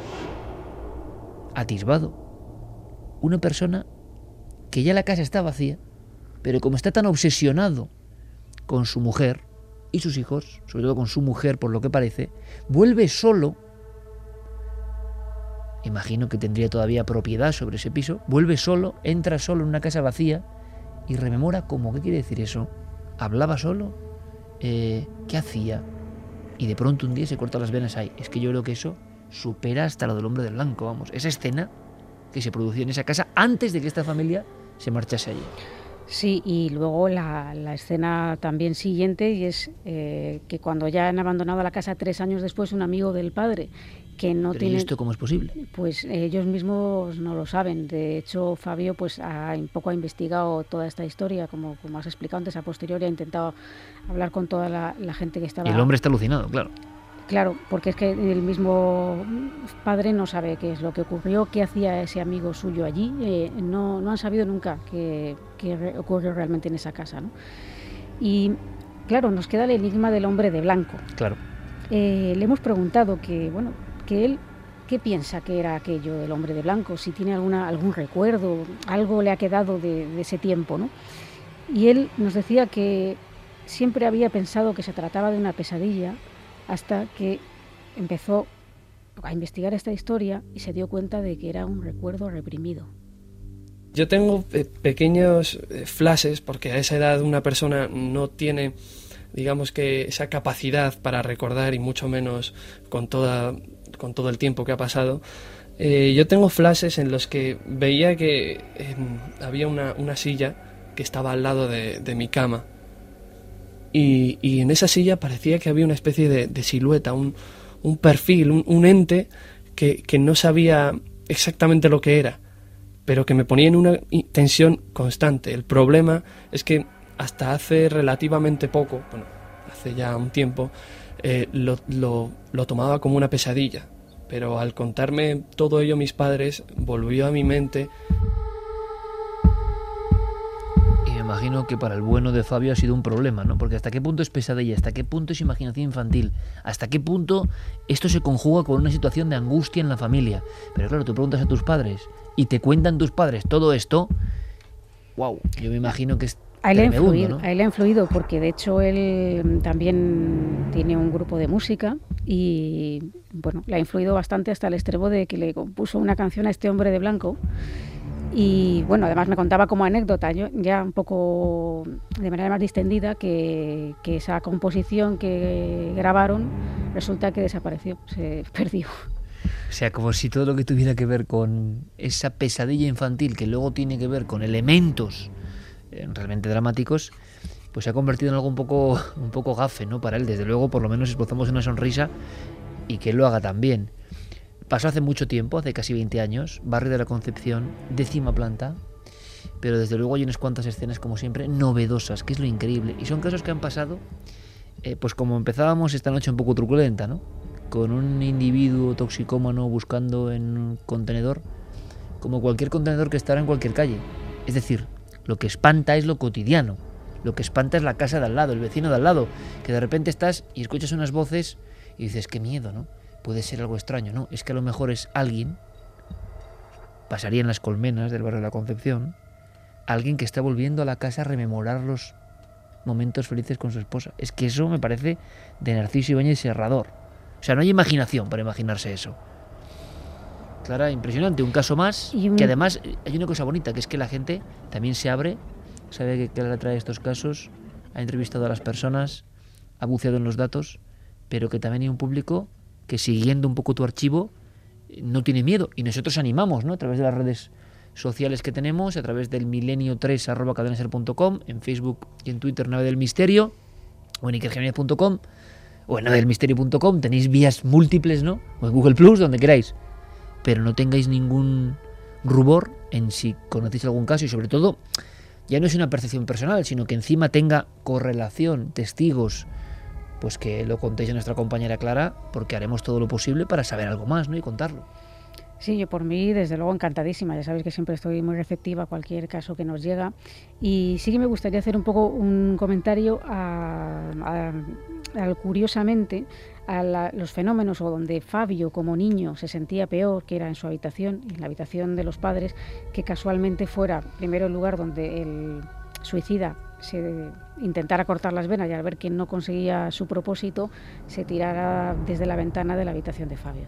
atisbado. Una persona que ya la casa está vacía, pero como está tan obsesionado con su mujer y sus hijos, sobre todo con su mujer por lo que parece, vuelve solo. Imagino que tendría todavía propiedad sobre ese piso. Vuelve solo, entra solo en una casa vacía y rememora cómo, ¿qué quiere decir eso? ¿Hablaba solo? Eh, ¿Qué hacía? Y de pronto un día se corta las venas ahí. Es que yo creo que eso supera hasta lo del hombre de blanco, vamos. Esa escena que se producía en esa casa antes de que esta familia se marchase allí. Sí, y luego la, la escena también siguiente, y es eh, que cuando ya han abandonado la casa tres años después, un amigo del padre que no ¿Pero tiene... ¿y esto cómo es posible? Pues eh, ellos mismos no lo saben. De hecho, Fabio pues ha, un poco ha investigado toda esta historia, como, como has explicado antes, a posteriori ha intentado hablar con toda la, la gente que estaba... Y el hombre está alucinado, claro. Claro, porque es que el mismo padre no sabe qué es lo que ocurrió, qué hacía ese amigo suyo allí. Eh, no, no han sabido nunca qué, qué ocurrió realmente en esa casa, ¿no? Y claro, nos queda el enigma del hombre de blanco. Claro. Eh, le hemos preguntado que, bueno, que él, ¿qué piensa que era aquello del hombre de blanco? Si tiene alguna, algún recuerdo, algo le ha quedado de, de ese tiempo, ¿no? Y él nos decía que siempre había pensado que se trataba de una pesadilla, hasta que empezó a investigar esta historia y se dio cuenta de que era un recuerdo reprimido. Yo tengo eh, pequeños eh, flashes, porque a esa edad una persona no tiene, digamos que esa capacidad para recordar, y mucho menos con, toda, con todo el tiempo que ha pasado. Eh, yo tengo flashes en los que veía que eh, había una, una silla que estaba al lado de, de mi cama. Y, y en esa silla parecía que había una especie de, de silueta, un, un perfil, un, un ente que, que no sabía exactamente lo que era, pero que me ponía en una tensión constante. El problema es que hasta hace relativamente poco, bueno, hace ya un tiempo, eh, lo, lo, lo tomaba como una pesadilla, pero al contarme todo ello mis padres, volvió a mi mente. Y me imagino que para el bueno de Fabio ha sido un problema, ¿no? Porque hasta qué punto es pesadilla, hasta qué punto es imaginación infantil, hasta qué punto esto se conjuga con una situación de angustia en la familia. Pero claro, tú preguntas a tus padres y te cuentan tus padres todo esto, wow, yo me imagino que es a él, le ha tremendo, influido, ¿no? a él le ha influido porque de hecho él también tiene un grupo de música y bueno, le ha influido bastante hasta el extremo de que le compuso una canción a este hombre de blanco. Y bueno, además me contaba como anécdota, yo ya un poco de manera más distendida, que, que esa composición que grabaron resulta que desapareció, se perdió. O sea, como si todo lo que tuviera que ver con esa pesadilla infantil, que luego tiene que ver con elementos eh, realmente dramáticos, pues se ha convertido en algo un poco, un poco gafe, ¿no? Para él, desde luego, por lo menos esbozamos una sonrisa y que él lo haga también. Pasó hace mucho tiempo, hace casi veinte años, Barrio de la Concepción, décima planta, pero desde luego hay unas cuantas escenas, como siempre, novedosas, que es lo increíble. Y son casos que han pasado, eh, pues como empezábamos esta noche un poco truculenta, ¿no? Con un individuo toxicómano buscando en un contenedor, como cualquier contenedor que estará en cualquier calle. Es decir, lo que espanta es lo cotidiano, lo que espanta es la casa de al lado, el vecino de al lado, que de repente estás y escuchas unas voces y dices, qué miedo, ¿no? Puede ser algo extraño, ¿no? Es que a lo mejor es alguien, pasaría en las colmenas del barrio de la Concepción, alguien que está volviendo a la casa a rememorar los momentos felices con su esposa. Es que eso me parece de Narciso Ibáñez Serrador. O sea, no hay imaginación para imaginarse eso. Clara, impresionante, un caso más, un... que además hay una cosa bonita, que es que la gente también se abre, sabe que Clara trae estos casos, ha entrevistado a las personas, ha buceado en los datos, pero que también hay un público que, siguiendo un poco tu archivo, no tiene miedo. Y nosotros animamos, ¿no? A través de las redes sociales que tenemos, a través del milenio tres arroba cadenaser punto com, en Facebook y en Twitter Nave del Misterio, o en iker jiménez punto com, o en nave del misterio punto com, tenéis vías múltiples, ¿no? O en Google Plus, donde queráis. Pero no tengáis ningún rubor en si conocéis algún caso, y sobre todo, ya no es una percepción personal, sino que encima tenga correlación, testigos, pues que lo contéis a nuestra compañera Clara, porque haremos todo lo posible para saber algo más, ¿no? Y contarlo. Sí, yo por mí, desde luego, encantadísima. Ya sabéis que siempre estoy muy receptiva a cualquier caso que nos llega. Y sí que me gustaría hacer un poco un comentario a, a, a curiosamente, a la, los fenómenos o donde Fabio, como niño, se sentía peor, que era en su habitación, en la habitación de los padres, que casualmente fuera primero el lugar donde el suicida se intentara cortar las venas y al ver que no conseguía su propósito, se tirara desde la ventana de la habitación de Fabio.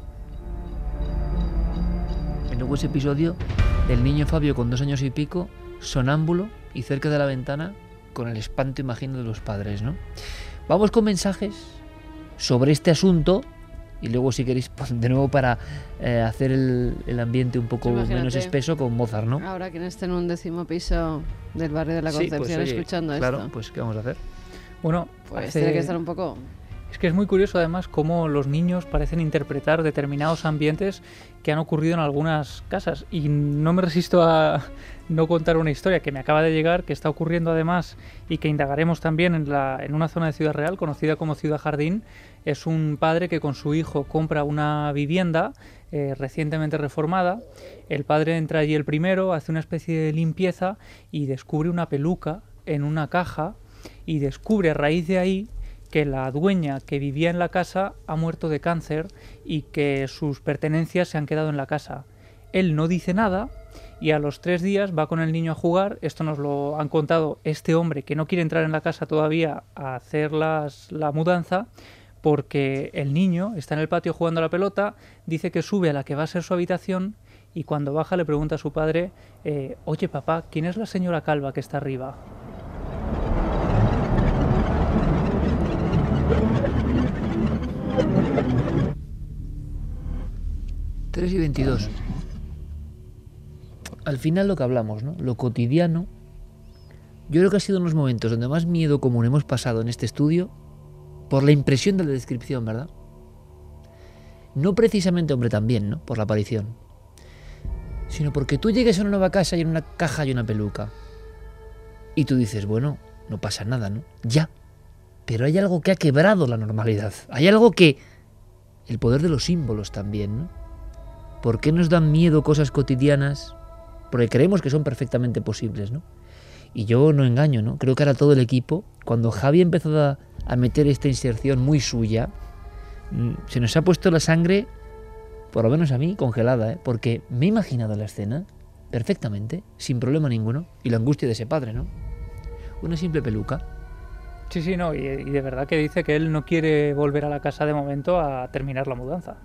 Y luego ese episodio del niño Fabio con dos años y pico, sonámbulo y cerca de la ventana, con el espanto, imagino, de los padres, ¿no? Vamos con mensajes sobre este asunto y luego, si queréis, pues, de nuevo para eh, hacer el, el ambiente un poco Imagínate, menos espeso, con Mozart, ¿no? Ahora quien esté en un décimo piso del barrio de la Concepción, sí, pues, oye, escuchando claro, esto. Claro, pues ¿qué vamos a hacer? Bueno, pues hace... tiene que estar un poco... Es que es muy curioso además cómo los niños parecen interpretar determinados ambientes que han ocurrido en algunas casas, y no me resisto a no contar una historia que me acaba de llegar, que está ocurriendo además y que indagaremos también en, la, en una zona de Ciudad Real conocida como Ciudad Jardín. Es un padre que con su hijo compra una vivienda eh, recientemente reformada. El padre entra allí el primero, hace una especie de limpieza y descubre una peluca en una caja, y descubre a raíz de ahí que la dueña que vivía en la casa ha muerto de cáncer y que sus pertenencias se han quedado en la casa. Él no dice nada y a los tres días va con el niño a jugar. Esto nos lo han contado este hombre, que no quiere entrar en la casa todavía a hacer las, la mudanza, porque el niño está en el patio jugando a la pelota, dice que sube a la que va a ser su habitación y cuando baja le pregunta a su padre, eh, oye papá, ¿quién es la señora calva que está arriba? tres y veintidós. Al final lo que hablamos, ¿no? Lo cotidiano. Yo creo que ha sido uno de los momentos donde más miedo común hemos pasado en este estudio por la impresión de la descripción, ¿verdad? No precisamente, hombre, también, ¿no? Por la aparición. Sino porque tú llegues a una nueva casa y en una caja hay una peluca. Y tú dices, bueno, no pasa nada, ¿no? Ya. Pero hay algo que ha quebrado la normalidad. Hay algo que... El poder de los símbolos también, ¿no? ¿Por qué nos dan miedo cosas cotidianas? Porque creemos que son perfectamente posibles, ¿no? Y yo no engaño, ¿no? Creo que ahora todo el equipo, cuando Javi empezó a, a meter esta inserción muy suya, se nos ha puesto la sangre, por lo menos a mí, congelada, ¿eh? Porque me he imaginado la escena perfectamente, sin problema ninguno, y la angustia de ese padre, ¿no? Una simple peluca. Sí, sí, no, y, y de verdad que dice que él no quiere volver a la casa de momento a terminar la mudanza.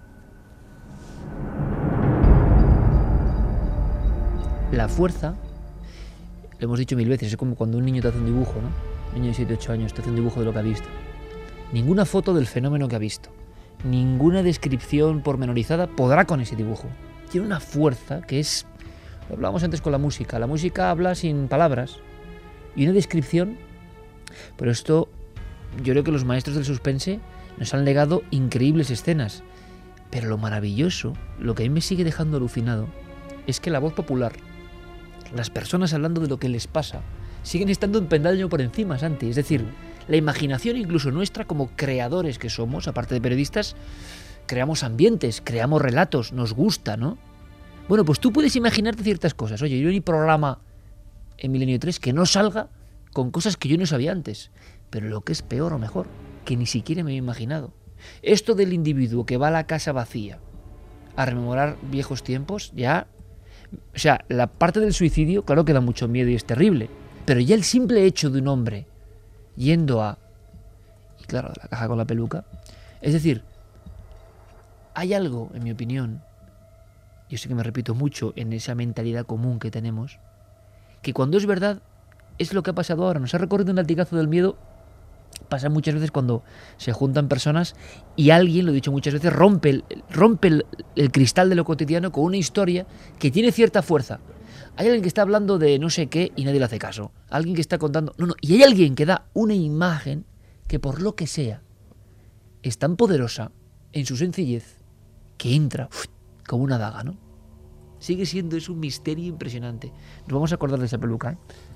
La fuerza, lo hemos dicho mil veces, es como cuando un niño te hace un dibujo, ¿no? Un niño de siete u ocho años te hace un dibujo de lo que ha visto. Ninguna foto del fenómeno que ha visto, ninguna descripción pormenorizada podrá con ese dibujo. Tiene una fuerza que es... Lo hablábamos antes con la música. La música habla sin palabras. Y una descripción... Pero esto, yo creo que los maestros del suspense nos han legado increíbles escenas. Pero lo maravilloso, lo que a mí me sigue dejando alucinado, es que la voz popular, las personas hablando de lo que les pasa, siguen estando un peldaño por encima, Santi. Es decir, la imaginación incluso nuestra como creadores que somos, aparte de periodistas, creamos ambientes, creamos relatos, nos gusta, ¿no? Bueno, pues tú puedes imaginarte ciertas cosas. Oye, yo en mi programa en Milenio tres que no salga con cosas que yo no sabía antes. Pero lo que es peor o mejor, que ni siquiera me había imaginado. Esto del individuo que va a la casa vacía a rememorar viejos tiempos, ya... O sea, la parte del suicidio, claro que da mucho miedo y es terrible. Pero ya el simple hecho de un hombre yendo a... Y claro, la caja con la peluca. Es decir, hay algo, en mi opinión, yo sé que me repito mucho en esa mentalidad común que tenemos, que cuando es verdad, es lo que ha pasado ahora. Nos ha recorrido un latigazo del miedo. Pasa muchas veces cuando se juntan personas y alguien, lo he dicho muchas veces, rompe el, rompe el, el cristal de lo cotidiano con una historia que tiene cierta fuerza. Hay alguien que está hablando de no sé qué y nadie le hace caso. Alguien que está contando... No, no. Y hay alguien que da una imagen que por lo que sea es tan poderosa en su sencillez que entra uf, como una daga, ¿no? Sigue siendo es un misterio impresionante. Nos vamos a acordar de esa peluca, ¿eh?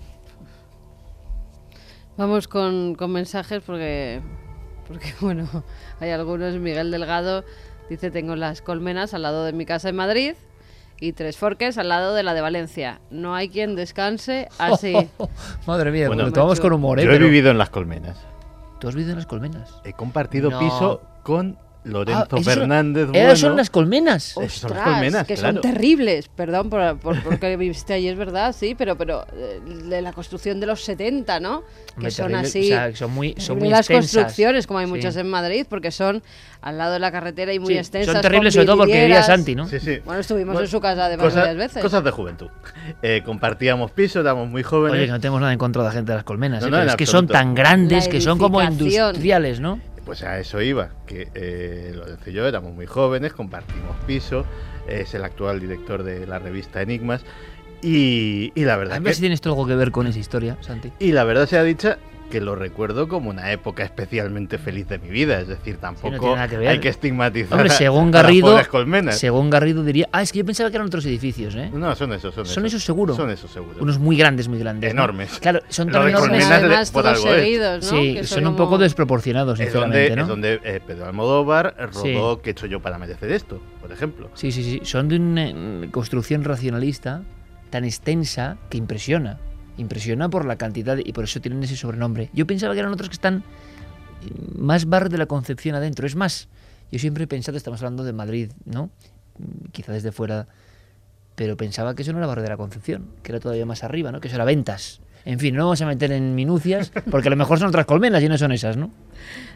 Vamos con, con mensajes porque, porque, bueno, hay algunos. Miguel Delgado dice, tengo las colmenas al lado de mi casa en Madrid y Tres Forques al lado de la de Valencia. No hay quien descanse así. Oh, oh, oh. Madre mía, bueno, lo tomamos con humor, ¿eh? Yo Pero... he vivido en las colmenas. ¿Tú has vivido en las colmenas? He compartido no. piso con Lorenzo ah, Fernández. Son, bueno. Esas son las colmenas. Esas son las colmenas, que claro. son terribles. Perdón por, por, por que viviste allí, es verdad, sí, pero pero eh, de la construcción de los setenta, ¿no? Que Hombre, son terrible, así. O sea, son muy, son muy las extensas. construcciones, como hay sí. muchas en Madrid, porque son al lado de la carretera y muy sí, extensas. Son terribles, sobre todo porque vivía Santi, ¿no? Sí, sí. Bueno, estuvimos bueno, en su casa además cosa, varias veces. Cosas de juventud. Eh, compartíamos piso, éramos muy jóvenes. Oye, que no tenemos nada en contra de la gente de las colmenas, no, ¿eh? no, Pero es absoluto. que son tan grandes, La que son como edificación. industriales, ¿no? Pues a eso iba, que eh, Lorenzo y yo éramos muy jóvenes, compartimos piso, es el actual director de la revista Enigmas, y, y la verdad A ver que... si tiene esto algo que ver con esa historia, Santi. Y la verdad sea dicha, que lo recuerdo como una época especialmente feliz de mi vida, es decir, tampoco Sí, no tiene nada que ver. hay que estigmatizar Hombre, según a Garrido, las pobres colmenas. según Garrido diría... Ah, es que yo pensaba que eran otros edificios, ¿eh? No, son esos, son esos. Son esos seguro. Son esos seguro. Unos muy grandes, muy grandes. Enormes. ¿no? Claro, son Los tan de enormes. colmenas de- Además, por todos algo es. seguidos, ¿no? Sí, Que son como- un poco desproporcionados, Es sinceramente, donde, ¿no? es donde eh, Pedro Almodóvar rodó Sí. ¿Qué he hecho yo para merecer esto? Por ejemplo. Sí, sí, sí. Son de una eh, construcción racionalista tan extensa que impresiona. Impresiona por la cantidad de- y por eso tienen ese sobrenombre. Yo pensaba que eran otros que están eh, más barrio de la Concepción adentro. Es más, yo siempre he pensado, estamos hablando de Madrid, ¿no? Mm, Quizá desde fuera, pero pensaba que eso no era barrio de la Concepción, que era todavía más arriba, ¿no? Que eso era Ventas. En fin, no vamos a meter en minucias, porque a lo mejor son otras colmenas y no son esas, ¿no?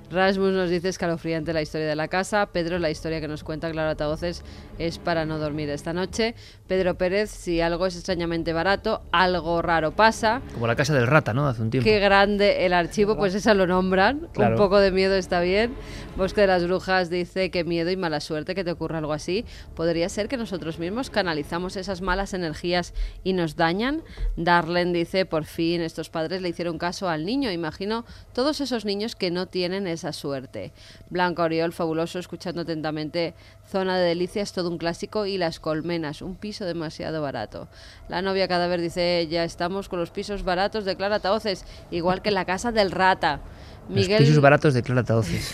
Rasmus nos dice escalofriante la historia de la casa. Pedro, la historia que nos cuenta Claro Altavoces es para no dormir esta noche. Pedro Pérez, si algo es extrañamente barato, algo raro pasa. Como la casa del rata, ¿no? Hace un tiempo. Qué grande el archivo, pues esa lo nombran. Claro. Un poco de miedo está bien. Bosque de las Brujas dice que miedo y mala suerte que te ocurra algo así. Podría ser que nosotros mismos canalizamos esas malas energías y nos dañan. Darlen dice, por fin estos padres le hicieron caso al niño. Imagino todos esos niños que no tienen esa suerte. Blanca Oriol, fabuloso, escuchando atentamente. Zona de Delicias, todo un clásico. Y Las Colmenas, un piso demasiado barato. La novia cadáver dice, ya estamos con los pisos baratos de Claro Altavoces, igual que en la casa del rata. Miguel... Los pisos baratos de Claro Altavoces.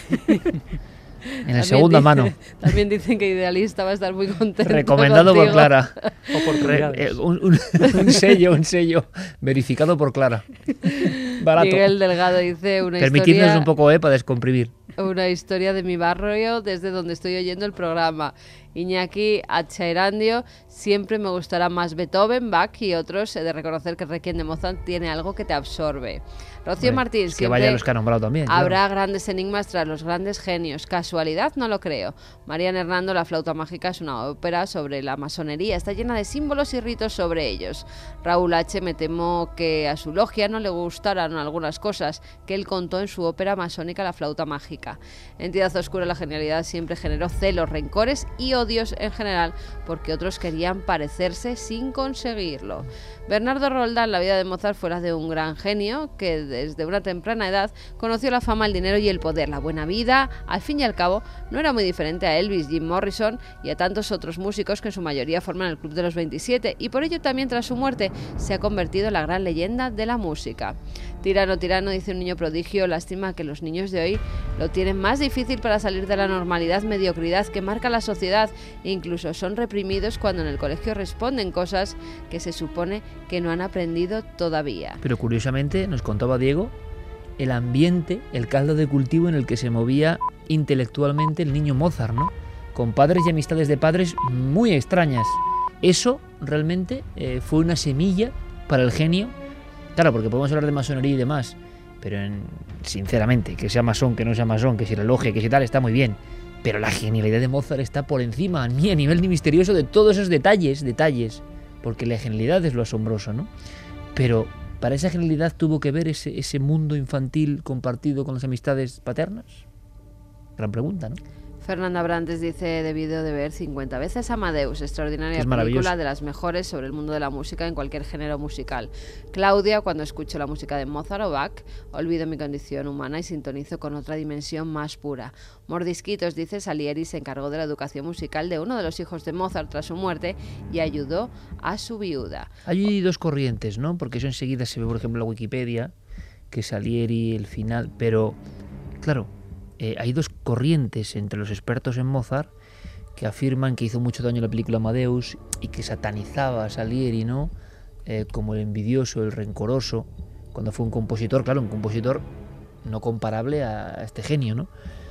En la También segunda dice, mano. También dicen que Idealista va a estar muy contento. Recomendado contigo. por Clara. Oportunidades. Eh, un, un, un sello, un sello verificado por Clara. Barato. Miguel Delgado dice una Permitidnos historia, un poco, eh, para descomprimir. una historia de mi barrio desde donde estoy oyendo el programa. Iñaki Achaerandio, siempre me gustará más Beethoven, Bach y otros. He de reconocer que Requiem de Mozart tiene algo que te absorbe. Rocío Bueno, Martín, es que siempre vaya los que ha nombrado también. habrá claro. grandes enigmas tras los grandes genios. ¿Casualidad? No lo creo. Mariana Hernando, La flauta mágica es una ópera sobre la masonería. Está llena de símbolos y ritos sobre ellos. Raúl H. me temo que a su logia no le gustaran algunas cosas que él contó en su ópera masónica La flauta mágica. Entidad oscura, la genialidad siempre generó celos, rencores y odios en general porque otros querían parecerse sin conseguirlo. Bernardo Roldán, la vida de Mozart fuera de un gran genio que desde una temprana edad conoció la fama, el dinero y el poder, la buena vida. Al fin y al cabo, no era muy diferente a Elvis, Jim Morrison y a tantos otros músicos que en su mayoría forman el Club de los veintisiete, y por ello también tras su muerte se ha convertido en la gran leyenda de la música. Tirano, tirano, dice un niño prodigio, lástima que los niños de hoy lo tienen más difícil para salir de la normalidad, mediocridad que marca la sociedad, e incluso son reprimidos cuando en el colegio responden cosas que se supone que no han aprendido todavía. Pero curiosamente, nos contaba Diego, el ambiente, el caldo de cultivo en el que se movía intelectualmente el niño Mozart, ¿no? Con padres y amistades de padres muy extrañas. Eso realmente eh, fue una semilla para el genio. Claro, porque podemos hablar de masonería y demás, pero en, sinceramente, que sea masón, que no sea masón, que si la logia, que si tal, está muy bien. Pero la genialidad de Mozart está por encima, ni a nivel ni misterioso, de todos esos detalles, detalles. Porque la genialidad es lo asombroso, ¿no? Pero para esa genialidad tuvo que ver ese, ese mundo infantil compartido con las amistades paternas. Gran pregunta, ¿no? Fernanda Brantes dice, debido de ver cincuenta veces Amadeus, extraordinaria película, de las mejores sobre el mundo de la música en cualquier género musical. Claudia, cuando escucho la música de Mozart o Bach, olvido mi condición humana y sintonizo con otra dimensión más pura. Mordisquitos dice, Salieri se encargó de la educación musical de uno de los hijos de Mozart tras su muerte y ayudó a su viuda. Hay dos corrientes, ¿no? Porque eso enseguida se ve, por ejemplo, en la Wikipedia, que Salieri, el final, pero claro, Eh, hay dos corrientes entre los expertos en Mozart que afirman que hizo mucho daño la película Amadeus y que satanizaba a Salieri, ¿no? Eh, como el envidioso, el rencoroso, cuando fue un compositor, claro, un compositor no comparable a, a este genio, ¿no?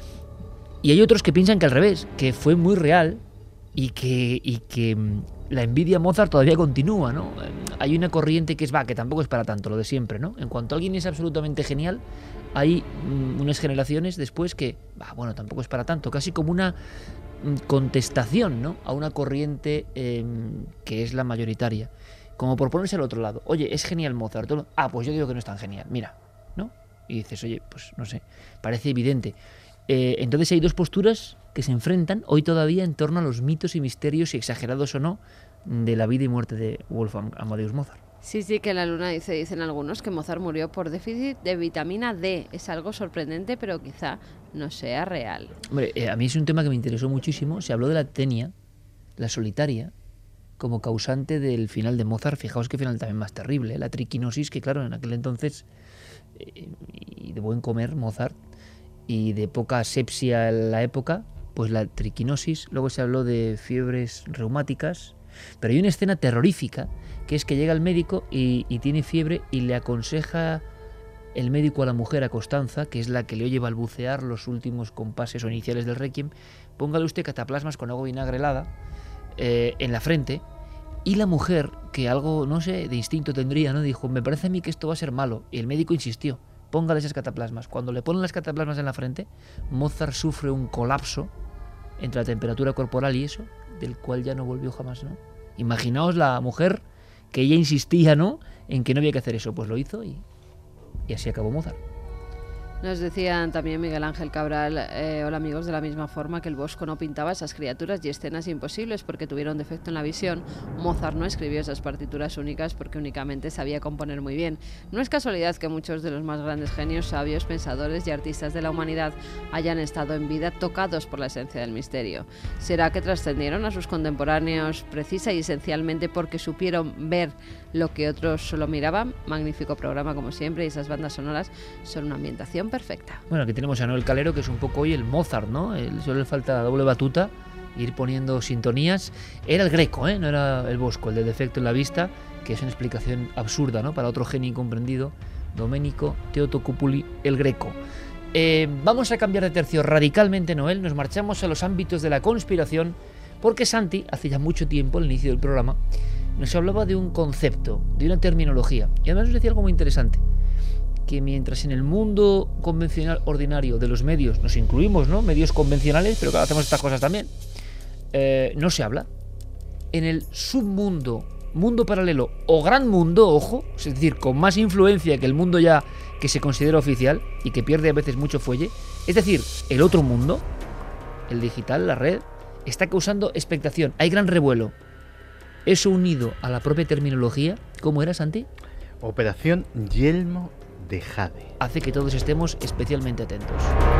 Y hay otros que piensan que al revés, que fue muy real y que, y que la envidia a Mozart todavía continúa, ¿no? Hay una corriente que es, va, que tampoco es para tanto, lo de siempre, ¿no? En cuanto alguien es absolutamente genial, hay mm, unas generaciones después que, bah, bueno, tampoco es para tanto, casi como una mm, contestación, ¿no? A una corriente eh, que es la mayoritaria. Como por ponerse al otro lado. Oye, es genial Mozart. Ah, pues yo digo que no es tan genial. Mira, ¿no? Y dices, oye, pues no sé, parece evidente. Eh, entonces hay dos posturas que se enfrentan hoy todavía en torno a los mitos y misterios, y exagerados o no, de la vida y muerte de Wolfgang Amadeus Mozart. Sí, sí, que en la luna dice, dicen algunos que Mozart murió por déficit de vitamina D. Es algo sorprendente, pero quizá no sea real. Hombre, eh, a mí es un tema que me interesó muchísimo. Se habló de la tenia, la solitaria, como causante del final de Mozart. Fijaos qué final también más terrible, ¿eh? La triquinosis, que claro, en aquel entonces, eh, y de buen comer Mozart, y de poca asepsia en la época, pues la triquinosis. Luego se habló de fiebres reumáticas, pero hay una escena terrorífica, que es que llega el médico y, y tiene fiebre y le aconseja el médico a la mujer, a Constanza, que es la que le oye balbucear los últimos compases o iniciales del Requiem, póngale usted cataplasmas con agua vinagre helada eh, en la frente, y la mujer, que algo, no sé, de instinto tendría, ¿no? Dijo, me parece a mí que esto va a ser malo, y el médico insistió, póngale esas cataplasmas. Cuando le ponen las cataplasmas en la frente, Mozart sufre un colapso entre la temperatura corporal y eso, del cual ya no volvió jamás, ¿no? Imaginaos la mujer que ella insistía, ¿no?, en que no había que hacer eso. Pues lo hizo y, y así acabó Mozart. Nos decían también Miguel Ángel Cabral, eh, hola amigos, de la misma forma que el Bosco no pintaba esas criaturas y escenas imposibles porque tuvieron defecto en la visión, Mozart no escribió esas partituras únicas porque únicamente sabía componer muy bien. No es casualidad que muchos de los más grandes genios, sabios, pensadores y artistas de la humanidad hayan estado en vida tocados por la esencia del misterio. ¿Será que trascendieron a sus contemporáneos precisa y esencialmente porque supieron ver lo que otros solo miraban? Magnífico programa como siempre y esas bandas sonoras son una ambientación perfecta. Bueno, aquí tenemos a Noel Calero, que es un poco hoy el Mozart, ¿no? El, solo le falta doble batuta, ir poniendo sintonías. Era el Greco, ¿eh? No era el Bosco, el de defecto en la vista, que es una explicación absurda, ¿no?, para otro genio incomprendido, Domenico Teotocopuli, el Greco. Eh, vamos a cambiar de tercio radicalmente, Noel. Nos marchamos a los ámbitos de la conspiración, porque Santi, hace ya mucho tiempo, al inicio del programa, nos hablaba de un concepto, de una terminología, y además nos decía algo muy interesante, que mientras en el mundo convencional ordinario de los medios nos incluimos, ¿no?, medios convencionales, pero claro, hacemos estas cosas también, eh, no se habla. En el submundo, mundo paralelo o gran mundo, ojo, es decir, con más influencia que el mundo ya que se considera oficial y que pierde a veces mucho fuelle, es decir, el otro mundo, el digital, la red, está causando expectación, hay gran revuelo. Eso unido a la propia terminología, ¿cómo era, Santi? Operación Yelmo de Jade. Hace que todos estemos especialmente atentos.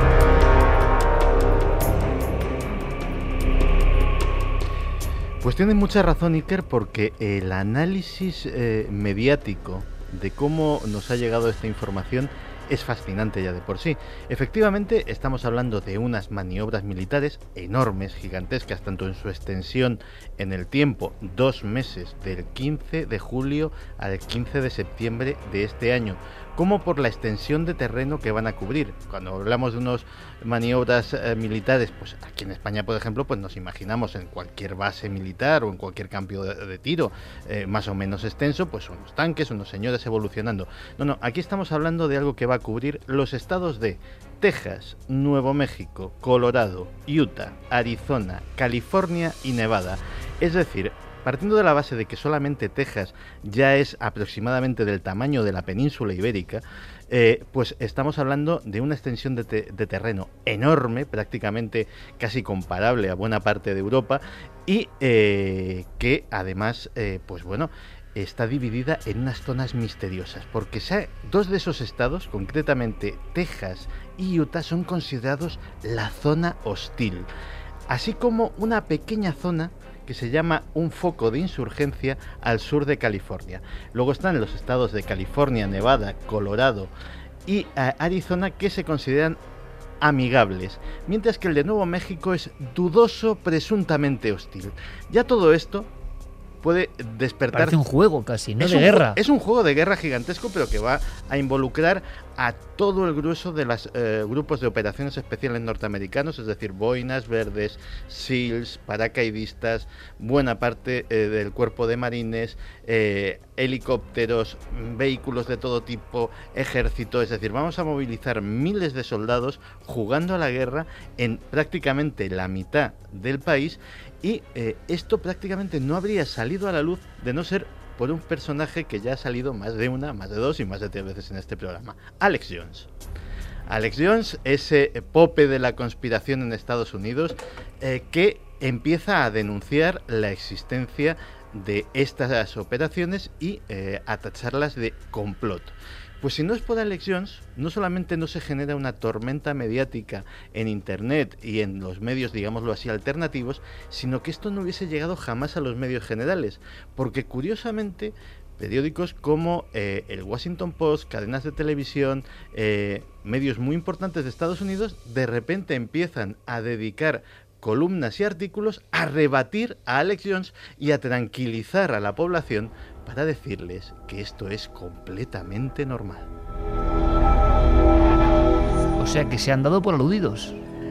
Pues tiene mucha razón, Iker, porque el análisis eh, mediático de cómo nos ha llegado esta información es fascinante ya de por sí. Efectivamente, estamos hablando de unas maniobras militares enormes, gigantescas, tanto en su extensión en el tiempo, dos meses, del quince de julio al quince de septiembre de este año, como por la extensión de terreno que van a cubrir. Cuando hablamos de unas maniobras eh, militares, pues aquí en España, por ejemplo, pues nos imaginamos en cualquier base militar o en cualquier campo de, de tiro eh, más o menos extenso, pues unos tanques, unos señores evolucionando. No, no, aquí estamos hablando de algo que va a cubrir los estados de Texas, Nuevo México, Colorado, Utah, Arizona, California y Nevada. Es decir, partiendo de la base de que solamente Texas ya es aproximadamente del tamaño de la península ibérica, eh, pues estamos hablando de una extensión de, te de terreno enorme, prácticamente casi comparable a buena parte de Europa, y eh, que además, eh, pues bueno, está dividida en unas zonas misteriosas, porque dos de esos estados, concretamente Texas y Utah, son considerados la zona hostil, así como una pequeña zona que se llama un foco de insurgencia al sur de California. Luego están los estados de California, Nevada, Colorado y uh, Arizona, que se consideran amigables, mientras que el de Nuevo México es dudoso, presuntamente hostil. Ya todo esto puede despertar... Parece un juego casi, no es de un guerra. Es un juego de guerra gigantesco, pero que va a involucrar a todo el grueso de los eh, grupos de operaciones especiales norteamericanos, es decir, boinas verdes, SEALs, paracaidistas, buena parte eh, del cuerpo de marines, eh, helicópteros, vehículos de todo tipo, ejército. Es decir, vamos a movilizar miles de soldados jugando a la guerra en prácticamente la mitad del país, y eh, esto prácticamente no habría salido a la luz de no ser por un personaje que ya ha salido más de una, más de dos y más de tres veces en este programa: Alex Jones. Alex Jones, ese pope de la conspiración en Estados Unidos, eh, que empieza a denunciar la existencia de estas operaciones y eh, a tacharlas de complot. Pues si no es por Alex Jones, no solamente no se genera una tormenta mediática en Internet y en los medios, digámoslo así, alternativos, sino que esto no hubiese llegado jamás a los medios generales, porque curiosamente periódicos como eh, el Washington Post, cadenas de televisión, eh, medios muy importantes de Estados Unidos, de repente empiezan a dedicar columnas y artículos a rebatir a Alex Jones y a tranquilizar a la población para decirles que esto es completamente normal. O sea que se han dado por aludidos.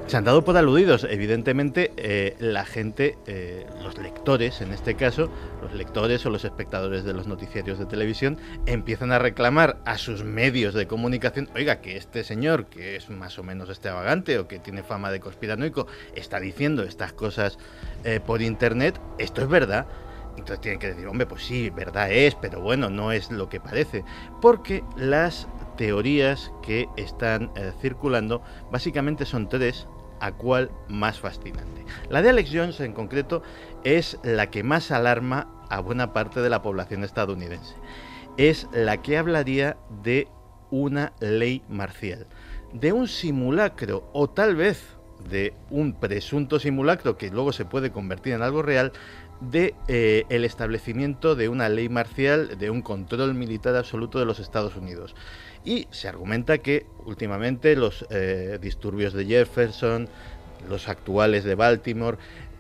se han dado por aludidos. Evidentemente, eh, la gente, eh, los lectores en este caso, los lectores o los espectadores de los noticiarios de televisión, empiezan a reclamar a sus medios de comunicación, oiga, que este señor, que es más o menos extravagante o que tiene fama de conspiranoico, está diciendo estas cosas eh, por internet, esto es verdad. Entonces tienen que decir, hombre, pues sí, verdad es, pero bueno, no es lo que parece. Porque las teorías que están eh, circulando básicamente son tres, a cuál más fascinante. La de Alex Jones en concreto es la que más alarma a buena parte de la población estadounidense. Es la que hablaría de una ley marcial, de un simulacro o tal vez de un presunto simulacro que luego se puede convertir en algo real, de eh, el establecimiento de una ley marcial, de un control militar absoluto de los Estados Unidos. Y se argumenta que últimamente los eh, disturbios de Jefferson, los actuales de Baltimore,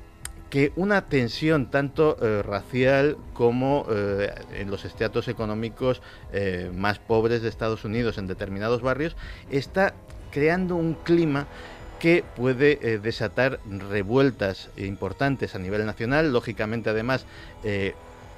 que una tensión tanto eh, racial como eh, en los estratos económicos eh, más pobres de Estados Unidos en determinados barrios, está creando un clima que puede eh, desatar revueltas importantes a nivel nacional. Lógicamente, además, eh,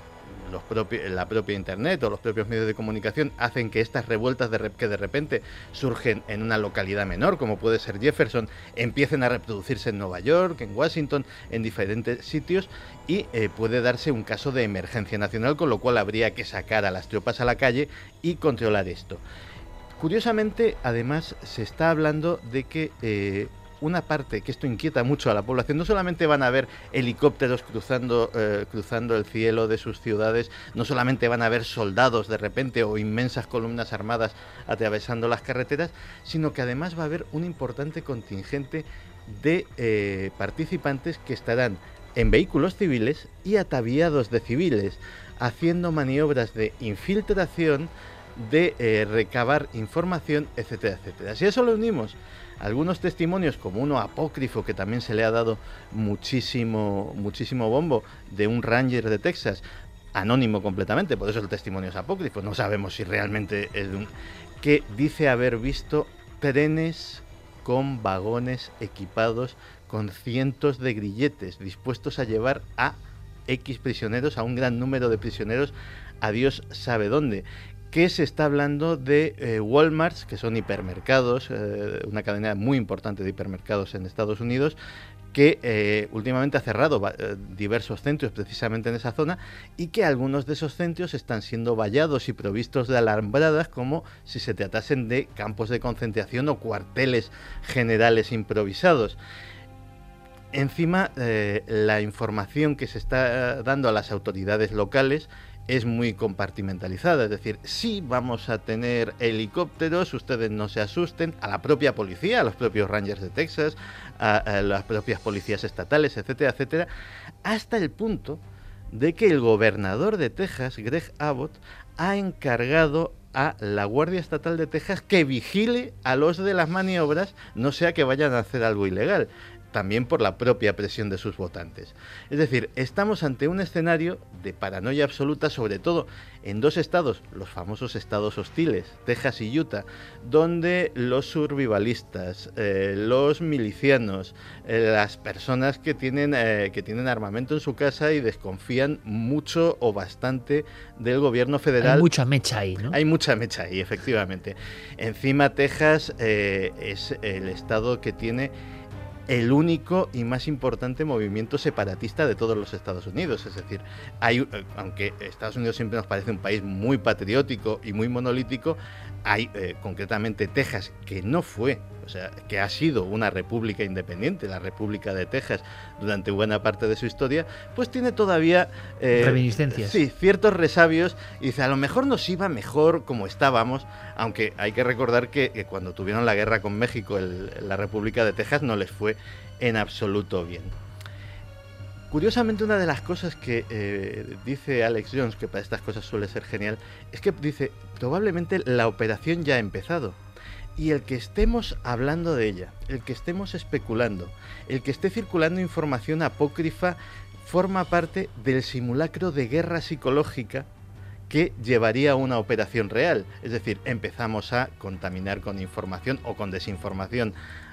los propi- la propia Internet o los propios medios de comunicación hacen que estas revueltas de re- que de repente surgen en una localidad menor, como puede ser Jefferson, empiecen a reproducirse en Nueva York, en Washington, en diferentes sitios, y eh, puede darse un caso de emergencia nacional, con lo cual habría que sacar a las tropas a la calle y controlar esto. Curiosamente, además, se está hablando de que eh, una parte, que esto inquieta mucho a la población, no solamente van a ver helicópteros cruzando, eh, cruzando el cielo de sus ciudades, no solamente van a ver soldados de repente o inmensas columnas armadas atravesando las carreteras, sino que además va a haber un importante contingente de eh, participantes que estarán en vehículos civiles y ataviados de civiles, haciendo maniobras de infiltración, de eh, recabar información, etcétera, etcétera. Si a eso le unimos algunos testimonios, como uno apócrifo que también se le ha dado muchísimo, muchísimo bombo, de un ranger de Texas, anónimo completamente, por eso el testimonio es apócrifo, no sabemos si realmente es de un... que dice haber visto trenes con vagones equipados con cientos de grilletes, dispuestos a llevar a X prisioneros, a un gran número de prisioneros, a Dios sabe dónde. Que se está hablando de eh, Walmarts, que son hipermercados, eh, una cadena muy importante de hipermercados en Estados Unidos, que eh, últimamente ha cerrado eh, diversos centros precisamente en esa zona, y que algunos de esos centros están siendo vallados y provistos de alambradas como si se tratasen de campos de concentración o cuarteles generales improvisados. Encima, eh, la información que se está dando a las autoridades locales es muy compartimentalizada, es decir, sí vamos a tener helicópteros, ustedes no se asusten, a la propia policía, a los propios Rangers de Texas, a, a las propias policías estatales, etcétera, etcétera, hasta el punto de que el gobernador de Texas, Greg Abbott, ha encargado a la Guardia Estatal de Texas que vigile a los de las maniobras, no sea que vayan a hacer algo ilegal, también por la propia presión de sus votantes. Es decir, estamos ante un escenario de paranoia absoluta, sobre todo en dos estados, los famosos estados hostiles, Texas y Utah, donde los survivalistas, eh, los milicianos, eh, las personas que tienen, eh, que tienen armamento en su casa y desconfían mucho o bastante del gobierno federal. Hay mucha mecha ahí, ¿no? Hay mucha mecha ahí, efectivamente. Encima, Texas eh, es el estado que tiene el único y más importante movimiento separatista de todos los Estados Unidos. Es decir, hay, aunque Estados Unidos siempre nos parece un país muy patriótico y muy monolítico, hay eh, concretamente Texas, que no fue, o sea, que ha sido una república independiente, la República de Texas, durante buena parte de su historia, pues tiene todavía eh, reminiscencias. Sí, ciertos resabios, y dice, a lo mejor nos iba mejor como estábamos, aunque hay que recordar que, que cuando tuvieron la guerra con México, el, la República de Texas no les fue en absoluto bien. Curiosamente, una de las cosas que eh, dice Alex Jones, que para estas cosas suele ser genial, es que dice, probablemente la operación ya ha empezado, y el que estemos hablando de ella, el que estemos especulando, el que esté circulando información apócrifa, forma parte del simulacro de guerra psicológica que llevaría a una operación real. Es decir, empezamos a contaminar con información o con desinformación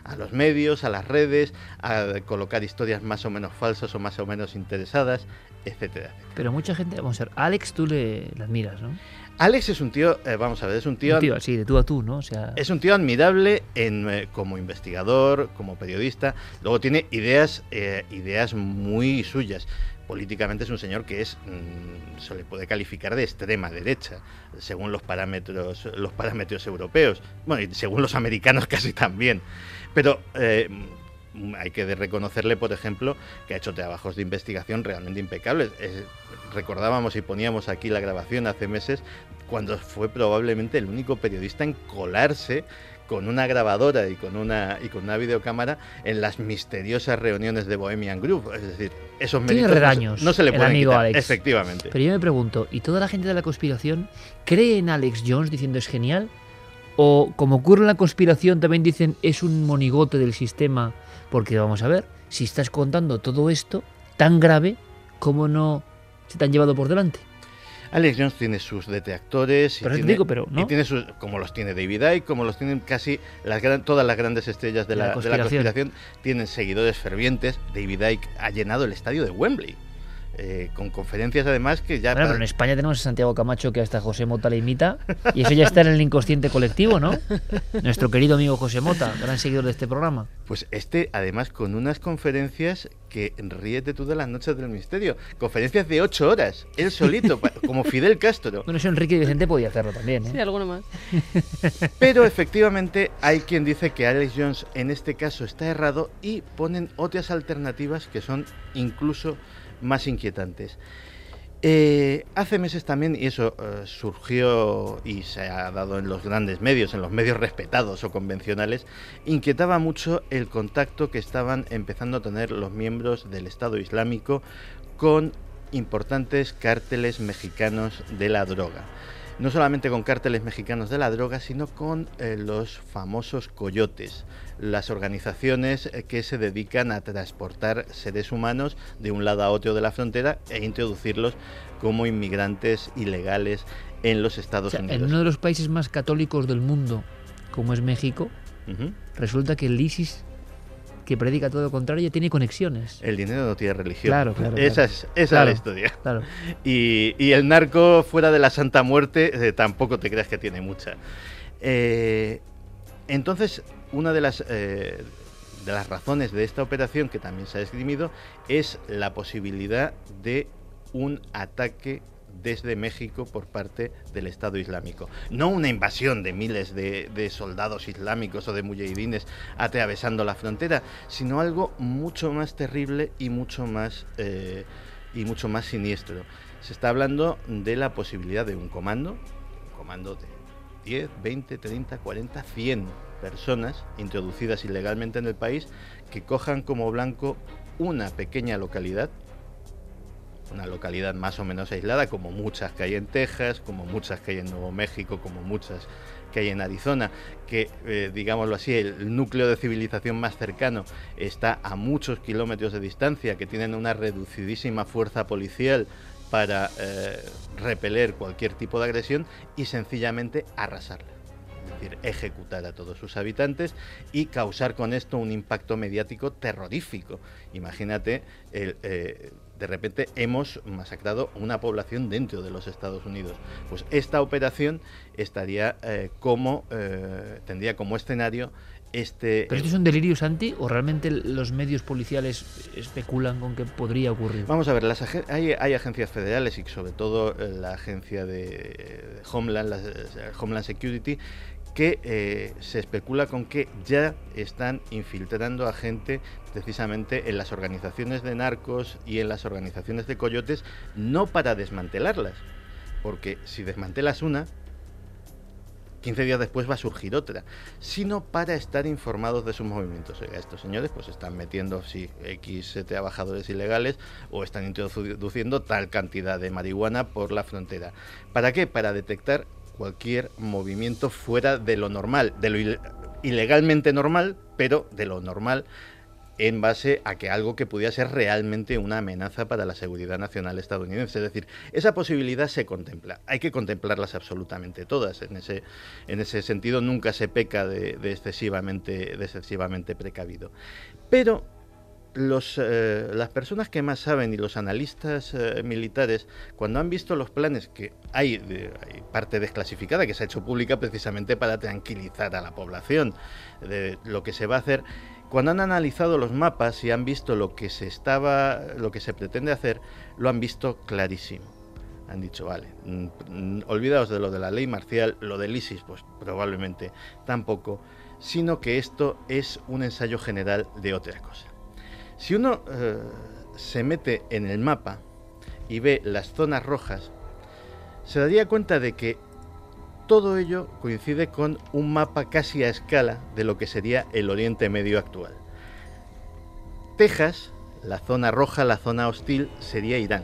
a los medios, a las redes, a colocar historias más o menos falsas o más o menos interesadas, etcétera, etcétera. Pero mucha gente, vamos a ver, Alex tú le, le admiras, ¿no? Alex es un tío, eh, vamos a ver, es un tío... Un tío así, de tú a tú, ¿no? O sea... Es un tío admirable en, eh, como investigador, como periodista. Luego tiene ideas, eh, ideas muy suyas. Políticamente es un señor que es mmm, se le puede calificar de extrema derecha, según los parámetros, los parámetros europeos. Bueno, y según los americanos casi también. Pero... Eh, hay que reconocerle, por ejemplo, que ha hecho trabajos de investigación realmente impecables. Es, recordábamos y poníamos aquí la grabación hace meses, cuando fue probablemente el único periodista en colarse con una grabadora y con una y con una videocámara en las misteriosas reuniones de Bohemian Grove. Es decir, esos méritos redaños, no, no se le pueden quitar. Alex. Efectivamente. Pero yo me pregunto, ¿y toda la gente de la conspiración cree en Alex Jones diciendo es genial? ¿O como ocurre en la conspiración también dicen es un monigote del sistema? Porque vamos a ver, si estás contando todo esto tan grave, ¿cómo no se te han llevado por delante? Alex Jones tiene sus detractores, y pero tiene, digo, pero, ¿no? y tiene sus, como los tiene David Icke, como los tienen casi las gran, todas las grandes estrellas de la, la, de la conspiración, tienen seguidores fervientes. David Icke ha llenado el estadio de Wembley. Eh, con conferencias además que ya... Bueno, para... pero en España tenemos a Santiago Camacho, que hasta José Mota le imita, y eso ya está en el inconsciente colectivo, ¿no? Nuestro querido amigo José Mota, gran seguidor de este programa. Pues este, además, con unas conferencias que ríete tú de las noches del misterio. Conferencias de ocho horas, él solito, como Fidel Castro. Bueno, eso Enrique Vicente podía hacerlo también, ¿eh? Sí, alguno más. Pero efectivamente hay quien dice que Alex Jones en este caso está errado y ponen otras alternativas que son incluso más inquietantes. Eh, hace meses también, y eso eh, surgió y se ha dado en los grandes medios, en los medios respetados o convencionales, inquietaba mucho el contacto que estaban empezando a tener los miembros del Estado Islámico con importantes cárteles mexicanos de la droga. No solamente con cárteles mexicanos de la droga, sino con eh, los famosos coyotes, las organizaciones eh, que se dedican a transportar seres humanos de un lado a otro de la frontera e introducirlos como inmigrantes ilegales en los Estados o sea, Unidos. En uno de los países más católicos del mundo, como es México, uh-huh. resulta que el ISIS, que predica todo lo contrario, tiene conexiones. El dinero no tiene religión. Claro, claro. Esa claro. es, esa claro, es la historia. Claro. Y, y el narco, fuera de la Santa Muerte, eh, tampoco te creas que tiene mucha. Eh, entonces, una de las, eh, de las razones de esta operación, que también se ha esgrimido, es la posibilidad de un ataque desde México por parte del Estado Islámico. No una invasión de miles de, de soldados islámicos o de mujahidines atravesando la frontera, sino algo mucho más terrible y mucho más, eh, y mucho más siniestro. Se está hablando de la posibilidad de un comando, un comando de diez, veinte, treinta, cuarenta, cien personas introducidas ilegalmente en el país, que cojan como blanco una pequeña localidad, una localidad más o menos aislada, como muchas que hay en Texas, como muchas que hay en Nuevo México, como muchas que hay en Arizona, que, eh, digámoslo así, el núcleo de civilización más cercano está a muchos kilómetros de distancia, que tienen una reducidísima fuerza policial para eh, repeler cualquier tipo de agresión y sencillamente arrasarla. Es decir, ejecutar a todos sus habitantes y causar con esto un impacto mediático terrorífico. Imagínate, el, eh, de repente hemos masacrado una población dentro de los Estados Unidos. Pues esta operación estaría eh, como eh, tendría como escenario este... ¿Pero esto es un delirio, Santi, o realmente los medios policiales especulan con que podría ocurrir? Vamos a ver, las ag- hay, hay agencias federales y sobre todo eh, la agencia de, de Homeland, la, Homeland Security, que eh, se especula con que ya están infiltrando a gente precisamente en las organizaciones de narcos y en las organizaciones de coyotes, no para desmantelarlas, porque si desmantelas una, quince días después va a surgir otra, sino para estar informados de sus movimientos. Oiga, estos señores pues están metiendo sí, X trabajadores ilegales o están introduciendo tal cantidad de marihuana por la frontera. ¿Para qué? Para detectar cualquier movimiento fuera de lo normal, de lo il- ilegalmente normal, pero de lo normal en base a que algo que pudiera ser realmente una amenaza para la seguridad nacional estadounidense. Es decir, esa posibilidad se contempla. Hay que contemplarlas absolutamente todas. En ese, en ese sentido nunca se peca de, de, excesivamente, de excesivamente precavido. Pero los, eh, las personas que más saben y los analistas eh, militares, cuando han visto los planes, que hay, de, hay parte desclasificada que se ha hecho pública precisamente para tranquilizar a la población de lo que se va a hacer, cuando han analizado los mapas y han visto lo que se estaba, lo que se pretende hacer, lo han visto clarísimo. Han dicho, vale, mm, olvidaos de lo de la ley marcial, lo del ISIS, pues probablemente tampoco, sino que esto es un ensayo general de otra cosa. Si uno eh, se mete en el mapa y ve las zonas rojas, se daría cuenta de que todo ello coincide con un mapa casi a escala de lo que sería el Oriente Medio actual. Texas, la zona roja, la zona hostil, sería Irán.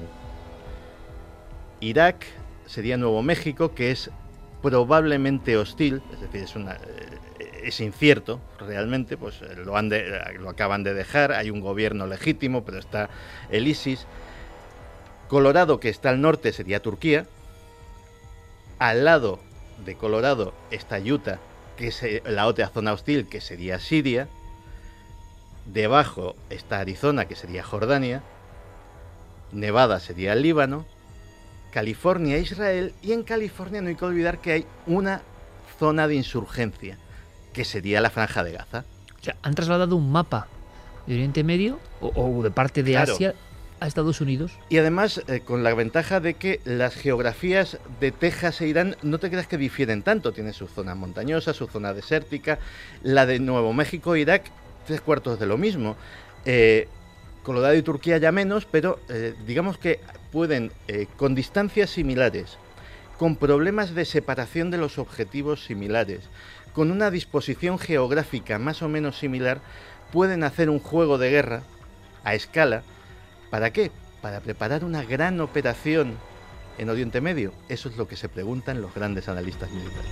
Irak sería Nuevo México, que es probablemente hostil, es decir, es, una, es incierto realmente, pues lo, han de, lo acaban de dejar, hay un gobierno legítimo, pero está el ISIS. Colorado, que está al norte, sería Turquía. Al lado de Colorado está Utah, que es la otra zona hostil, que sería Siria. Debajo está Arizona, que sería Jordania. Nevada sería el Líbano. California, Israel, y en California no hay que olvidar que hay una zona de insurgencia, que sería la Franja de Gaza. O sea, han trasladado un mapa de Oriente Medio o, o de parte de claro. Asia a Estados Unidos. Y además eh, con la ventaja de que las geografías de Texas e Irán no te creas que difieren tanto. Tiene su zona montañosa, su zona desértica. La de Nuevo México e Irak, tres cuartos de lo mismo. Eh, Colorado y Turquía ya menos, pero eh, digamos que pueden, eh, con distancias similares, con problemas de separación de los objetivos similares, con una disposición geográfica más o menos similar, pueden hacer un juego de guerra a escala. ¿Para qué? Para preparar una gran operación en Oriente Medio. Eso es lo que se preguntan los grandes analistas militares.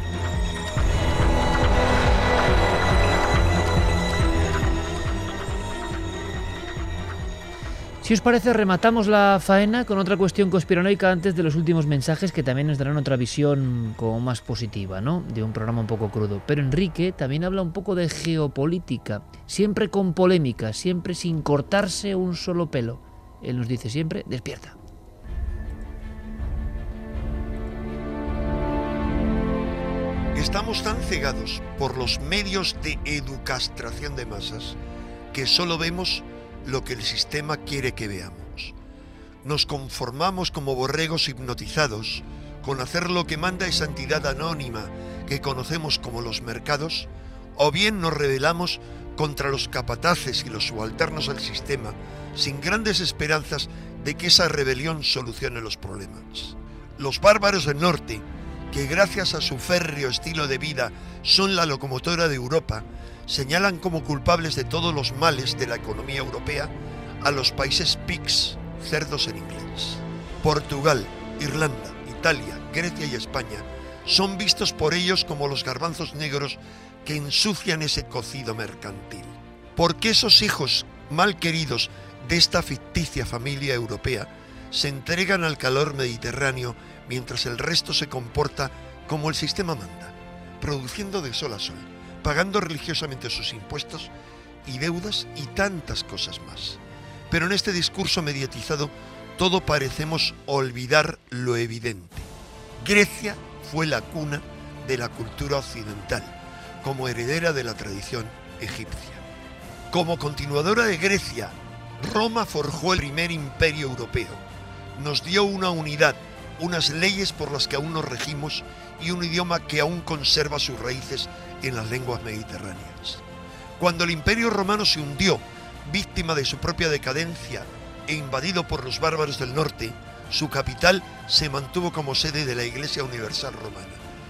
Si os parece, rematamos la faena con otra cuestión conspiranoica antes de los últimos mensajes que también nos darán otra visión como más positiva, ¿no? De un programa un poco crudo. Pero Enrique también habla un poco de geopolítica, siempre con polémica, siempre sin cortarse un solo pelo. Él nos dice siempre, despierta. Estamos tan cegados por los medios de educastración de masas que solo vemos lo que el sistema quiere que veamos. Nos conformamos como borregos hipnotizados con hacer lo que manda esa entidad anónima que conocemos como los mercados, o bien nos rebelamos contra los capataces y los subalternos al sistema sin grandes esperanzas de que esa rebelión solucione los problemas. Los bárbaros del norte, que gracias a su férreo estilo de vida son la locomotora de Europa, señalan como culpables de todos los males de la economía europea a los países pigs, cerdos en inglés. Portugal, Irlanda, Italia, Grecia y España son vistos por ellos como los garbanzos negros que ensucian ese cocido mercantil. Porque esos hijos mal queridos de esta ficticia familia europea se entregan al calor mediterráneo mientras el resto se comporta como el sistema manda, produciendo de sol a sol, pagando religiosamente sus impuestos y deudas y tantas cosas más. Pero en este discurso mediatizado todo parecemos olvidar lo evidente. Grecia fue la cuna de la cultura occidental, como heredera de la tradición egipcia. Como continuadora de Grecia, Roma forjó el primer imperio europeo. Nos dio una unidad, unas leyes por las que aún nos regimos y un idioma que aún conserva sus raíces en las lenguas mediterráneas. Cuando el Imperio Romano se hundió, víctima de su propia decadencia e invadido por los bárbaros del norte, su capital se mantuvo como sede de la Iglesia Universal Romana.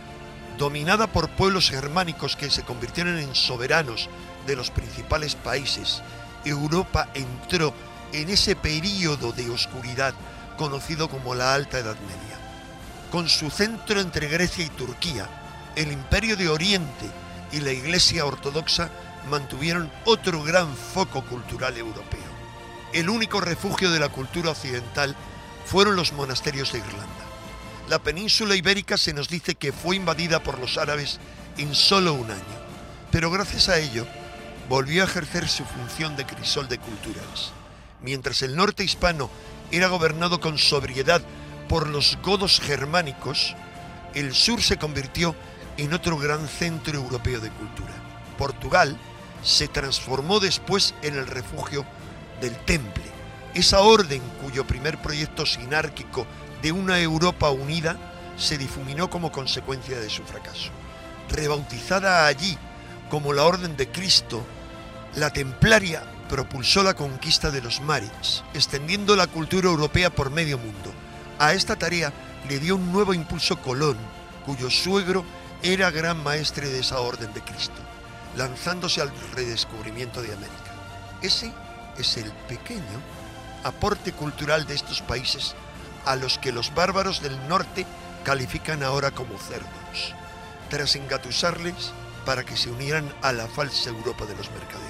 Dominada por pueblos germánicos que se convirtieron en soberanos de los principales países, Europa entró en ese período de oscuridad conocido como la Alta Edad Media. Con su centro entre Grecia y Turquía, el Imperio de Oriente y la Iglesia Ortodoxa mantuvieron otro gran foco cultural europeo. El único refugio de la cultura occidental fueron los monasterios de Irlanda. La península ibérica se nos dice que fue invadida por los árabes en solo un año, pero gracias a ello volvió a ejercer su función de crisol de culturas. Mientras el norte hispano era gobernado con sobriedad por los godos germánicos, el sur se convirtió en otro gran centro europeo de cultura. Portugal se transformó después en el refugio del Temple, esa orden cuyo primer proyecto sinárquico de una Europa unida se difuminó como consecuencia de su fracaso. Rebautizada allí como la Orden de Cristo, la Templaria propulsó la conquista de los mares, extendiendo la cultura europea por medio mundo. A esta tarea le dio un nuevo impulso Colón, cuyo suegro era gran maestre de esa Orden de Cristo, lanzándose al redescubrimiento de América. Ese es el pequeño aporte cultural de estos países a los que los bárbaros del norte califican ahora como cerdos, tras engatusarles para que se unieran a la falsa Europa de los mercaderes.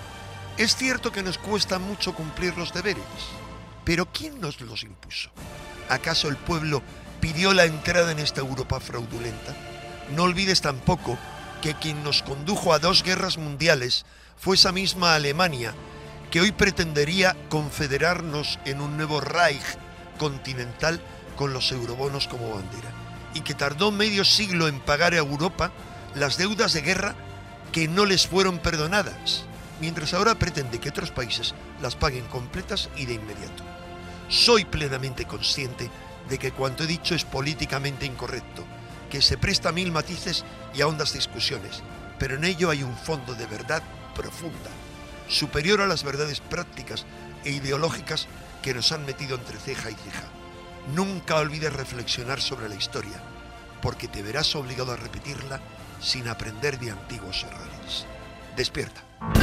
Es cierto que nos cuesta mucho cumplir los deberes, pero ¿quién nos los impuso? ¿Acaso el pueblo pidió la entrada en esta Europa fraudulenta? No olvides tampoco que quien nos condujo a dos guerras mundiales fue esa misma Alemania, que hoy pretendería confederarnos en un nuevo Reich continental con los eurobonos como bandera, y que tardó medio siglo en pagar a Europa las deudas de guerra que no les fueron perdonadas, mientras ahora pretende que otros países las paguen completas y de inmediato. Soy plenamente consciente de que cuanto he dicho es políticamente incorrecto, que se presta a mil matices y a hondas discusiones, pero en ello hay un fondo de verdad profunda, superior a las verdades prácticas e ideológicas que nos han metido entre ceja y ceja. Nunca olvides reflexionar sobre la historia, porque te verás obligado a repetirla sin aprender de antiguos errores. Despierta.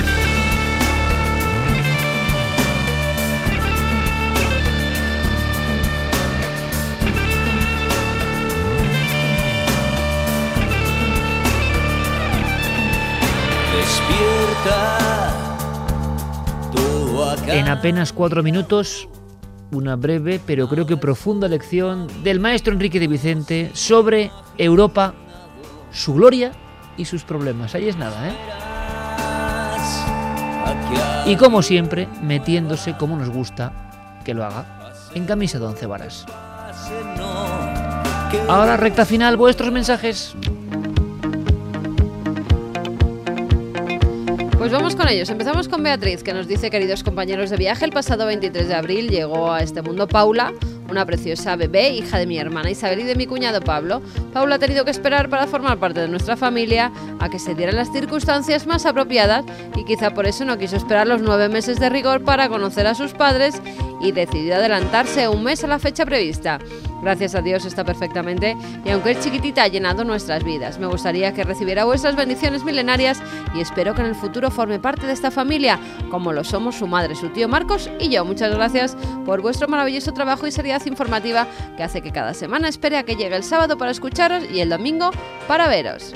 Despierta. En apenas cuatro minutos, una breve pero creo que profunda lección del maestro Enrique de Vicente sobre Europa, su gloria y sus problemas. Ahí es nada, ¿eh? Y como siempre, metiéndose como nos gusta que lo haga, en camisa de once varas. Ahora, recta final, vuestros mensajes. Pues vamos con ellos. Empezamos con Beatriz, que nos dice: queridos compañeros de viaje, el pasado veintitrés de abril llegó a este mundo Paula, una preciosa bebé, hija de mi hermana Isabel y de mi cuñado Pablo. Paula ha tenido que esperar para formar parte de nuestra familia a que se dieran las circunstancias más apropiadas, y quizá por eso no quiso esperar los nueve meses de rigor para conocer a sus padres y decidió adelantarse un mes a la fecha prevista. Gracias a Dios está perfectamente, y aunque es chiquitita, ha llenado nuestras vidas. Me gustaría que recibiera vuestras bendiciones milenarias y espero que en el futuro forme parte de esta familia, como lo somos su madre, su tío Marcos y yo. Muchas gracias por vuestro maravilloso trabajo y seriedad informativa que hace que cada semana espere a que llegue el sábado para escucharos y el domingo para veros.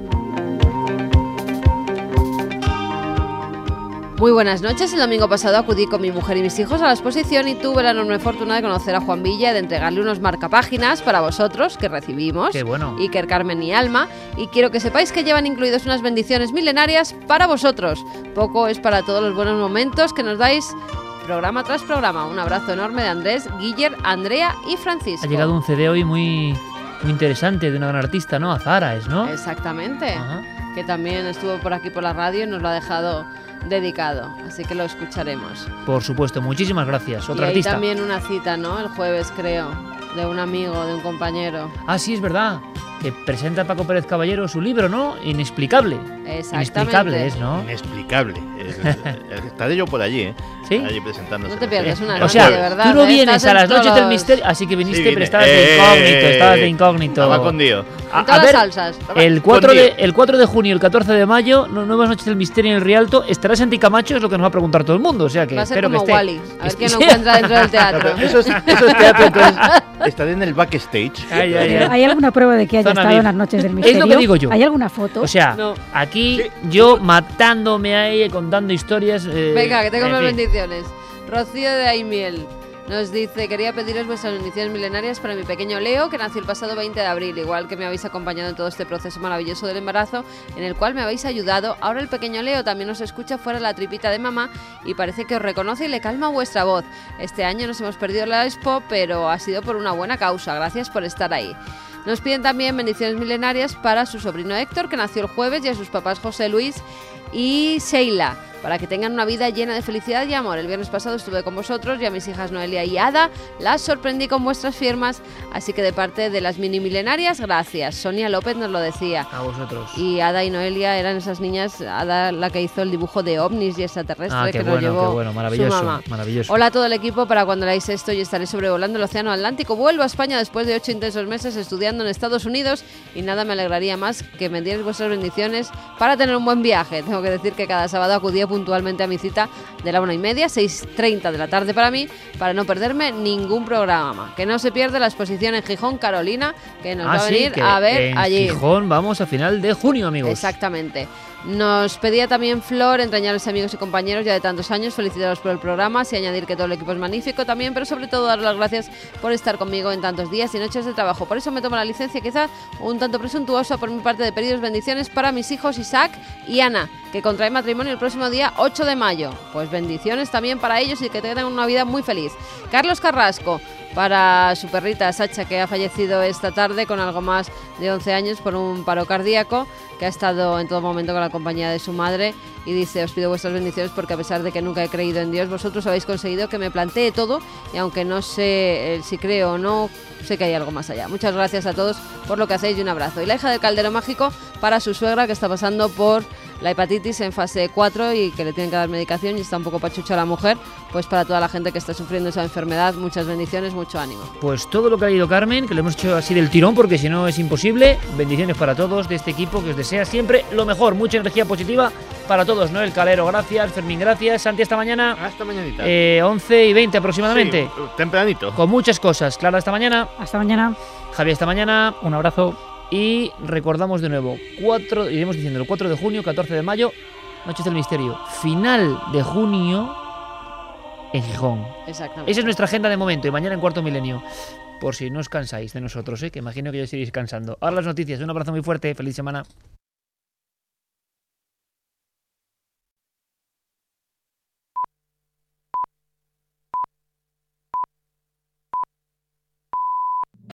Muy buenas noches. El domingo pasado acudí con mi mujer y mis hijos a la exposición y tuve la enorme fortuna de conocer a Juan Villa y de entregarle unos marcapáginas para vosotros que recibimos. Qué bueno. Iker, Carmen y Alma. Y quiero que sepáis que llevan incluidos unas bendiciones milenarias para vosotros. Poco es para todos los buenos momentos que nos dais programa tras programa. Un abrazo enorme de Andrés, Guiller, Andrea y Francisco. Ha llegado un C D hoy muy, muy interesante de una gran artista, ¿no? Azahara es, ¿no? Exactamente. Ajá. Que también estuvo por aquí por la radio y nos lo ha dejado dedicado, así que lo escucharemos. Por supuesto, muchísimas gracias. Otra y hay artista. También una cita, ¿no? El jueves, creo, de un amigo, de un compañero. Ah, sí, es verdad. Que presenta Paco Pérez Caballero su libro, ¿no? Inexplicable. Exactamente. Inexplicable es, ¿no? Inexplicable. Estaré yo por allí, ¿eh? ¿Sí? Allí presentándose. No te pierdas una O noche, sea, de verdad. tú no ¿eh? vienes Estás a las noches todos... del misterio, así que viniste, Sí, pero estabas eh, de incógnito, estabas de incógnito. Estaba con Dios. A, En todas a ver, las salsas. el cuatro, de, el cuatro de junio y el catorce de mayo, no, Nuevas Noches del Misterio en el Rialto, estará Santi Camacho, es lo que nos va a preguntar todo el mundo, o sea que Va a ser espero como que esté. Wally, a ver Esté- quién lo encuentra dentro del teatro. Eso es, eso es teatro, entonces estaré en el backstage. Ay, ay, ay. ¿Hay alguna prueba de que haya Zona estado V I P. en las noches del Es misterio? lo que digo yo. ¿Hay alguna foto? O sea, No. aquí aquí yo matándome ahí, contando historias. Eh, Venga, que tengo en más fin. bendiciones. Rocío de Aimiel nos dice: quería pediros vuestras bendiciones milenarias para mi pequeño Leo, que nació el pasado veinte de abril, igual que me habéis acompañado en todo este proceso maravilloso del embarazo, en el cual me habéis ayudado. Ahora el pequeño Leo también os escucha fuera de la tripita de mamá y parece que os reconoce y le calma vuestra voz. Este año nos hemos perdido la expo, pero ha sido por una buena causa. Gracias por estar ahí. Nos piden también bendiciones milenarias para su sobrino Héctor, que nació el jueves, y a sus papás José Luis y Sheila, para que tengan una vida llena de felicidad y amor. El viernes pasado estuve con vosotros y a mis hijas Noelia y Ada las sorprendí con vuestras firmas, así que de parte de las mini milenarias, gracias. Sonia López nos lo decía. A vosotros. Y Ada y Noelia eran esas niñas, Ada la que hizo el dibujo de ovnis y extraterrestres, Ah, qué que bueno, nos llevó qué bueno, maravilloso, su mamá. maravilloso. Hola a todo el equipo, para cuando leáis esto yo estaré sobrevolando el océano Atlántico. Vuelvo a España después de ocho intensos meses estudiando en Estados Unidos y nada me alegraría más que me dierais vuestras bendiciones para tener un buen viaje. Tengo que decir que cada sábado acudía puntualmente a mi cita de la una y media, seis treinta de la tarde para mí, para no perderme ningún programa. Que no se pierda la exposición en Gijón, Carolina, que nos Ah, va a sí, venir que a ver en allí. Gijón vamos a final de junio, amigos. Exactamente. Nos pedía también Flor, entrañables amigos y compañeros ya de tantos años, felicitaros por el programa, y añadir que todo el equipo es magnífico también, pero sobre todo daros las gracias por estar conmigo en tantos días y noches de trabajo. Por eso me tomo la licencia, quizá un tanto presuntuosa por mi parte, de pediros bendiciones para mis hijos Isaac y Ana, que contraen matrimonio el próximo día ocho de mayo. Pues bendiciones también para ellos y que tengan una vida muy feliz. Carlos Carrasco, para su perrita Sacha, que ha fallecido esta tarde con algo más de once años por un paro cardíaco, que ha estado en todo momento con la compañía de su madre, y dice: os pido vuestras bendiciones porque a pesar de que nunca he creído en Dios, vosotros habéis conseguido que me plantee todo, y aunque no sé eh, si creo o no, sé que hay algo más allá. Muchas gracias a todos por lo que hacéis y un abrazo. Y la hija del Caldero Mágico, para su suegra, que está pasando por la hepatitis en fase cuatro y que le tienen que dar medicación y está un poco pachucha la mujer, pues para toda la gente que está sufriendo esa enfermedad, muchas bendiciones, mucho ánimo. Pues todo lo que ha leído Carmen, que lo hemos hecho así del tirón porque si no es imposible. Bendiciones para todos de este equipo que os desea siempre lo mejor, mucha energía positiva para todos, ¿no? El Calero, gracias, Fermín, gracias, Santi, hasta mañana. Hasta mañanita. Eh, once y veinte aproximadamente. Sí, tempranito. Con muchas cosas. Clara, hasta mañana. Hasta mañana. Javier, hasta mañana. Un abrazo. Y recordamos de nuevo, cuatro, iremos diciendo el cuatro de junio, catorce de mayo, Noches del Misterio, final de junio en Gijón. Exactamente. Esa es nuestra agenda de momento, y mañana en Cuarto Milenio. Por si no os cansáis de nosotros, ¿eh? Que imagino que ya os iréis cansando. Ahora las noticias, un abrazo muy fuerte, feliz semana.